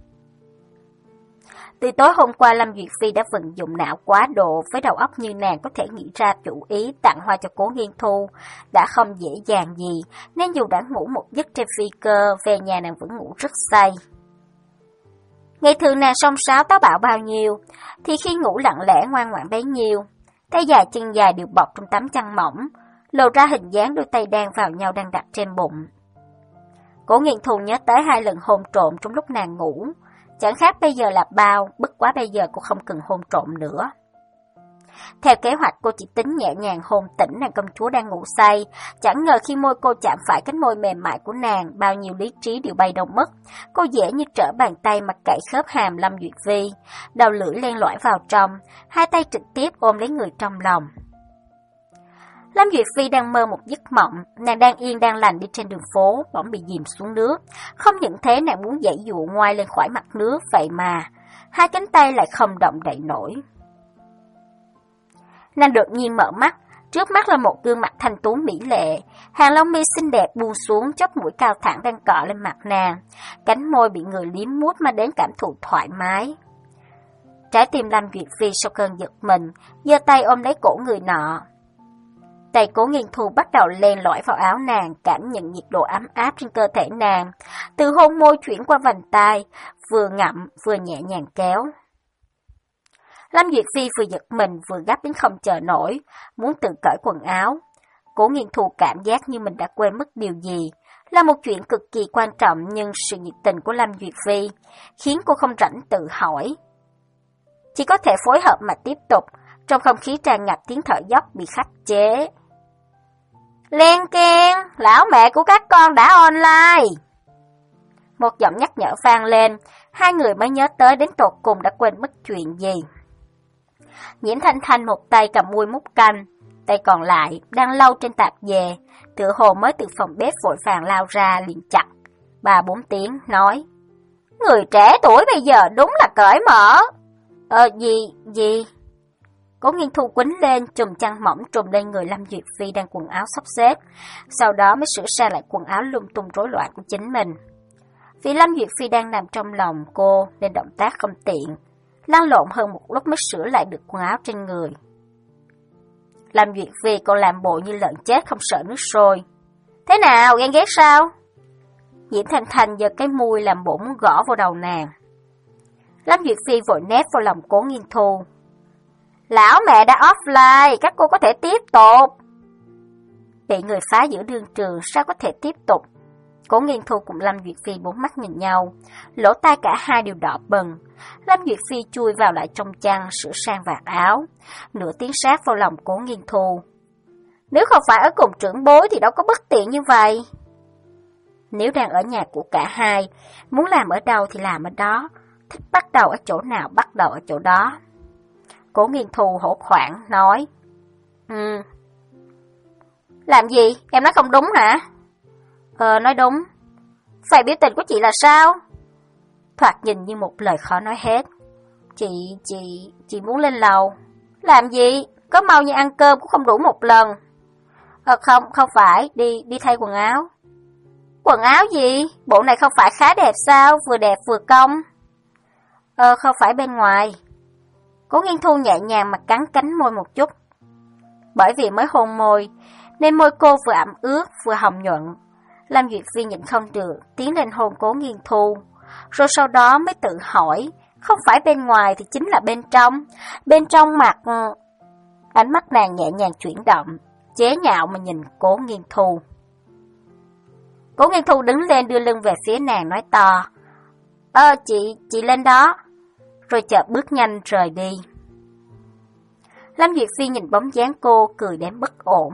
[SPEAKER 2] Từ tối hôm qua Lâm Duyệt Phi đã vận dụng não quá độ, với đầu óc như nàng có thể nghĩ ra chủ ý tặng hoa cho Cố Nghiên Thu đã không dễ dàng gì, nên dù đã ngủ một giấc trên phi cơ, về nhà nàng vẫn ngủ rất say. Ngày thường nàng song sáo táo bạo bao nhiêu, thì khi ngủ lặng lẽ ngoan ngoãn bấy nhiêu. Tay dài chân dài đều bọc trong tấm chăn mỏng, lộ ra hình dáng đôi tay đang vào nhau đang đặt trên bụng. Cố Nghiên Thu nhớ tới hai lần hôn trộm trong lúc nàng ngủ, chẳng khác bây giờ là bao, bất quá bây giờ cô không cần hôn trộm nữa. Theo kế hoạch cô chỉ tính nhẹ nhàng hôn tỉnh nàng công chúa đang ngủ say, chẳng ngờ khi môi cô chạm phải cánh môi mềm mại của nàng, bao nhiêu lý trí đều bay đâu mất. Cô dễ như trở bàn tay mà cạy khớp hàm Lâm Duyệt Phi, đầu lưỡi len lỏi vào trong, hai tay trực tiếp ôm lấy người trong lòng. Lâm Duyệt Phi đang mơ một giấc mộng, nàng đang yên đang lành đi trên đường phố, bỗng bị dìm xuống nước. Không những thế nàng muốn giãy dụa ngoai lên khỏi mặt nước, vậy mà hai cánh tay lại không động đậy nổi. Nàng đột nhiên mở mắt, trước mắt là một gương mặt thanh tú mỹ lệ, hàng lông mi xinh đẹp buông xuống, chóp mũi cao thẳng đang cọ lên mặt nàng, cánh môi bị người liếm mút mà đến cảm thụ thoải mái. Trái tim Lâm Duyệt Phi sau cơn giật mình, giơ tay ôm lấy cổ người nọ. Tay Cố Nghiên Thu bắt đầu len lỏi vào áo nàng, cảm nhận nhiệt độ ấm áp trên cơ thể nàng, từ hôn môi chuyển qua vành tai, vừa ngậm vừa nhẹ nhàng kéo. Lâm Duyệt Phi vừa giật mình vừa gấp đến không chờ nổi, muốn tự cởi quần áo. Cố Nghiên Thu cảm giác như mình đã quên mất điều gì, là một chuyện cực kỳ quan trọng, nhưng sự nhiệt tình của Lâm Duyệt Phi khiến cô không rảnh tự hỏi. Chỉ có thể phối hợp mà tiếp tục, trong không khí tràn ngập tiếng thở dốc bị khắc chế. Len keng, lão mẹ của các con đã online. Một giọng nhắc nhở vang lên, hai người mới nhớ tới đến tột cùng đã quên mất chuyện gì. Nhiễm Thanh Thanh một tay cầm muôi múc canh, tay còn lại đang lau trên tạp dề, tựa hồ mới từ phòng bếp vội vàng lao ra liền chặt ba bốn tiếng nói: Người trẻ tuổi bây giờ đúng là cởi mở. Ờ gì, gì? Cố Nghiên Thu quýnh lên, chùm chăn mỏng trùm lên người Lâm Duyệt Phi đang quần áo sắp xếp, sau đó mới sửa sang lại quần áo lung tung rối loạn của chính mình. Vì Lâm Duyệt Phi đang nằm trong lòng cô nên động tác không tiện, lăn lộn hơn một lúc mới sửa lại được quần áo trên người. Lâm Duyệt Phi còn làm bộ như lợn chết không sợ nước sôi. Thế nào, ghen ghét sao? Nhiễm Thanh Thanh giơ cái mui làm bộ muốn gõ vào đầu nàng. Lâm Duyệt Phi vội nép vào lòng Cố Nghiên Thu. Lão mẹ đã offline, các cô có thể tiếp tục. Bị người phá giữa đương trường, sao có thể tiếp tục? Cố Nghiên Thu cùng Lâm Duyệt Phi bốn mắt nhìn nhau, lỗ tai cả hai đều đỏ bừng. Lâm Duyệt Phi chui vào lại trong chăn, sửa sang vạt áo, nửa tiếng sát vào lòng Cố Nghiên Thu. Nếu không phải ở cùng trưởng bối thì đâu có bất tiện như vậy. Nếu đang ở nhà của cả hai, muốn làm ở đâu thì làm ở đó,
[SPEAKER 1] thích bắt đầu ở chỗ nào bắt đầu ở chỗ đó. Cố Nghiên Thu hổ khoản nói, Ừ. Làm gì? Em nói không đúng hả? Ờ, nói đúng. Vậy biểu tình của chị là sao? Thoạt nhìn như một lời khó nói hết. Chị, chị, chị muốn lên lầu. Làm gì? Có mau như ăn cơm cũng không đủ một lần. Ờ không, không phải, đi, đi thay quần áo. Quần áo gì? Bộ này không phải khá đẹp sao? Vừa đẹp vừa cong. Ờ, không phải bên ngoài. Cố Nghiên Thu nhẹ nhàng mà cắn cánh môi một chút. Bởi vì mới hôn môi, nên môi cô vừa ẩm ướt vừa hồng nhuận. Lâm Duyệt Phi nhịn không được, tiến lên hôn Cố Nghiên Thu. Rồi sau đó mới tự hỏi, không phải bên ngoài thì chính là bên trong. Bên trong mặt... Ánh mắt nàng nhẹ nhàng chuyển động, chế nhạo mà nhìn Cố Nghiên Thu. Cố Nghiên Thu đứng lên đưa lưng về phía nàng nói to, Ơ chị, chị lên đó. Rồi chợt bước nhanh rời đi. Lâm Duyệt Phi nhìn bóng dáng cô cười đến bất ổn.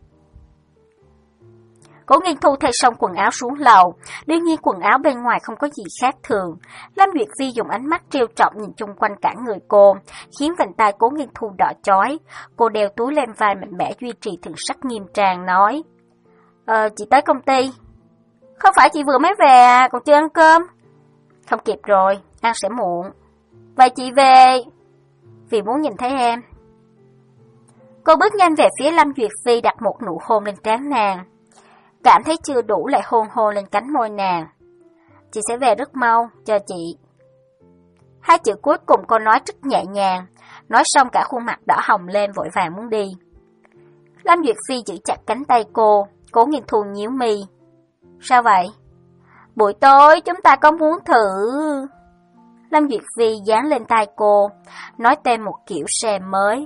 [SPEAKER 1] Cố Nghiên Thu thay xong quần áo xuống lầu, đương nhiên quần áo bên ngoài không có gì khác thường. Lâm Duyệt Phi dùng ánh mắt trêu chọc nhìn chung quanh cả người cô, khiến vành tai Cố Nghiên Thu đỏ chói. Cô đeo túi lên vai mạnh mẽ duy trì thần sắc nghiêm trang nói, Ờ, chị tới công ty. Không phải chị vừa mới về à, còn chưa ăn cơm. Không kịp rồi, ăn sẽ muộn. Vậy chị về vì muốn nhìn thấy em. Cô bước nhanh về phía Lâm Duyệt Phi, đặt một nụ hôn lên trán nàng. Cảm thấy chưa đủ lại hôn hôn lên cánh môi nàng. Chị sẽ về rất mau, chờ chị. Hai chữ cuối cùng cô nói rất nhẹ nhàng, nói xong cả khuôn mặt đỏ hồng lên vội vàng muốn đi. Lâm Duyệt Phi giữ chặt cánh tay cô, Cố Nghiên Thu nhíu mi. Sao vậy? Buổi tối chúng ta có muốn thử... Lâm Duyệt Phi dán lên tai cô, nói tên một kiểu xe mới.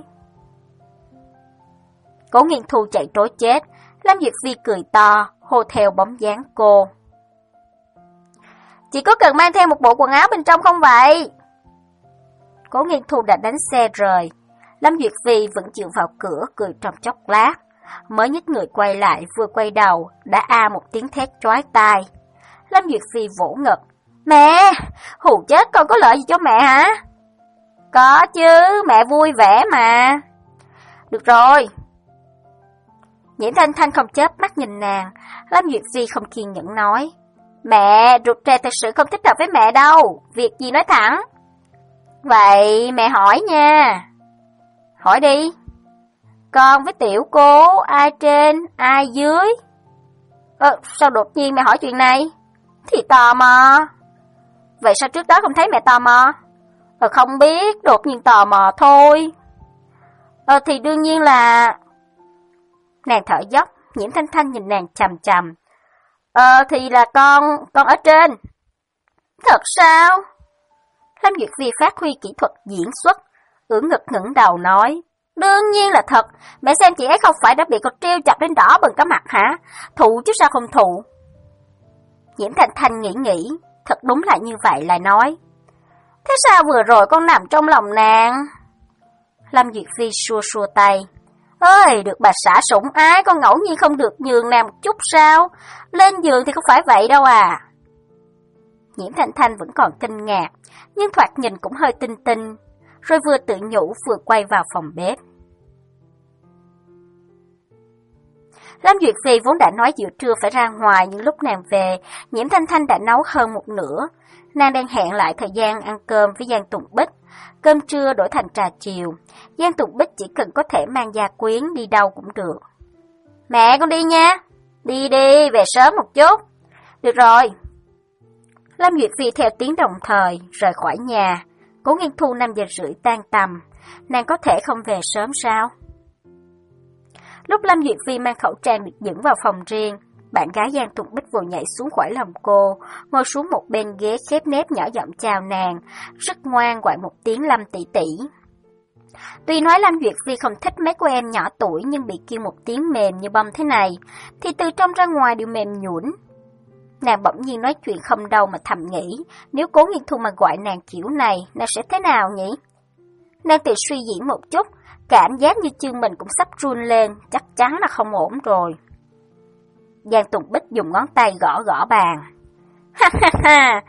[SPEAKER 1] Cố Nghiên Thu chạy trối chết, Lâm Duyệt Phi cười to, hô theo bóng dáng cô. Chị có cần mang theo một bộ quần áo bên trong không vậy? Cố Nghiên Thu đã đánh xe rời, Lâm Duyệt Phi vẫn chịu vào cửa cười trong chốc lát, mới nhích người quay lại vừa quay đầu, đã a một tiếng thét chói tai. Lâm Duyệt Phi vỗ ngực. Mẹ, hù chết con có lợi gì cho mẹ hả? Có chứ, mẹ vui vẻ mà. Được rồi. Nhiễm Thanh Thanh không chớp mắt nhìn nàng, Lâm Duyệt Phi không kiên nhẫn nói. Mẹ, rụt rè thật sự không thích hợp với mẹ đâu, việc gì nói thẳng. Vậy mẹ hỏi nha. Hỏi đi. Con với tiểu cô, ai trên, ai dưới? Ờ, sao đột nhiên mẹ hỏi chuyện này? Thì tò mò. Vậy sao trước đó không thấy mẹ tò mò? Ờ, không biết, đột nhiên tò mò thôi. Ờ, thì đương nhiên là... Nàng thở dốc, Nhiễm Thanh Thanh nhìn nàng chằm chằm. Ờ, thì là con, con ở trên. Thật sao? Lâm Duyệt Phi phát huy kỹ thuật diễn xuất, ưỡn ngực ngẩng đầu nói. Đương nhiên là thật, mẹ xem chị ấy không phải đã bị con trêu chọc đến đỏ bừng cả mặt hả? Thụ chứ sao không thụ? Nhiễm Thanh Thanh nghĩ nghĩ, thật đúng là như vậy lại nói. Thế sao vừa rồi con nằm trong lòng nàng? Lâm Duyệt Phi xua xua tay. Ơi, được bà xã sủng ái, con ngẫu nhiên không được nhường nàng một chút sao? Lên giường thì không phải vậy đâu à. Nhiễm Thanh Thanh vẫn còn kinh ngạc, nhưng thoạt nhìn cũng hơi tinh tinh, rồi vừa tự nhủ vừa quay vào phòng bếp. Lâm Duyệt Phi vốn đã nói giữa trưa phải ra ngoài, nhưng lúc nàng về, Nhiễm Thanh Thanh đã nấu hơn một nửa. Nàng đang hẹn lại thời gian ăn cơm với Giang Tùng Bích. Cơm trưa đổi thành trà chiều. Giang Tùng Bích chỉ cần có thể mang gia quyến đi đâu cũng được. Mẹ con đi nha. Đi đi, về sớm một chút. Được rồi. Lâm Duyệt Phi theo tiếng đồng thời, rời khỏi nhà. Cố Nghiên Thu năm giờ rưỡi tan tầm. Nàng có thể không về sớm sao? Lúc Lâm Duyệt Phi mang khẩu trang được dẫn vào phòng riêng, bạn gái Giang Tùng Bích vội nhảy xuống khỏi lòng cô, ngồi xuống một bên ghế khép nép nhỏ giọng chào nàng, rất ngoan gọi một tiếng Lâm tỷ tỷ. Tuy nói Lâm Duyệt Phi không thích mấy cô em nhỏ tuổi, nhưng bị kêu một tiếng mềm như bông thế này, thì từ trong ra ngoài đều mềm nhũn. Nàng bỗng nhiên nói chuyện không đâu mà thầm nghĩ, nếu Cố Nghiên Thu mà gọi nàng kiểu này, nàng sẽ thế nào nhỉ? Nàng tự suy diễn một chút, cảm giác như chân mình cũng sắp run lên, chắc chắn là không ổn rồi. Giang Tùng Bích dùng ngón tay gõ gõ bàn. Ha ha ha,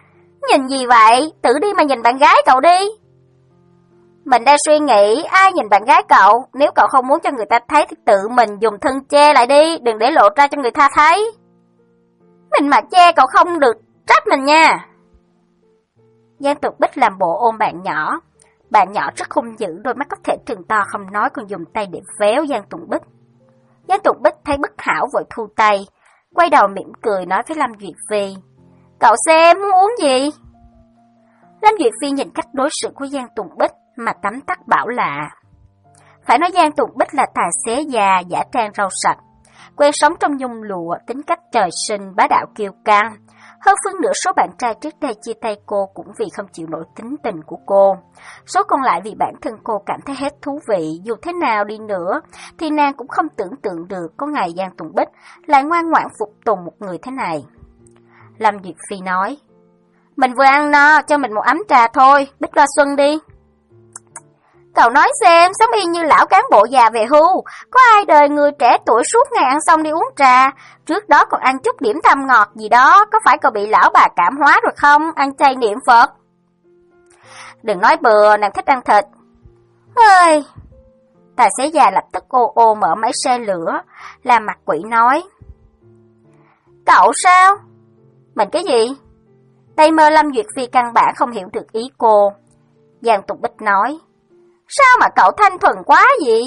[SPEAKER 2] Nhìn gì vậy? Tự đi mà nhìn bạn gái cậu đi. Mình đang suy nghĩ ai nhìn bạn gái cậu, nếu cậu không muốn cho người ta thấy thì tự mình dùng thân che lại đi, đừng để lộ ra cho người ta thấy. Mình mà che cậu không được trách mình nha. Giang Tục Bích làm bộ ôm bạn nhỏ. Bạn nhỏ rất hung dữ, đôi mắt có thể trừng to không nói còn dùng tay để véo Giang Tục Bích. Giang Tục Bích thấy bất hảo vội thu tay, quay đầu mỉm cười nói với Lâm Duyệt Phi. Cậu xem muốn uống gì? Lâm Duyệt Phi nhìn cách đối xử của Giang Tục Bích mà tấm tắc bảo lạ. Phải nói Giang Tục Bích là tài xế già giả trang rau sạch, quen sống trong nhung lụa, tính cách trời sinh bá đạo kiêu căng. Hơn phân nửa số bạn trai trước đây chia tay cô cũng vì không chịu nổi tính tình của cô. Số còn lại vì bản thân cô cảm thấy hết thú vị. Dù thế nào đi nữa thì nàng cũng không tưởng tượng được có ngày Giang Tục Bích lại ngoan ngoãn phục tùng một người thế này. Lâm Duyệt Phi nói, mình vừa ăn no, cho mình một ấm trà thôi, Bích loa xuân đi. Cậu nói xem, sống y như lão cán bộ già về hưu, có ai đời người trẻ tuổi suốt ngày ăn xong đi uống trà, trước đó còn ăn chút điểm tâm ngọt gì đó, có phải cậu bị lão bà cảm hóa rồi không, ăn chay niệm Phật? Đừng nói bừa, nàng thích ăn thịt. Ơi! Tài xế già lập tức ô ô mở máy xe lửa, làm mặt quỷ nói. Cậu sao? Mình cái gì? Tây mơ Lâm Duyệt Phi căn bản không hiểu được ý cô. Giang Tục Bích nói. Sao mà cậu thanh thuần quá vậy?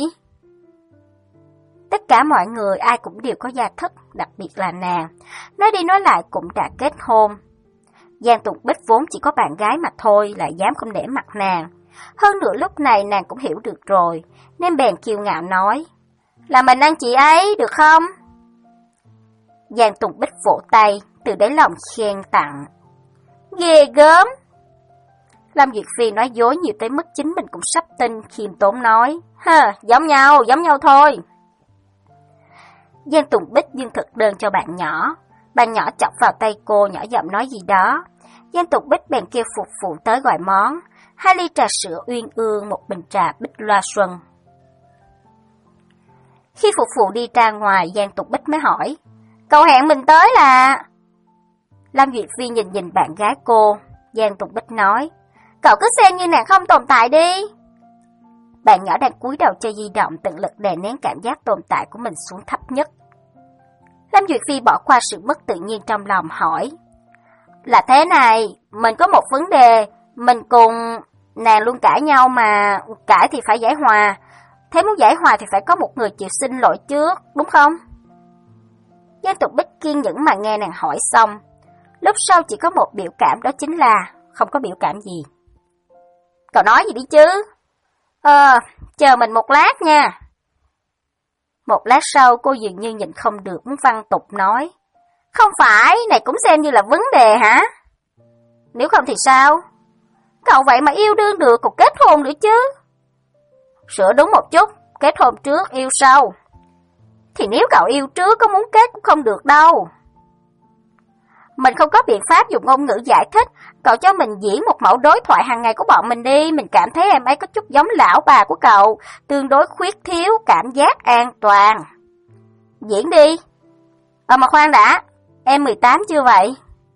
[SPEAKER 2] Tất cả mọi người ai cũng đều có gia thức, đặc biệt là nàng. Nói đi nói lại cũng đã kết hôn. Giang Tục Bích vốn chỉ có bạn gái mà thôi, lại dám không để mặt nàng. Hơn nữa lúc này nàng cũng hiểu được rồi, nên bèn kiêu ngạo nói. Là mình ăn chị ấy, được không? Giang Tục Bích vỗ tay, từ đáy lòng khen tặng. Ghê gớm! Lâm Duyệt Phi nói dối nhiều tới mức chính mình cũng sắp tin, khiêm tốn nói. Hơ, giống nhau, giống nhau thôi. Giang Tục Bích dương thực đơn cho bạn nhỏ. Bạn nhỏ chọc vào tay cô, nhỏ giọng nói gì đó. Giang Tục Bích bèn kêu phục vụ tới gọi món. Hai ly trà sữa uyên ương, một bình trà Bích loa xuân. Khi phục vụ đi ra ngoài, Giang Tục Bích mới hỏi. Cậu hẹn mình tới là... Lâm Duyệt Phi nhìn nhìn bạn gái cô. Giang Tục Bích nói. Cậu cứ xem như nàng không tồn tại đi. Bạn nhỏ đang cúi đầu chơi di động, tận lực đè nén cảm giác tồn tại của mình xuống thấp nhất. Lâm Duyệt Phi bỏ qua sự mất tự nhiên trong lòng hỏi. Là thế này, mình có một vấn đề, mình cùng nàng luôn cãi nhau mà, cãi thì phải giải hòa. Thế muốn giải hòa thì phải có một người chịu xin lỗi trước, đúng không? Giang Tục Bích kiên nhẫn mà nghe nàng hỏi xong. Lúc sau chỉ có một biểu cảm, đó chính là không có biểu cảm gì. Cậu nói gì đi chứ? Ờ, chờ mình một lát nha. Một lát sau cô dường như nhìn không được muốn văn tục nói. Không phải, này cũng xem như là vấn đề hả? Nếu không thì sao? Cậu vậy mà yêu đương được còn kết hôn nữa chứ? Sửa đúng một chút, kết hôn trước yêu sau. Thì nếu cậu yêu trước có muốn kết cũng không được đâu. Mình không có biện pháp dùng ngôn ngữ giải thích, cậu cho mình diễn một mẫu đối thoại hàng ngày của bọn mình đi, mình cảm thấy em ấy có chút giống lão bà của cậu, tương đối khuyết thiếu cảm giác an toàn. Diễn đi. Ờ mà khoan đã, em mười tám chưa vậy?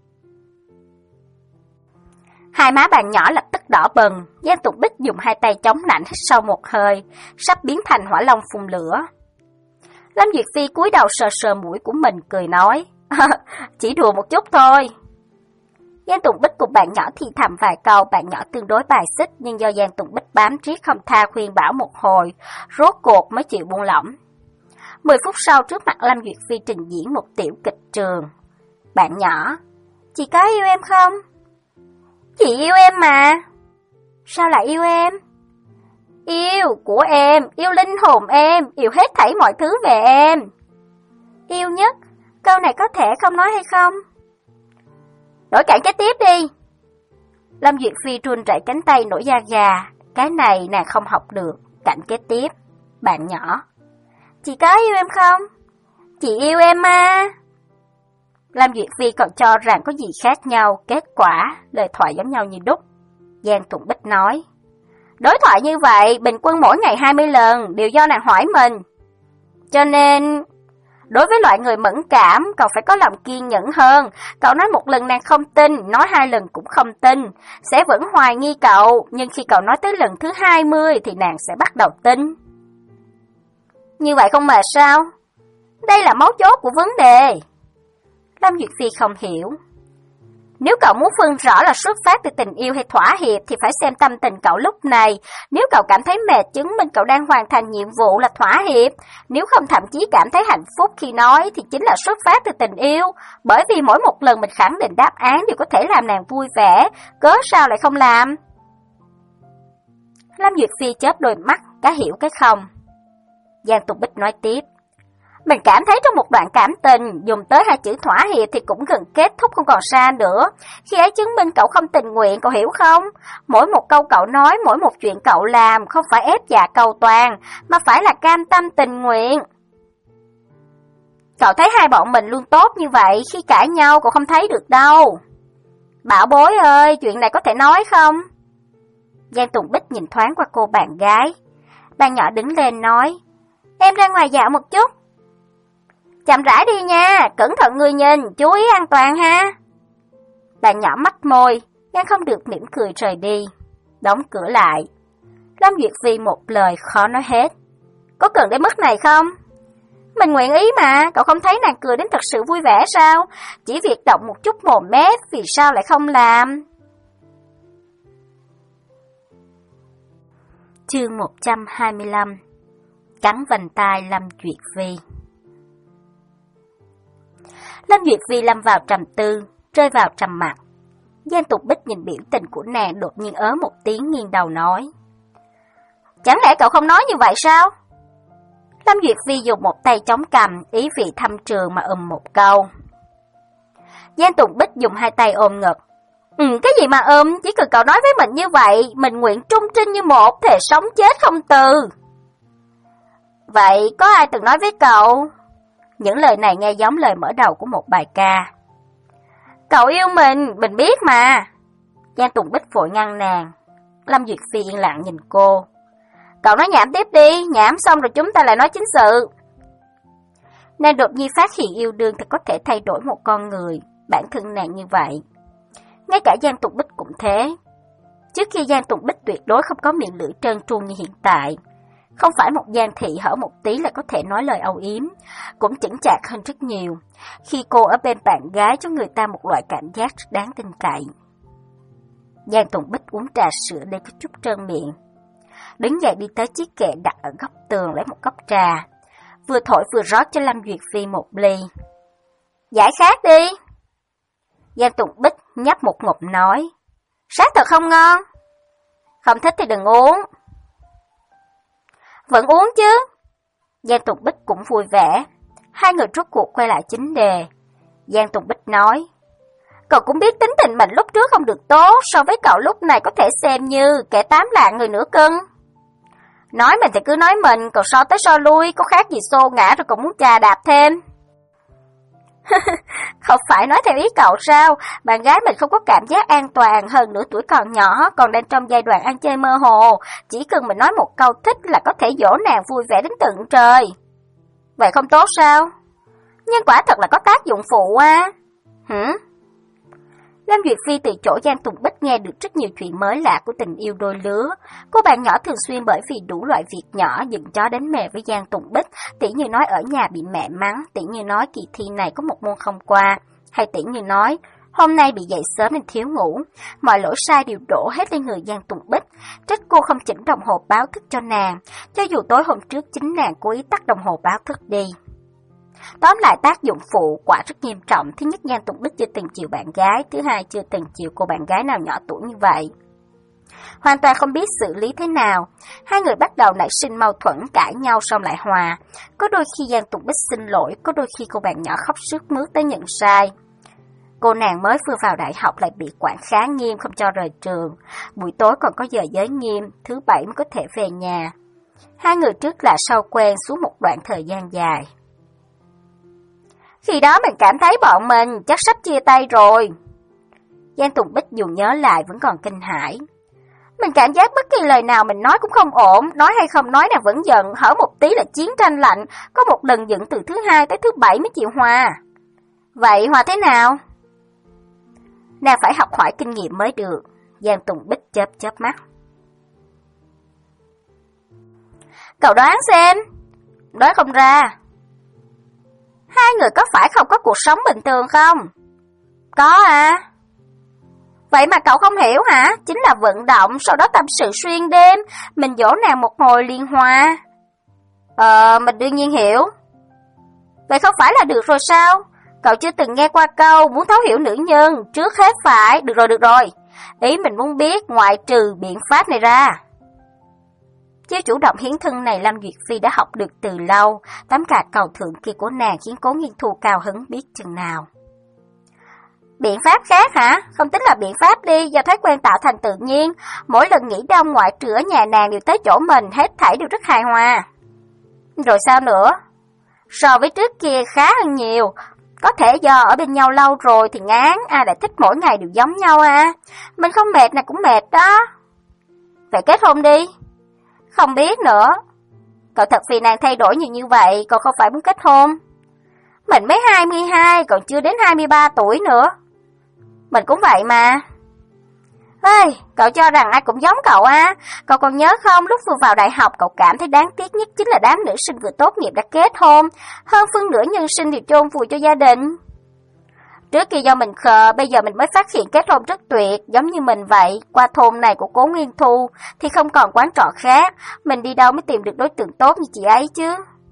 [SPEAKER 2] Hai má bạn nhỏ lập tức đỏ bừng, Giang Tục Bích dùng hai tay chống nạnh hít sâu một hơi, sắp biến thành hỏa long phun lửa. Lâm Duyệt Phi cúi đầu sờ sờ mũi của mình cười nói. Chỉ đùa một chút thôi. Giang Tục Bích cùng bạn nhỏ thì thầm vài câu, bạn nhỏ tương đối bài xích, nhưng do Giang Tục Bích bám riết không tha khuyên bảo một hồi, rốt cuộc mới chịu buông lỏng. Mười phút sau, trước mặt Lâm Duyệt Phi trình diễn một tiểu kịch trường. Bạn nhỏ, chị có yêu em không? Chị yêu em mà. Sao lại yêu em? Yêu của em, yêu linh hồn em, yêu hết thảy mọi thứ về em. Yêu nhất, câu này có thể không nói hay không? Đổi cảnh kế tiếp đi. Lâm Duyệt Phi run rẩy cánh tay nổi da gà. Cái này nàng không học được. Cảnh kế tiếp. Bạn nhỏ. Chị có yêu em không? Chị yêu em mà. Lâm Duyệt Phi còn cho rằng có gì khác nhau. Kết quả, lời thoại giống nhau như đúc. Giang Tục Bích nói. Đối thoại như vậy, bình quân mỗi ngày hai mươi lần, đều do nàng hỏi mình. Cho nên...
[SPEAKER 1] Đối với loại người mẫn cảm, cậu phải có lòng kiên nhẫn hơn. Cậu nói một lần nàng không tin, nói hai lần cũng không tin, sẽ vẫn hoài nghi cậu, nhưng khi cậu nói tới lần thứ hai mươi thì nàng sẽ bắt đầu tin. Như vậy không mệt sao? Đây là mấu chốt của vấn đề. Lâm Duyệt Phi không hiểu. Nếu cậu muốn phân rõ là xuất phát từ tình yêu hay thỏa hiệp thì phải xem tâm tình cậu lúc này. Nếu cậu cảm thấy mệt chứng minh cậu đang hoàn thành nhiệm vụ là thỏa hiệp. Nếu không thậm chí cảm thấy hạnh phúc khi nói thì chính là xuất phát từ tình yêu. Bởi vì mỗi một lần mình khẳng định đáp án đều có thể làm nàng vui vẻ, cớ sao lại không làm? Lâm Duyệt Phi chớp đôi mắt, cả hiểu cái không. Giang Tục Bích nói tiếp. Mình cảm thấy trong một đoạn cảm tình, dùng tới hai chữ thỏa hiệp thì cũng gần kết thúc không còn xa nữa. Khi ấy chứng minh cậu không tình nguyện, cậu hiểu không? Mỗi một câu cậu nói, mỗi một chuyện cậu làm, không phải ép dạ cầu toàn, mà phải là cam tâm tình nguyện. Cậu thấy hai bọn mình luôn tốt như vậy, khi cãi nhau cậu không thấy được đâu. Bảo bối ơi, chuyện này có thể nói không? Giang Tùng Bích nhìn thoáng qua cô bạn gái. Bạn nhỏ đứng lên nói, em ra ngoài dạo một chút. Chậm rãi đi nha, cẩn thận người nhìn, chú ý an toàn ha. Bạn nhỏ mấp môi, nhưng không được mỉm cười rời đi. Đóng cửa lại. Lâm Duyệt Phi một lời khó nói hết. Có cần đến mức này không? Mình nguyện ý mà, cậu không thấy nàng cười đến thật sự vui vẻ sao? Chỉ việc động một chút mồm mép, vì sao lại không làm? Chương một trăm hai mươi lăm. Cắn vành tai Lâm Duyệt Phi. Lâm Duyệt Phi lâm vào trầm tư, rơi vào trầm mặc. Giang Tục Bích nhìn biểu tình của nàng đột nhiên ớ một tiếng nghiêng đầu nói. Chẳng lẽ cậu không nói như vậy sao? Lâm Duyệt Phi dùng một tay chống cằm, ý vị thâm trường mà ừm một câu. Giang Tục Bích dùng hai tay ôm ngực. Ừ, cái gì mà ôm, chỉ cần cậu nói với mình như vậy, mình nguyện trung trinh như một, thề sống chết không từ. Vậy có ai từng nói với cậu? Những lời này nghe giống lời mở đầu của một bài ca. Cậu yêu mình, mình biết mà. Giang Tùng Bích vội ngăn nàng. Lâm Duyệt Phi yên lặng nhìn cô. Cậu nói nhảm tiếp đi, nhảm xong rồi chúng ta lại nói chính sự. Nàng đột nhiên phát hiện yêu đương thì có thể thay đổi một con người, bản thân nàng như vậy. Ngay cả Giang Tùng Bích cũng thế. Trước khi Giang Tùng Bích tuyệt đối không có miệng lưỡi trơn tru như hiện tại. Không phải một Giang thị hở một tí là có thể nói lời âu yếm, cũng chững chạc hơn rất nhiều. Khi cô ở bên bạn gái cho người ta một loại cảm giác rất đáng tin cậy. Giang Tùng Bích uống trà sữa để có chút trơn miệng. Đứng dậy đi tới chiếc kệ đặt ở góc tường lấy một cốc trà. Vừa thổi vừa rót cho Lâm Duyệt Phi một ly. Giải khát đi. Giang Tùng Bích nhấp một ngụm nói. Sát thật không ngon. Không thích thì đừng uống. Vẫn uống chứ. Giang Tùng Bích cũng vui vẻ. Hai người rốt cuộc quay lại chính đề. Giang Tùng Bích nói. Cậu cũng biết tính tình mình lúc trước không được tốt, so với cậu lúc này có thể xem như kẻ tám lạng người nửa cân. Nói mình thì cứ nói mình, cậu so tới so lui, có khác gì xô ngã rồi còn muốn chà đạp thêm. Không phải nói theo ý cậu sao, bạn gái mình không có cảm giác an toàn, hơn nửa tuổi còn nhỏ, còn đang trong giai đoạn ăn chơi mơ hồ, chỉ cần mình nói một câu thích là có thể dỗ nàng vui vẻ đến tận trời. Vậy không tốt sao? Nhưng quả thật là có tác dụng phụ á. Hử? Lâm Duyệt Phi từ chỗ Giang Tùng Bích nghe được rất nhiều chuyện mới lạ của tình yêu đôi lứa. Cô bạn nhỏ thường xuyên bởi vì đủ loại việc nhỏ dựng chó đánh mèo với Giang Tùng Bích, tỉ như nói ở nhà bị mẹ mắng, tỉ như nói kỳ thi này có một môn không qua, hay tỉ như nói hôm nay bị dậy sớm nên thiếu ngủ. Mọi lỗi sai đều đổ hết lên người Giang Tùng Bích, trách cô không chỉnh đồng hồ báo thức cho nàng, cho dù tối hôm trước chính nàng cố ý tắt đồng hồ báo thức đi. Tóm lại tác dụng phụ quả rất nghiêm trọng. Thứ nhất, Giang Tùng Bích chưa từng chiều bạn gái. Thứ hai, chưa từng chiều cô bạn gái nào nhỏ tuổi như vậy. Hoàn toàn không biết xử lý thế nào. Hai người bắt đầu nảy sinh mâu thuẫn, cãi nhau xong lại hòa. Có đôi khi Giang Tùng Bích xin lỗi, có đôi khi cô bạn nhỏ khóc sướt mướt tới nhận sai. Cô nàng mới vừa vào đại học lại bị quản khá nghiêm không cho rời trường. Buổi tối còn có giờ giới nghiêm, thứ bảy mới có thể về nhà. Hai người trước là sau quen suốt một đoạn thời gian dài. Khi đó mình cảm thấy bọn mình chắc sắp chia tay rồi. Giang Tùng Bích dù nhớ lại vẫn còn kinh hãi.
[SPEAKER 2] Mình cảm giác bất kỳ lời nào mình nói cũng không ổn, nói hay không nói nàng vẫn giận, hở một tí là chiến tranh lạnh, có một lần giận từ thứ hai tới thứ bảy mới chịu hòa. Vậy hòa thế nào? Nàng phải học hỏi kinh nghiệm mới được. Giang Tùng Bích chớp chớp mắt. Cậu đoán xem. Đoán không ra. Hai người có phải không có cuộc sống bình thường không? Có à. Vậy mà cậu không hiểu hả? Chính là vận động, sau đó tâm sự xuyên đêm, mình dỗ nàng một hồi liền hòa. Ờ, mình đương nhiên hiểu. Vậy không phải là được rồi sao? Cậu chưa từng nghe qua câu muốn thấu hiểu nữ nhân, trước hết phải... Được rồi, được rồi. Ý mình muốn biết ngoại trừ biện pháp này ra. Chiêu chủ động hiến thân này Lâm Duyệt Phi đã học được từ lâu, tấm cà cầu thượng kia của nàng khiến Cố Nghiên Thu cao hứng biết chừng nào. Biện pháp khác hả? Không tính là biện pháp đi, do thói quen tạo thành tự nhiên. Mỗi lần nghỉ đông ngoại trừ ở nhà nàng đều tới chỗ mình, hết thảy đều rất hài hòa. Rồi sao nữa? So với trước kia khá hơn nhiều. Có thể do ở bên nhau lâu rồi thì ngán, ai lại thích mỗi ngày đều giống nhau à. Mình không mệt nàng cũng mệt đó. Vậy kết hôn đi. Không biết nữa. Cậu thật vì nàng thay đổi nhiều như vậy, cậu không phải muốn kết hôn. Mình mới hai mươi hai, còn chưa đến hai mươi ba tuổi nữa. Mình cũng vậy mà. Ê, cậu cho rằng ai cũng giống cậu à? Cậu còn nhớ không, lúc vừa vào đại học cậu cảm thấy đáng tiếc nhất chính là đám nữ sinh vừa tốt nghiệp đã kết hôn, hơn phân nửa nhân sinh đều chôn vùi cho gia đình. Trước kia do mình khờ, bây giờ mình mới phát hiện kết hôn rất tuyệt, giống như mình vậy. Qua thôn này của Cố Nghiên Thu thì không còn quán trọ khác, mình đi đâu mới tìm được đối tượng tốt như chị ấy chứ.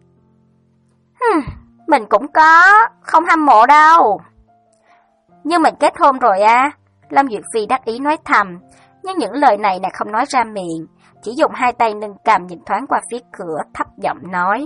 [SPEAKER 2] Hừm, mình cũng có, không hâm mộ đâu. Nhưng mình kết hôn rồi à? Lâm Duyệt Phi đắc ý nói thầm, nhưng những lời này nàng không nói ra miệng, chỉ dùng hai tay nâng cằm nhìn thoáng qua phía cửa, thấp giọng nói.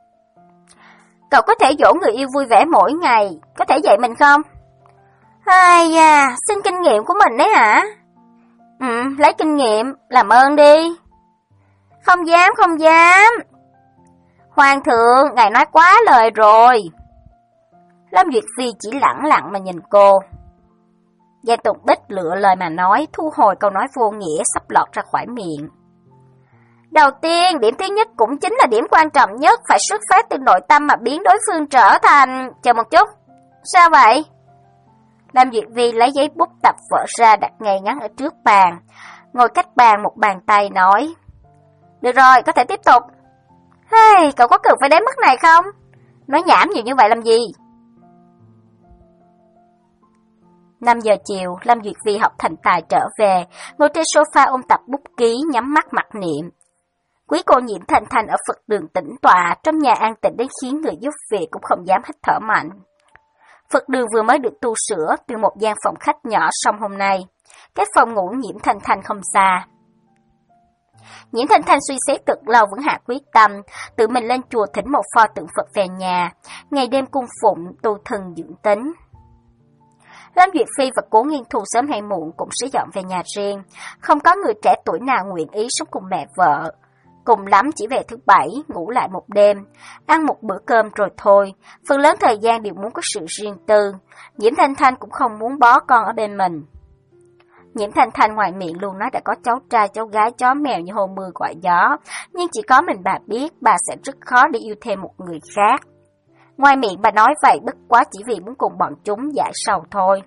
[SPEAKER 2] Cậu có thể dỗ người yêu vui vẻ mỗi ngày, có thể dạy mình không? Ai da, xin kinh nghiệm của mình đấy hả? Ừ, lấy kinh nghiệm, làm ơn đi. Không dám, không dám. Hoàng thượng, ngài nói quá lời rồi. Lâm Duyệt Phi chỉ lẳng lặng mà nhìn cô. Giang Tùng Bích lựa lời mà nói, thu hồi câu nói vô nghĩa sắp lọt ra khỏi miệng. Đầu tiên, điểm thứ nhất cũng chính là điểm quan trọng nhất, phải xuất phát từ nội tâm mà biến đối phương trở thành... Chờ một chút, sao vậy? Lâm Duyệt Vi lấy giấy bút tập vở ra đặt ngay ngắn ở trước bàn, ngồi cách bàn một bàn tay nói. Được rồi, có thể tiếp tục. Hey, cậu có cần phải đến mức này không? Nói nhảm nhiều như vậy làm gì? năm giờ chiều, Lâm Duyệt Vi học thành tài trở về, ngồi trên sofa ôn tập bút ký, nhắm mắt mặc niệm. Quý cô Nhiễm Thanh Thanh ở Phật đường tĩnh tọa, trong nhà an tĩnh đến khiến người giúp việc cũng không dám hít thở mạnh. Phật đường vừa mới được tu sửa từ một gian phòng khách nhỏ xong hôm nay, cái phòng ngủ Nhiễm Thanh Thanh không xa. Nhiễm Thanh Thanh suy xét cực lâu vẫn hạ quyết tâm, tự mình lên chùa thỉnh một pho tượng Phật về nhà, ngày đêm cung phụng tu thân dưỡng tính. Lâm Duyệt Phi và Cố Nghiên Thu sớm hay muộn cũng sẽ dọn về nhà riêng, không có người trẻ tuổi nào nguyện ý sống cùng mẹ vợ. Cùng lắm chỉ về thứ bảy, ngủ lại một đêm, ăn một bữa cơm rồi thôi, phần lớn thời gian đều muốn có sự riêng tư. Nhiễm Thanh Thanh cũng không muốn bó con ở bên mình. Nhiễm Thanh Thanh ngoài miệng luôn nói đã có cháu trai, cháu gái, chó mèo như hồ mưa gọi gió, nhưng chỉ có mình bà biết bà sẽ rất khó để yêu thêm một người khác. Ngoài miệng bà nói vậy bất quá chỉ vì muốn cùng bọn chúng giải sầu thôi.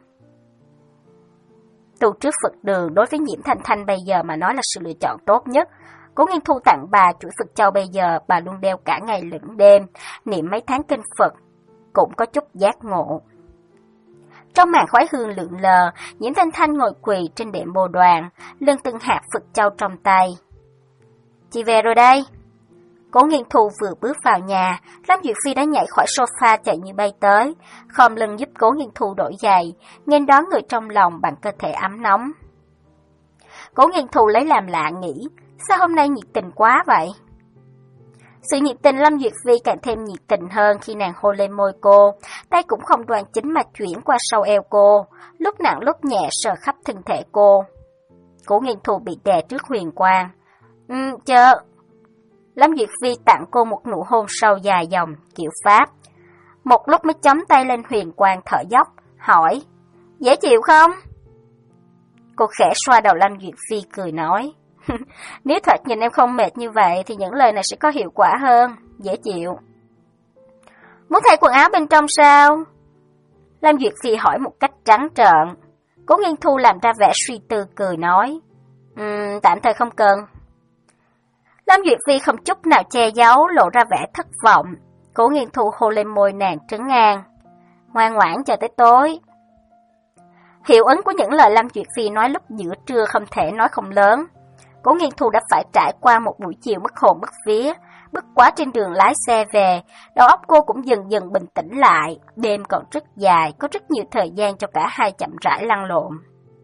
[SPEAKER 2] Tu trước Phật đường đối với Nhiễm Thanh Thanh bây giờ mà nói là sự lựa chọn tốt nhất. Cố Nghiên Thu tặng bà chuỗi Phật châu bây giờ bà luôn đeo cả ngày lẫn đêm, niệm mấy tháng kinh Phật, cũng có chút giác ngộ. Trong màn khói hương lượn lờ, Nhiễm Thanh Thanh ngồi quỳ trên đệm bồ đoàn, lưng từng hạt Phật châu trong tay. Chị về rồi đây. Cố Nghiên Thu vừa bước vào nhà, Lâm Duyệt Phi đã nhảy khỏi sofa chạy như bay tới, khom lưng giúp Cố Nghiên Thu đổi giày, nghênh đón người trong lòng bằng cơ thể ấm nóng. Cố Nghiên Thu lấy làm lạ nghĩ, sao hôm nay nhiệt tình quá vậy? Sự nhiệt tình Lâm Duyệt Phi càng thêm nhiệt tình hơn khi nàng hôn lên môi cô, tay cũng không đoan chính mà chuyển qua sau eo cô, lúc nặng lúc nhẹ sờ khắp thân thể cô. Cố Nghiên Thu bị đè trước huyền quang. Ừ, chờ. Lâm Duyệt Phi tặng cô một nụ hôn sâu dài dòng, kiểu Pháp. Một lúc mới chống tay lên huyền quang thở dốc, hỏi, dễ chịu không? Cô khẽ xoa đầu Lâm Duyệt Phi cười nói, Nếu thoạt nhìn em không mệt như vậy thì những lời này sẽ có hiệu quả hơn, dễ chịu. Muốn thay quần áo bên trong sao? Lam Duyệt Phi hỏi một cách trắng trợn. Cố Nghiên Thu làm ra vẻ suy tư cười nói. Um, tạm thời không cần. Lam Duyệt Phi không chút nào che giấu, lộ ra vẻ thất vọng. Cố Nghiên Thu hôn lên môi nàng trấn an. Ngoan ngoãn chờ tới tối. Hiệu ứng của những lời Lam Duyệt Phi nói lúc giữa trưa không thể nói không lớn. Cố Nghiên Thu đã phải trải qua một buổi chiều mất hồn mất vía. Bất quá trên đường lái xe về, đầu óc cô cũng dần dần bình tĩnh lại. Đêm còn rất dài, có rất nhiều thời gian cho cả hai chậm rãi lăn lộn.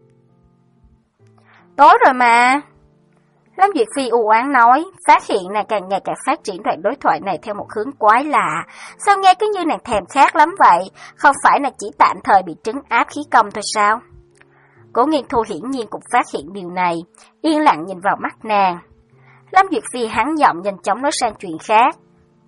[SPEAKER 2] Tối rồi mà. Lam Duyệt Phi u oán nói, phát hiện nàng càng ngày càng phát triển đoạn đối thoại này theo một hướng quái lạ. Sao nghe cứ như nàng thèm khát lắm vậy, không phải là chỉ tạm thời bị trấn áp khí công thôi sao? Cố Nghiên Thu hiển nhiên cũng phát hiện điều này, yên lặng nhìn vào mắt nàng. Lam Duyệt Phi hắn giọng nhanh chóng nói sang chuyện khác.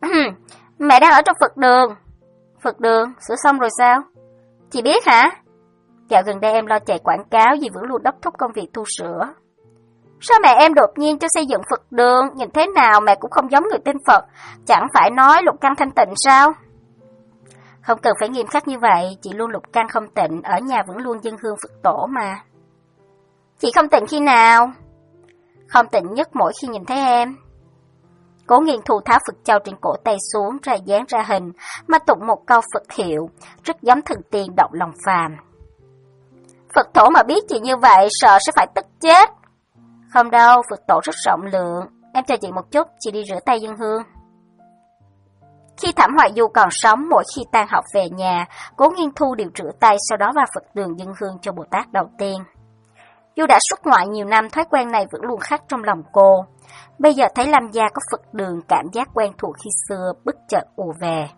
[SPEAKER 2] Mẹ đang ở trong Phật đường. Phật đường, sửa xong rồi sao? Chị biết hả? Dạo gần đây em lo chạy quảng cáo vì vẫn luôn đốc thúc công việc tu sửa. Sao mẹ em đột nhiên cho xây dựng Phật đường, nhìn thế nào mẹ cũng không giống người tin Phật, chẳng phải nói lục căn thanh tịnh sao? Không cần phải nghiêm khắc như vậy, chị luôn lục căn không tịnh, ở nhà vẫn luôn dâng hương Phật tổ mà. Chị không tịnh khi nào? Không tịnh nhất mỗi khi nhìn thấy em. Cố Nghiên Thu tháo Phật châu trên cổ tay xuống, ra dáng ra hình, mà tụng một câu Phật hiệu, rất giống thần tiên động lòng phàm. Phật tổ mà biết chị như vậy, sợ sẽ phải tức chết. Không đâu, Phật tổ rất rộng lượng. Em chờ chị một chút, chị đi rửa tay dân hương. Khi Thẩm Hoài Du còn sống, mỗi khi tan học về nhà, Cố Nghiên Thu đều rửa tay, sau đó vào Phật đường dân hương cho Bồ Tát đầu tiên. Dù đã xuất ngoại nhiều năm, thói quen này vẫn luôn khắc trong lòng cô. Bây giờ thấy Lam gia có Phật đường, cảm giác quen thuộc khi xưa bất chợt ùa về.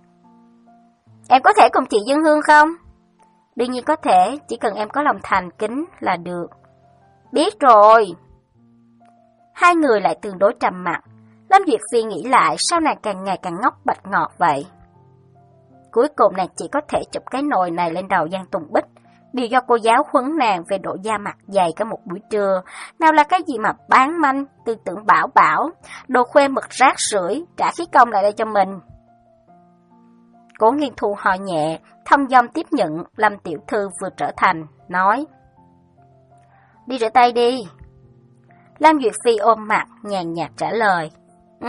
[SPEAKER 2] Em có thể cùng chị dân hương không? Đương nhiên có thể, chỉ cần em có lòng thành kính là được. Biết rồi. Hai người lại tương đối trầm mặc. Lam Duyệt Phi nghĩ lại, sao nàng càng ngày càng ngốc bạch ngọt vậy? Cuối cùng nàng chỉ có thể chụp cái nồi này lên đầu Giang Tùng Bích. Điều do cô giáo huấn nàng về độ da mặt dày cả một buổi trưa. Nào là cái gì mà bán manh, tư tưởng bảo bảo, đồ khuê mực rác rưởi, trả khí công lại đây cho mình. Cố Nghiên Thu ho nhẹ, thông dong tiếp nhận Lâm tiểu thư vừa trở thành, nói. Đi rửa tay đi. Lam Duyệt Phi ôm mặt, nhàn nhạt trả lời. Ừ.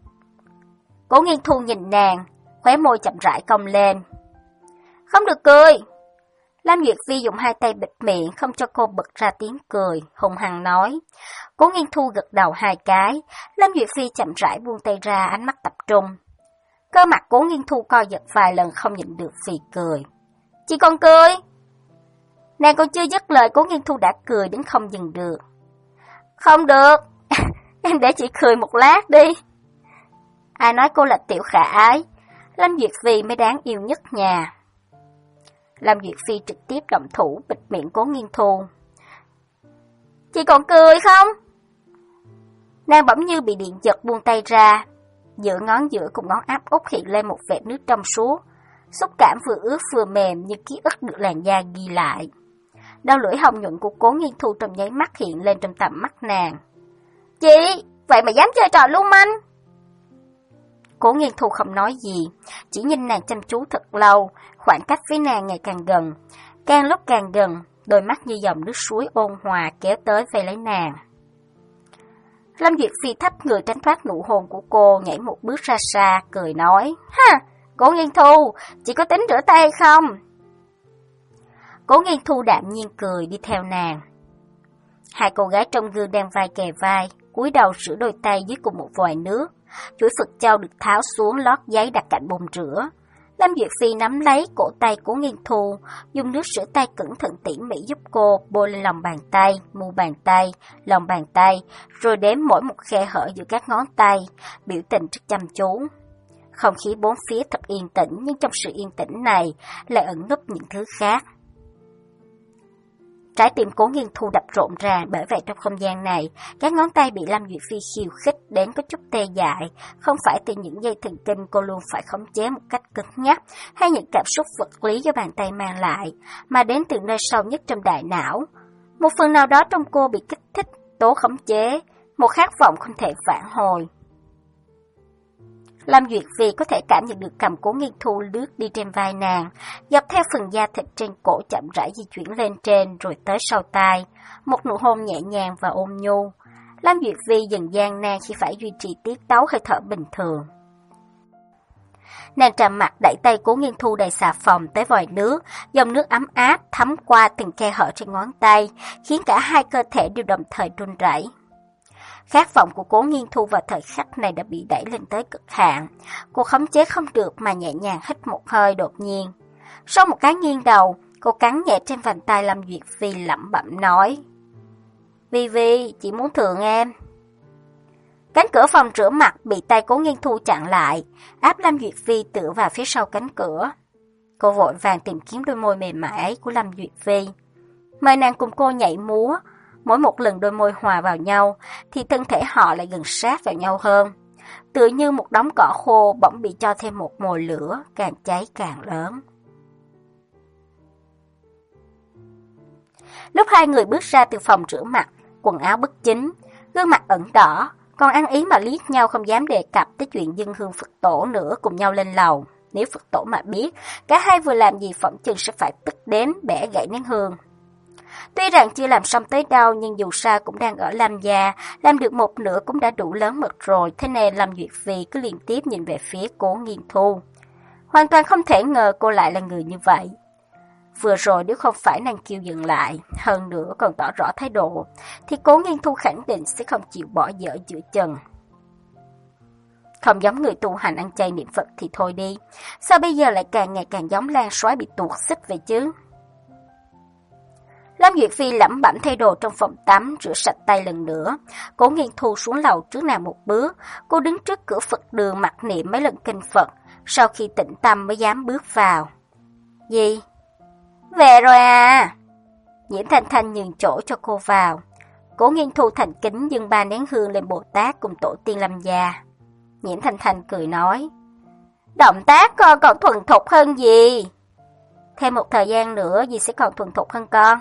[SPEAKER 2] Cố Nghiên Thu nhìn nàng, khóe môi chậm rãi cong lên. Không được cười. Lam Duyệt Phi dùng hai tay bịt miệng, không cho cô bật ra tiếng cười, hùng hăng nói. Cố Nghiên Thu gật đầu hai cái, Lam Duyệt Phi chậm rãi buông tay ra, ánh mắt tập trung. Cơ mặt Cố Nghiên Thu co giật vài lần không nhịn được phì cười. Chị còn cười? Nàng còn chưa dứt lời, Cố Nghiên Thu đã cười đến không dừng được. Không được, em để chị cười một lát đi. Ai nói cô là tiểu khả ái, Lam Duyệt Phi mới đáng yêu nhất nhà. Lam Duyệt Phi trực tiếp động thủ bịt miệng Cố Nghiên Thu. Chị còn cười không? Nàng bỗng như bị điện giật buông tay ra, giữa ngón giữa cùng ngón áp út hiện lên một vệt nước trong suốt, xúc cảm vừa ướt vừa mềm như ký ức được làn da ghi lại. Đau lưỡi hồng nhuận của Cố Nghiên Thu trong nháy mắt hiện lên trong tầm mắt nàng. Chị, vậy mà dám chơi trò lưu manh? Cố Nghiên Thu không nói gì, chỉ nhìn nàng chăm chú thật lâu, khoảng cách với nàng ngày càng gần. Càng lúc càng gần, đôi mắt như dòng nước suối ôn hòa kéo tới vây lấy nàng. Lâm Duyệt Phi thấp người tránh thoát nụ hôn của cô, nhảy một bước ra xa, cười nói. Ha, Cố Nghiên Thu, chị có tính rửa tay không? Cố Nghiên Thu đạm nhiên cười đi theo nàng. Hai cô gái trong gương đang vai kề vai, cúi đầu rửa đôi tay dưới cùng một vòi nước. Chuỗi Phật châu được tháo xuống lót giấy đặt cạnh bồn rửa. Lâm Duyệt Phi nắm lấy cổ tay Cố Nghiên Thu, dùng nước rửa tay cẩn thận tỉ mỉ giúp cô bôi lên lòng bàn tay, mu bàn tay, lòng bàn tay, rồi đếm mỗi một khe hở giữa các ngón tay, biểu tình rất chăm chú. Không khí bốn phía thật yên tĩnh, nhưng trong sự yên tĩnh này lại ẩn núp những thứ khác. Trái tim Cố Nghiên Thu đập rộn ràng, bởi vậy trong không gian này, các ngón tay bị Lâm Duyệt Phi khiêu khích đến có chút tê dại, không phải từ những dây thần kinh cô luôn phải khống chế một cách cứng nhắc, hay những cảm xúc vật lý do bàn tay mang lại, mà đến từ nơi sâu nhất trong đại não. Một phần nào đó trong cô bị kích thích, tố khống chế,
[SPEAKER 1] một khát vọng không thể vãn hồi. Lâm Duyệt Phi có thể cảm nhận được cầm Cố Nghiên Thu lướt đi trên vai nàng, dọc theo phần da thịt trên cổ chậm rãi di chuyển lên trên rồi tới sau tai, một nụ hôn nhẹ nhàng và ôn nhu. Lâm Duyệt Phi dần gian nan khi phải duy trì tiết tấu hơi thở bình thường. Nàng trầm mặt đẩy tay Cố Nghiên Thu đầy xà phòng tới vòi nước, dòng nước ấm áp thấm qua từng khe hở trên ngón tay, khiến cả hai cơ thể đều đồng thời run rẩy. Khát vọng của Cố Nghiên Thu vào thời khắc này đã bị đẩy lên tới cực hạn. Cô khống chế không được mà nhẹ nhàng hít một hơi đột nhiên. Sau một cái nghiêng đầu, cô cắn nhẹ trên vành tay Lâm Duyệt Phi lẩm bẩm nói: Vi Vi, chị muốn thượng em. Cánh cửa phòng rửa mặt bị tay Cố Nghiên Thu chặn lại, áp Lâm Duyệt Phi tựa vào phía sau cánh cửa. Cô vội vàng tìm kiếm đôi môi mềm mại ấy của Lâm Duyệt Phi, mời nàng cùng cô nhảy múa. Mỗi một lần đôi môi hòa vào nhau thì thân thể họ lại gần sát vào nhau hơn, tựa như một đống cỏ khô bỗng bị cho thêm một mồi lửa, càng cháy càng lớn. Lúc hai người bước ra từ phòng rửa mặt, quần áo bất chính, gương mặt ẩn đỏ, còn ăn ý mà liếc nhau không dám đề cập tới chuyện dâng hương Phật tổ nữa, cùng nhau lên lầu. Nếu Phật tổ mà biết, cả hai vừa làm gì phỏng chừng sẽ phải tức đến bẻ gãy nén hương. Tuy rằng chưa làm xong tới đâu, nhưng dù sao cũng đang ở Lâm gia, làm được một nửa cũng đã đủ lớn mật rồi, thế nên Lâm Duyệt Phi cứ liên tiếp nhìn về phía Cố Nghiên Thu. Hoàn toàn không thể ngờ cô lại là người như vậy. Vừa rồi nếu không phải nàng kêu dừng lại, hơn nữa còn tỏ rõ thái độ, thì Cố Nghiên Thu khẳng định sẽ không chịu bỏ dở giữa chừng. Không giống người tu hành ăn chay niệm Phật thì thôi đi, sao bây giờ lại càng ngày càng giống Lan Soái bị tuột xích vậy chứ? Lâm Duyệt Phi lẩm bẩm thay đồ trong phòng tắm, rửa sạch tay lần nữa. Cố Nghiên Thu xuống lầu trước nàng một bước. Cô đứng trước cửa Phật đường mặc niệm mấy lần kinh Phật, sau khi tĩnh tâm mới dám bước vào. Gì? Về rồi à? Nhiễm Thanh Thanh nhường chỗ cho cô vào. Cố Nghiên Thu thành kính dâng ba nén hương lên Bồ Tát cùng tổ tiên Lâm gia. Nhiễm Thanh Thanh cười nói: động tác con còn thuần thục hơn gì? Thêm một thời gian nữa dì sẽ còn thuần thục hơn con.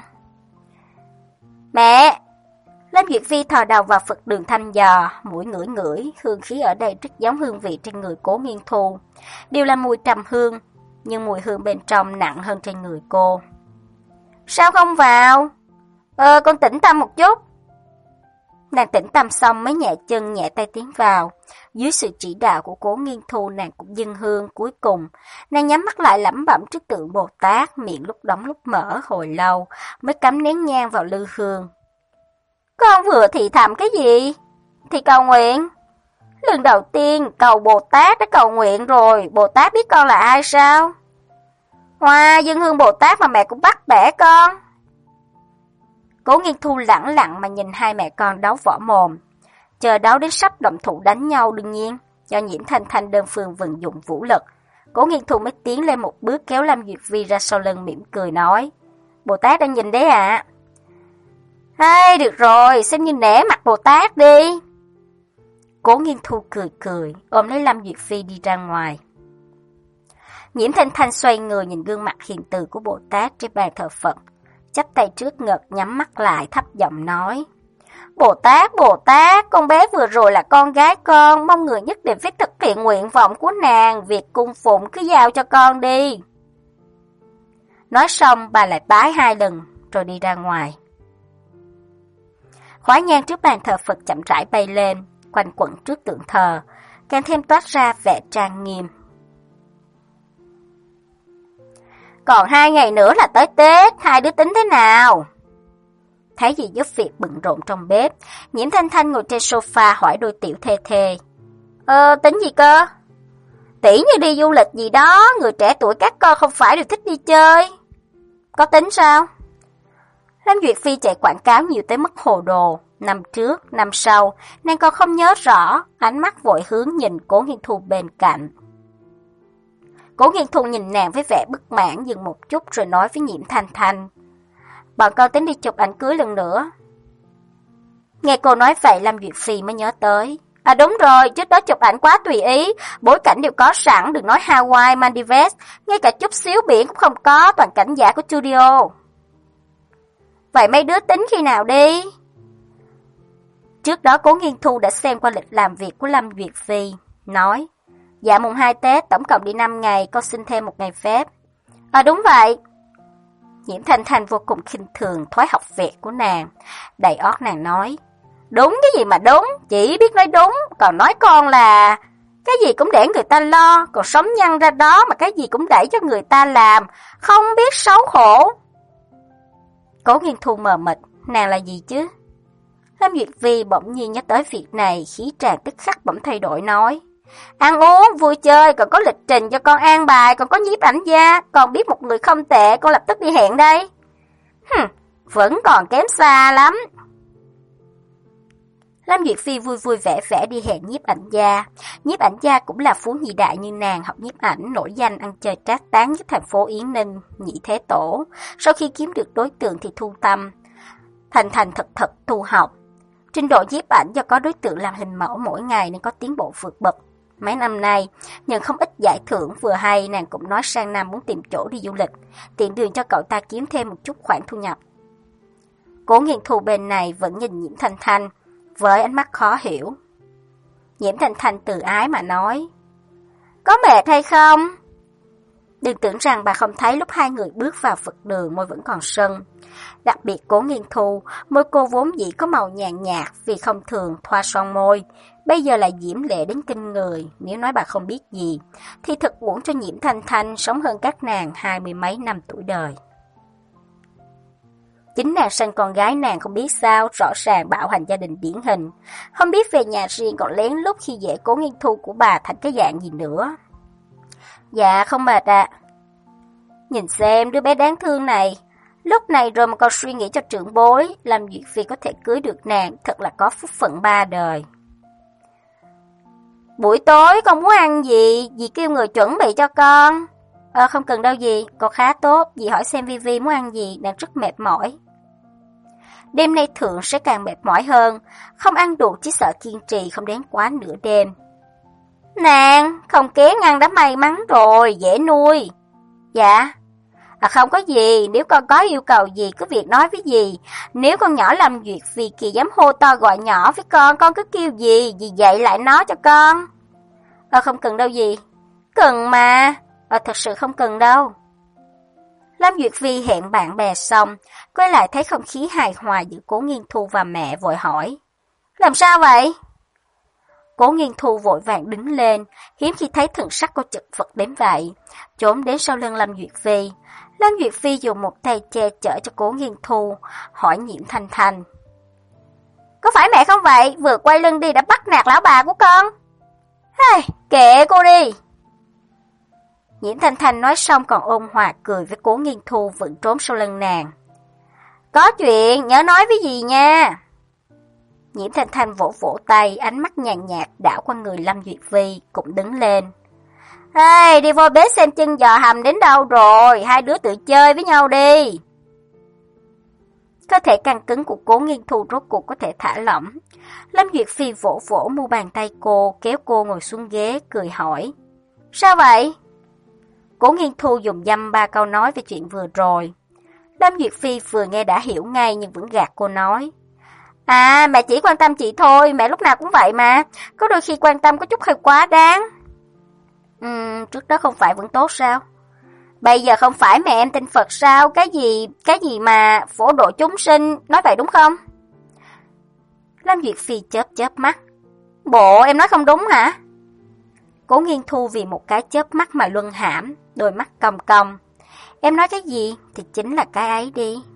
[SPEAKER 1] Mẹ! Lâm Duyệt Phi thò đầu vào Phật đường thăm dò, mũi ngửi ngửi, hương khí ở đây rất giống hương vị trên người Cố Nghiên Thu. Đều là mùi trầm hương, nhưng mùi hương bên trong nặng hơn trên người cô. Sao không vào? Ờ, con tĩnh tâm một chút. Nàng tĩnh tâm xong mới nhẹ chân nhẹ tay tiến vào. Dưới sự chỉ đạo của Cố Nghiên Thu, nàng cũng dâng hương. Cuối cùng, nàng nhắm mắt lại lẩm bẩm trước tượng Bồ Tát, miệng lúc đóng lúc mở hồi lâu, mới cắm nén nhang vào lư hương. Con vừa thì thầm cái gì? Thì cầu nguyện. Lần đầu tiên cầu Bồ Tát đã cầu nguyện rồi, Bồ Tát biết con là ai sao? Hoa, wow, dâng hương Bồ Tát mà mẹ cũng bắt bẻ con. Cố Nghiên Thu lẳng lặng mà nhìn hai mẹ con đấu võ mồm. Chờ đấu đến sắp động thủ đánh nhau đương nhiên, do Nhiễm Thanh Thanh đơn phương vận dụng vũ lực. Cố Nghiên Thu mới tiến lên một bước kéo Lâm Duyệt Phi ra sau lưng mỉm cười nói: Bồ Tát đang nhìn đấy ạ. À? Hay, được rồi, xem như nể mặt Bồ Tát đi. Cố Nghiên Thu cười cười, ôm lấy Lâm Duyệt Phi đi ra ngoài. Nhiễm Thanh Thanh xoay người nhìn gương mặt hiền từ của Bồ Tát trên bàn thờ Phật, chắp tay trước ngực nhắm mắt lại thấp giọng nói: Bồ Tát, Bồ Tát, con bé vừa rồi là con gái con, mong người nhất định phải thực hiện nguyện vọng của nàng, việc cung phụng cứ giao cho con đi. Nói xong bà lại bái hai lần rồi đi ra ngoài. Khói nhang trước bàn thờ Phật chậm rãi bay lên, quanh quẩn trước tượng thờ, càng thêm toát ra vẻ trang nghiêm. Còn hai ngày nữa là tới Tết, hai đứa tính thế nào? Thấy dì giúp việc bận rộn trong bếp, Nhiễm Thanh Thanh ngồi trên sofa hỏi đôi tiểu thê thê. Ờ, tính gì cơ? Tỉ như đi du lịch gì đó, người trẻ tuổi các con không phải đều thích đi chơi. Có tính sao? Lâm Duyệt Phi chạy quảng cáo nhiều tới mức hồ đồ. Năm trước, năm sau, nàng còn không nhớ rõ, ánh mắt vội hướng nhìn Cố Nghiên Thu bên cạnh. Cố Nghiên Thu nhìn nàng với vẻ bất mãn dừng một chút rồi nói với Nhiễm Thanh Thanh. Bọn con tính đi chụp ảnh cưới lần nữa. Nghe cô nói vậy Lâm Duyệt Phi mới nhớ tới. À đúng rồi, trước đó chụp ảnh quá tùy ý, bối cảnh đều có sẵn, đừng nói Hawaii, Maldives, ngay cả chút xíu biển cũng không có, toàn cảnh giả của studio. Vậy mấy đứa tính khi nào đi? Trước đó Cố Nghiên Thu đã xem qua lịch làm việc của Lâm Duyệt Phi, nói, dạ mùng hai Tết tổng cộng đi năm ngày, con xin thêm một ngày phép. À đúng vậy. Nhiễm Thanh Thanh vô cùng khinh thường thói học vẹt của nàng, đầy ót nàng nói, đúng cái gì mà đúng, chỉ biết nói đúng, còn nói con là cái gì cũng để người ta lo, còn sống nhăn ra đó mà cái gì cũng đẩy cho người ta làm, không biết xấu hổ. Cố Nghiên Thu mờ mịt, nàng là gì chứ? Lâm Duyệt Vi bỗng nhiên nhớ tới việc này, khí tràn tức khắc bỗng thay đổi nói, ăn uống, vui chơi, còn có lịch trình cho con an bài, còn có nhiếp ảnh gia, còn biết một người không tệ, con lập tức đi hẹn đây. Hừm, vẫn còn kém xa lắm. Lâm Duyệt Phi vui vui vẻ vẻ đi hẹn nhiếp ảnh gia. Nhiếp ảnh gia cũng là phú nhị đại như nàng, học nhiếp ảnh, nổi danh ăn chơi trác tán nhất thành phố Yến Ninh, Nhị Thế Tổ. Sau khi kiếm được đối tượng thì thu tâm, thành thành thật thật tu học. Trình độ nhiếp ảnh do có đối tượng làm hình mẫu mỗi ngày nên có tiến bộ vượt bậc. Mấy năm nay, nhận không ít giải thưởng vừa hay, nàng cũng nói sang Nam muốn tìm chỗ đi du lịch, tiện đường cho cậu ta kiếm thêm một chút khoản thu nhập. Cố Nghiên Thu bên này vẫn nhìn Nhiễm Thanh Thanh với ánh mắt khó hiểu. Nhiễm Thanh Thanh từ ái mà nói, có mệt hay không? Đừng tưởng rằng bà không thấy lúc hai người bước vào Phật đường môi vẫn còn sưng. Đặc biệt Cố Nghiên Thu, môi cô vốn dĩ có màu nhàn nhạt vì không thường thoa son môi, bây giờ lại diễm lệ đến kinh người. Nếu nói bà không biết gì, thì thật uổng cho Nhiễm Thanh Thanh sống hơn các nàng hai mươi mấy năm tuổi đời. Chính nàng sinh con gái nàng không biết sao, rõ ràng bạo hành gia đình điển hình, không biết về nhà riêng còn lén lút khi dễ Cố Nghiên Thu của bà thành cái dạng gì nữa. Dạ không mệt ạ. À. Nhìn xem đứa bé đáng thương này, lúc này rồi mà còn suy nghĩ cho trưởng bối, làm Duyệt Phi có thể cưới được nàng, thật là có phúc phận ba đời. Buổi tối con muốn ăn gì, dì kêu người chuẩn bị cho con. Ờ không cần đâu dì, con khá tốt, dì hỏi xem Vi Vi muốn ăn gì, nàng rất mệt mỏi. Đêm nay thượng sẽ càng mệt mỏi hơn, không ăn đủ chỉ sợ kiên trì không đến quá nửa đêm. Nàng, không kén ăn đã may mắn rồi, dễ nuôi. Dạ. À không có gì, nếu con có yêu cầu gì cứ việc nói với dì. Nếu con nhỏ Lâm Duyệt vì kỳ dám hô to gọi nhỏ với con, con cứ kêu dì, dì dạy lại nó cho con. Ờ không cần đâu dì. Cần mà. Ờ thật sự không cần đâu. Lâm Duyệt Phi hẹn bạn bè xong, quay lại thấy không khí hài hòa giữa Cố Nghiên Thu và mẹ, vội hỏi. Làm sao vậy? Cố Nghiên Thu vội vàng đứng lên, hiếm khi thấy thần sắc cô chật vật đến vậy, trốn đến sau lưng Lâm Duyệt Phi. Lâm Duyệt Phi dùng một tay che chở cho Cố Nghiên Thu, hỏi Nhiễm Thanh Thanh. Có phải mẹ không vậy? Vừa quay lưng đi đã bắt nạt lão bà của con. Hey, kệ cô đi. Nhiễm Thanh Thanh nói xong còn ôn hòa cười với Cố Nghiên Thu vẫn trốn sau lưng nàng. Có chuyện, nhớ nói với dì nha. Nhiễm Thanh Thanh vỗ vỗ tay, ánh mắt nhàn nhạt đảo qua người Lâm Duyệt Phi, cũng đứng lên. Hey, đi vô bếp xem chân giò hầm đến đâu rồi, hai đứa tự chơi với nhau đi. Cơ thể căng cứng của Cố Nghiên Thu rốt cuộc có thể thả lỏng. Lâm Duyệt Phi vỗ vỗ mu bàn tay cô, kéo cô ngồi xuống ghế, cười hỏi. Sao vậy? Cố Nghiên Thu dùng dăm ba câu nói về chuyện vừa rồi. Lâm Duyệt Phi vừa nghe đã hiểu ngay nhưng vẫn gạt cô nói. À, mẹ chỉ quan tâm chị thôi, mẹ lúc nào cũng vậy mà. Có đôi khi quan tâm có chút hơi quá đáng. Ừm, trước đó không phải vẫn tốt sao? Bây giờ không phải mẹ em tin Phật sao? Cái gì, cái gì mà phổ độ chúng sinh, nói vậy đúng không? Lâm Duyệt Phi chớp chớp mắt. Bộ em nói không đúng hả? Cố Nghiên Thu vì một cái chớp mắt mà luân hãm, đôi mắt cong cong. Em nói cái gì thì chính là cái ấy đi.